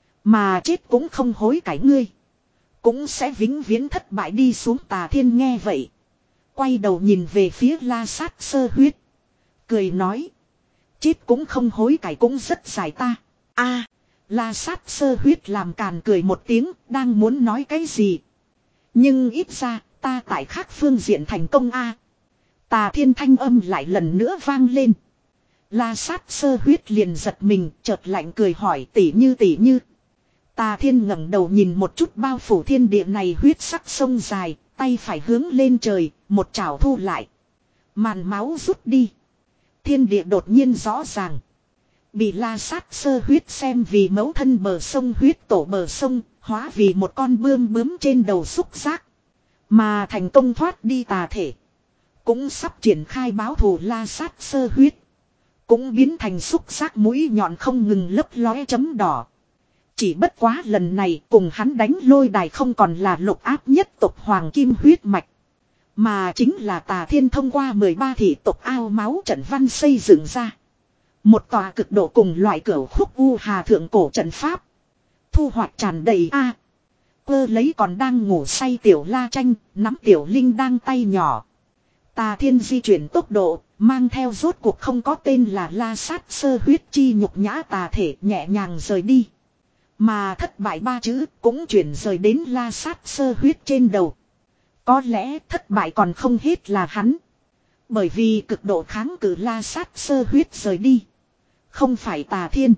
Mà chết cũng không hối cải ngươi. Cũng sẽ vĩnh viễn thất bại đi xuống. Tà Thiên nghe vậy. Quay đầu nhìn về phía La Sát sơ huyết. Cười nói. Chết cũng không hối cải cũng rất dài ta. A, La Sát sơ huyết làm càn cười một tiếng. Đang muốn nói cái gì. Nhưng ít ra ta tại khác phương diện thành công a. Tà Thiên thanh âm lại lần nữa vang lên. La Sát sơ huyết liền giật mình, chợt lạnh cười hỏi tỷ như tỷ như. Tà Thiên ngẩng đầu nhìn một chút bao phủ thiên địa này huyết sắc sông dài, tay phải hướng lên trời, một chảo thu lại. Màn máu rút đi. Thiên địa đột nhiên rõ ràng. Bị La Sát sơ huyết xem vì mẫu thân bờ sông huyết tổ bờ sông, hóa vì một con bươm bướm trên đầu xúc giác. Mà thành công thoát đi tà thể. Cũng sắp triển khai báo thù La Sát sơ huyết. Cũng biến thành xúc giác mũi nhọn không ngừng lấp lóe chấm đỏ. Chỉ bất quá lần này cùng hắn đánh lôi đài không còn là lục áp nhất tộc hoàng kim huyết mạch. Mà chính là Tà Thiên thông qua mười ba thị tộc ao máu trận văn xây dựng ra. Một tòa cực độ cùng loại cửu khúc u hà thượng cổ trận pháp. Thu hoạch tràn đầy a. Cơ lấy còn đang ngủ say tiểu La Tranh, nắm tiểu Linh đang tay nhỏ. Tà Thiên di chuyển tốc độ, mang theo rốt cuộc không có tên là La Sát Sơ Huyết chi nhục nhã tà thể nhẹ nhàng rời đi. Mà thất bại ba chữ cũng chuyển rời đến La Sát Sơ Huyết trên đầu. Có lẽ thất bại còn không hết là hắn. Bởi vì cực độ kháng cự La Sát Sơ Huyết rời đi. Không phải Tà Thiên.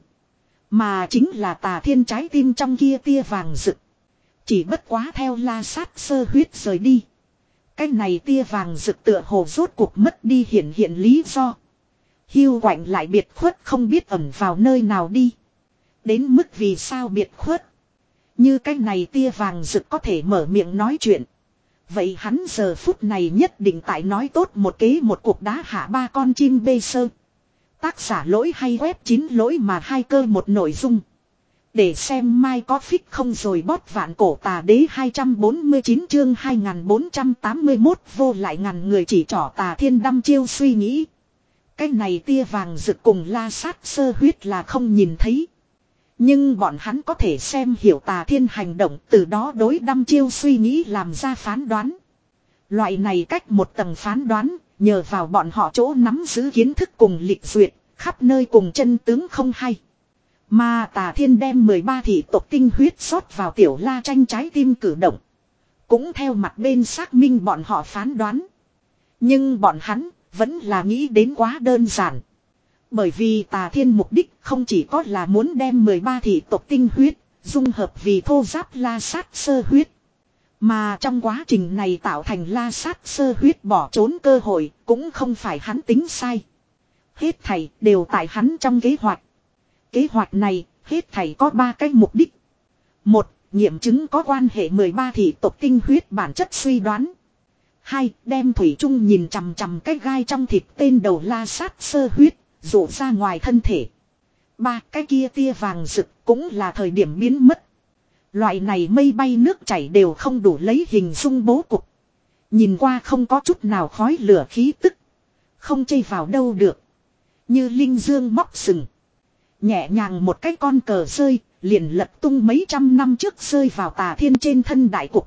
Mà chính là Tà Thiên trái tim trong kia tia vàng rực. Chỉ bất quá theo La Sát Sơ Huyết rời đi. Cái này tia vàng rực tựa hồ rốt cuộc mất đi hiện hiện lý do. Hiu quạnh lại biệt khuất không biết ẩn vào nơi nào đi. Đến mức vì sao biệt khuất. Như cái này tia vàng rực có thể mở miệng nói chuyện. Vậy hắn giờ phút này nhất định tại nói tốt một kế một cuộc đá hạ ba con chim bê sơ. Tác giả lỗi hay web chín lỗi mà hai cơ một nội dung. Để xem mai có phích không rồi bót vạn cổ tà đế hai trăm bốn mươi chín chương hai nghìn bốn trăm tám mươi mốt vô lại ngàn người chỉ trỏ Tà Thiên đăm chiêu suy nghĩ. Cái này tia vàng rực cùng La Sát Sơ Huyết là không nhìn thấy. Nhưng bọn hắn có thể xem hiểu Tà Thiên hành động, từ đó đối đăm chiêu suy nghĩ làm ra phán đoán. Loại này cách một tầng phán đoán, nhờ vào bọn họ chỗ nắm giữ kiến thức cùng lịch duyệt, khắp nơi cùng chân tướng không hay. Mà Tà Thiên đem mười ba thị tộc tinh huyết rót vào Tiểu La Tranh trái tim cử động. Cũng theo mặt bên xác minh bọn họ phán đoán. Nhưng bọn hắn vẫn là nghĩ đến quá đơn giản. Bởi vì Tà Thiên mục đích không chỉ có là muốn đem mười ba thị tộc tinh huyết dung hợp vì thô giáp La Sát Sơ Huyết. Mà trong quá trình này tạo thành La Sát Sơ Huyết bỏ trốn cơ hội cũng không phải hắn tính sai. Hết thảy đều tại hắn trong kế hoạch. Kế hoạch này hết thảy có ba cái mục đích. Một, nghiệm chứng có quan hệ mười ba thị tộc tinh huyết bản chất suy đoán. Hai, đem thủy chung nhìn chằm chằm cái gai trong thịt tên đầu La Sát Sơ Huyết rủ ra ngoài thân thể. Ba, cái kia tia vàng rực cũng là thời điểm biến mất. Loại này mây bay nước chảy đều không đủ lấy hình dung bố cục. Nhìn qua không có chút nào khói lửa khí tức. Không chây vào đâu được. Như linh dương móc sừng. Nhẹ nhàng một cái con cờ rơi, liền lật tung mấy trăm năm trước rơi vào Tà Thiên trên thân đại cục.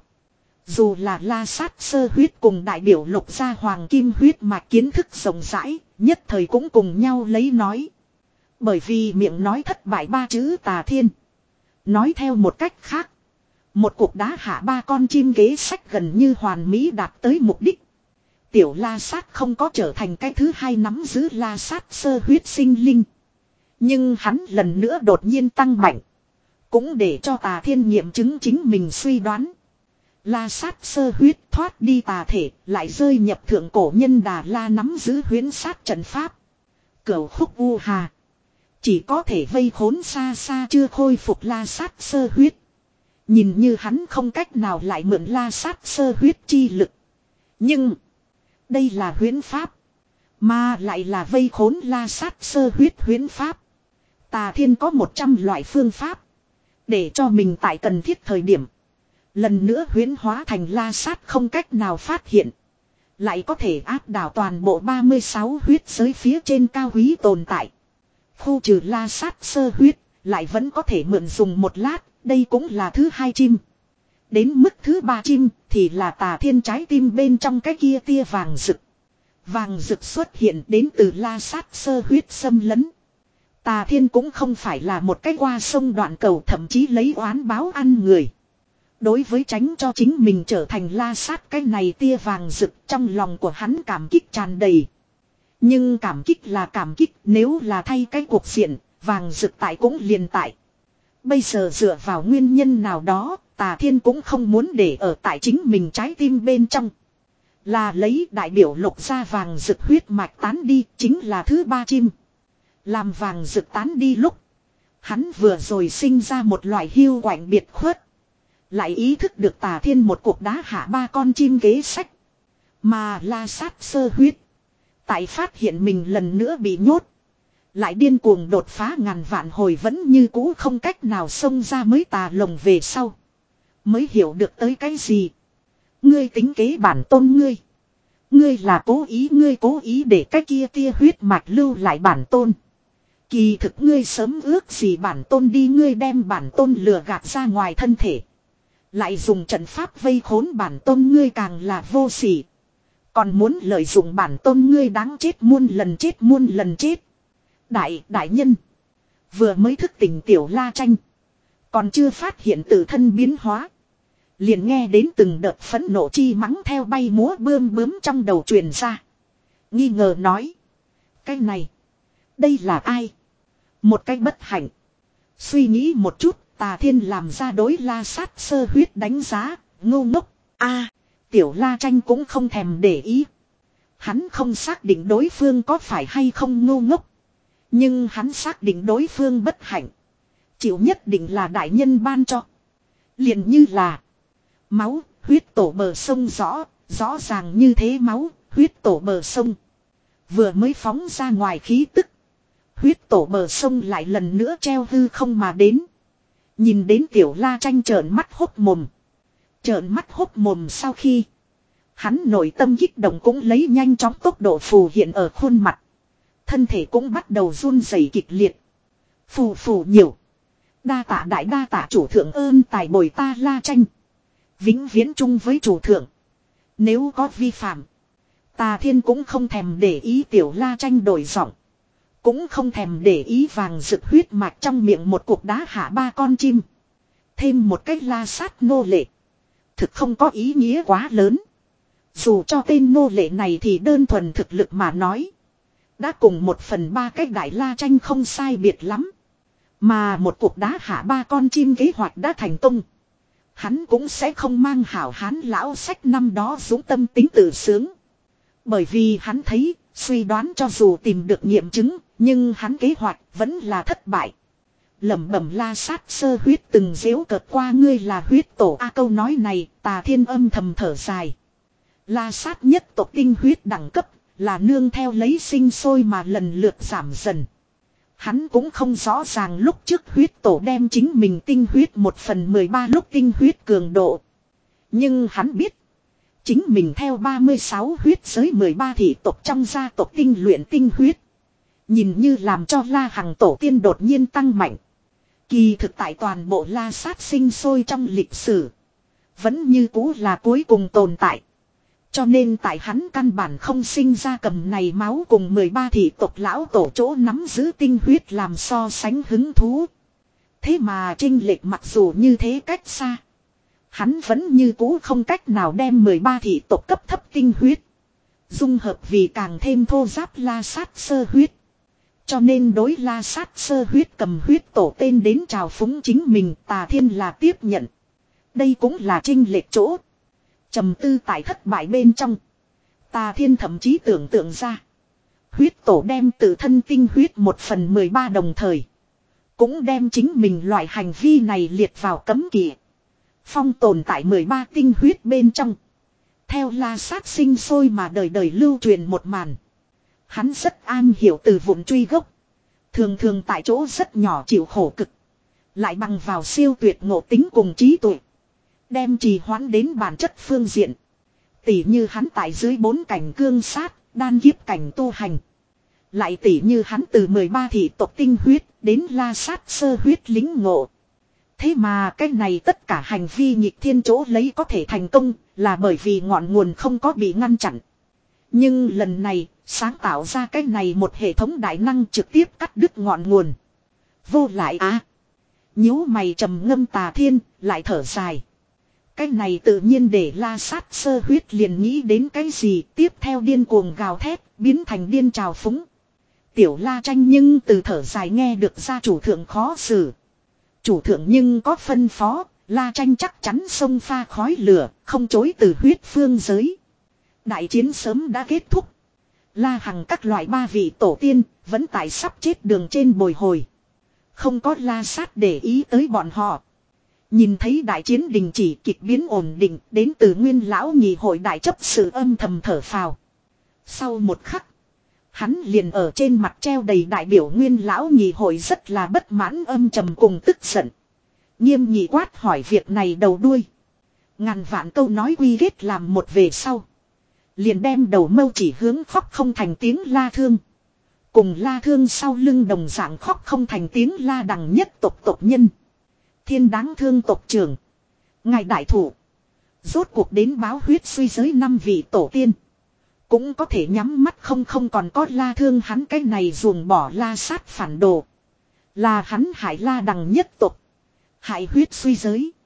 Dù là La Sát Sơ Huyết cùng đại biểu lục gia hoàng kim huyết mạch kiến thức rộng rãi, nhất thời cũng cùng nhau lấy nói. Bởi vì miệng nói thất bại ba chữ Tà Thiên. Nói theo một cách khác. Một cuộc đá hạ ba con chim kế sách gần như hoàn mỹ đạt tới mục đích. Tiểu La Sát không có trở thành cái thứ hai nắm giữ La Sát Sơ Huyết sinh linh. Nhưng hắn lần nữa đột nhiên tăng mạnh. Cũng để cho Tà Thiên nghiệm chứng chính mình suy đoán. La Sát Sơ Huyết thoát đi tà thể, lại rơi nhập thượng cổ nhân Đà La nắm giữ huyễn sát trận pháp. Cửu khúc u hà. Chỉ có thể vây khốn xa xa chưa khôi phục La Sát Sơ Huyết. Nhìn như hắn không cách nào lại mượn La Sát Sơ Huyết chi lực. Nhưng đây là huyễn pháp. Mà lại là vây khốn La Sát Sơ Huyết huyễn pháp. Tà Thiên có một trăm loại phương pháp. Để cho mình tại cần thiết thời điểm. Lần nữa huyễn hóa thành La Sát không cách nào phát hiện. Lại có thể áp đảo toàn bộ ba mươi sáu huyết giới phía trên cao quý tồn tại. Khu trừ La Sát Sơ Huyết. Lại vẫn có thể mượn dùng một lát. Đây cũng là thứ hai chim. Đến mức thứ ba chim thì là Tà Thiên trái tim bên trong cái kia tia vàng rực. Vàng rực xuất hiện đến từ La Sát Sơ Huyết xâm lấn. Tà Thiên cũng không phải là một cái qua sông đoạn cầu thậm chí lấy oán báo ăn người. Đối với tránh cho chính mình trở thành La Sát cái này tia vàng rực trong lòng của hắn cảm kích tràn đầy. Nhưng cảm kích là cảm kích nếu là thay cái cuộc diện, vàng rực tại cũng liền tại. Bây giờ dựa vào nguyên nhân nào đó, Tà Thiên cũng không muốn để ở tại chính mình trái tim bên trong. Là lấy đại biểu lục ra vàng rực huyết mạch tán đi chính là thứ ba chim. Làm vàng rực tán đi lúc. Hắn vừa rồi sinh ra một loại hiu quạnh biệt khuất. Lại ý thức được Tà Thiên một cuộc đá hạ ba con chim kế sách. Mà La Sát Sơ Huyết. Tại phát hiện mình lần nữa bị nhốt. Lại điên cuồng đột phá ngàn vạn hồi vẫn như cũ không cách nào xông ra mới tà lồng về sau. Mới hiểu được tới cái gì. Ngươi tính kế bản tôn ngươi. Ngươi là cố ý ngươi cố ý để cái kia tia huyết mạch lưu lại bản tôn. Kỳ thực ngươi sớm ước gì bản tôn đi ngươi đem bản tôn lừa gạt ra ngoài thân thể. Lại dùng trận pháp vây khốn bản tôn ngươi càng là vô sỉ. Còn muốn lợi dụng bản tôn ngươi đáng chết muôn lần chết muôn lần chết. Đại, đại nhân. Vừa mới thức tỉnh Tiểu La Tranh. Còn chưa phát hiện tự thân biến hóa. Liền nghe đến từng đợt phẫn nộ chi mắng theo bay múa bươm bướm trong đầu truyền ra. Nghi ngờ nói. Cái này. Đây là ai? Một cái bất hạnh. Suy nghĩ một chút, Tà Thiên làm ra đối La Sát sơ huyết đánh giá, ngu ngốc. A, Tiểu La Tranh cũng không thèm để ý. Hắn không xác định đối phương có phải hay không ngu ngốc. Nhưng hắn xác định đối phương bất hạnh. Chịu nhất định là đại nhân ban cho. Liền như là máu, huyết tổ bờ sông rõ, rõ ràng như thế máu, huyết tổ bờ sông. Vừa mới phóng ra ngoài khí tức. Huyết tổ bờ sông lại lần nữa treo hư không mà đến. Nhìn đến Tiểu La Tranh trợn mắt hốc mồm. Trợn mắt hốc mồm sau khi. Hắn nội tâm kích động cũng lấy nhanh chóng tốc độ phù hiện ở khuôn mặt. Thân thể cũng bắt đầu run rẩy kịch liệt. Phù phù nhiều. Đa tạ đại đa tạ chủ thượng ơn tài bồi ta La Tranh. Vĩnh viễn chung với chủ thượng. Nếu có vi phạm. Tà Thiên cũng không thèm để ý Tiểu La Tranh đổi giọng. Cũng không thèm để ý vàng rực huyết mạch trong miệng một cục đá hạ ba con chim. Thêm một cách La Sát nô lệ. Thực không có ý nghĩa quá lớn. Dù cho tên nô lệ này thì đơn thuần thực lực mà nói. Đã cùng một phần ba cách đại La Tranh không sai biệt lắm. Mà một cuộc đá hạ ba con chim kế hoạch đã thành công. Hắn cũng sẽ không mang hảo hán lão sách năm đó dũng tâm tính tự sướng. Bởi vì hắn thấy, suy đoán cho dù tìm được nghiệm chứng, nhưng hắn kế hoạch vẫn là thất bại. Lẩm bẩm La Sát sơ huyết từng giễu cợt qua ngươi là huyết tổ a câu nói này, Tà Thiên âm thầm thở dài. La Sát nhất tộc tinh huyết đẳng cấp, là nương theo lấy sinh sôi mà lần lượt giảm dần. Hắn cũng không rõ ràng lúc trước huyết tổ đem chính mình tinh huyết một phần mười ba lúc tinh huyết cường độ. Nhưng hắn biết. Chính mình theo ba mươi sáu huyết giới mười ba thị tộc trong gia tộc tinh luyện tinh huyết. Nhìn như làm cho La Hằng tổ tiên đột nhiên tăng mạnh. Kỳ thực tại toàn bộ La Sát sinh sôi trong lịch sử. Vẫn như cũ là cuối cùng tồn tại. Cho nên tại hắn căn bản không sinh ra cầm này máu cùng mười ba thị tộc lão tổ chỗ nắm giữ tinh huyết làm so sánh hứng thú. Thế mà chênh lệch mặc dù như thế cách xa. Hắn vẫn như cũ không cách nào đem mười ba thị tộc cấp thấp tinh huyết. Dung hợp vì càng thêm thô giáp La Sát sơ huyết. Cho nên đối La Sát sơ huyết cầm huyết tổ tên đến chào phúng chính mình Tà Thiên là tiếp nhận. Đây cũng là chênh lệch chỗ. Trầm tư tại thất bại bên trong. Tà Thiên thậm chí tưởng tượng ra. Huyết tổ đem tự thân tinh huyết một phần mười ba đồng thời. Cũng đem chính mình loại hành vi này liệt vào cấm kỵ. Phong tồn tại mười ba tinh huyết bên trong. Theo La Sát sinh sôi mà đời đời lưu truyền một màn. Hắn rất an hiểu từ vụn truy gốc. Thường thường tại chỗ rất nhỏ chịu khổ cực. Lại bằng vào siêu tuyệt ngộ tính cùng trí tuệ. Đem trì hoãn đến bản chất phương diện. Tỉ như hắn tại dưới bốn cảnh cương sát, đan kiếp cảnh tu hành. Lại tỉ như hắn từ mười ba thị tộc tinh huyết đến La Sát sơ huyết lính ngộ. Thế mà cái này tất cả hành vi nghịch thiên chỗ lấy có thể thành công là bởi vì ngọn nguồn không có bị ngăn chặn. Nhưng lần này, sáng tạo ra cái này một hệ thống đại năng trực tiếp cắt đứt ngọn nguồn. Vô lại á. À. Nhíu mày trầm ngâm Tà Thiên, lại thở dài. Cái này tự nhiên để La Sát sơ huyết liền nghĩ đến cái gì tiếp theo điên cuồng gào thét, biến thành điên trào phúng. Tiểu La Tranh nhưng từ thở dài nghe được ra chủ thượng khó xử. Chủ thượng nhưng có phân phó, La Tranh chắc chắn xông pha khói lửa, không chối từ huyết phương giới. Đại chiến sớm đã kết thúc. La Hằng các loại ba vị tổ tiên, vẫn tại sắp chết đường trên bồi hồi. Không có La Sát để ý tới bọn họ. Nhìn thấy đại chiến đình chỉ kịch biến ổn định, đến từ nguyên lão nhị hội đại chấp sự âm thầm thở phào. Sau một khắc, hắn liền ở trên mặt treo đầy đại biểu nguyên lão nhị hội rất là bất mãn âm trầm cùng tức giận. Nghiêm nhị quát hỏi việc này đầu đuôi. Ngàn vạn câu nói quy kết làm một về sau. Liền đem đầu mâu chỉ hướng khóc không thành tiếng La Thương. Cùng La Thương sau lưng đồng dạng khóc không thành tiếng La Đằng nhất tộc tộc nhân. Thiên đáng thương tộc trưởng. Ngài đại thủ. Rốt cuộc đến báo huyết suy giới năm vị tổ tiên. cũng có thể nhắm mắt không không còn có La Thương hắn cái này ruồng bỏ La Sát phản đồ. Là hắn hại La Đằng nhất tộc. Hại huyết suy giới.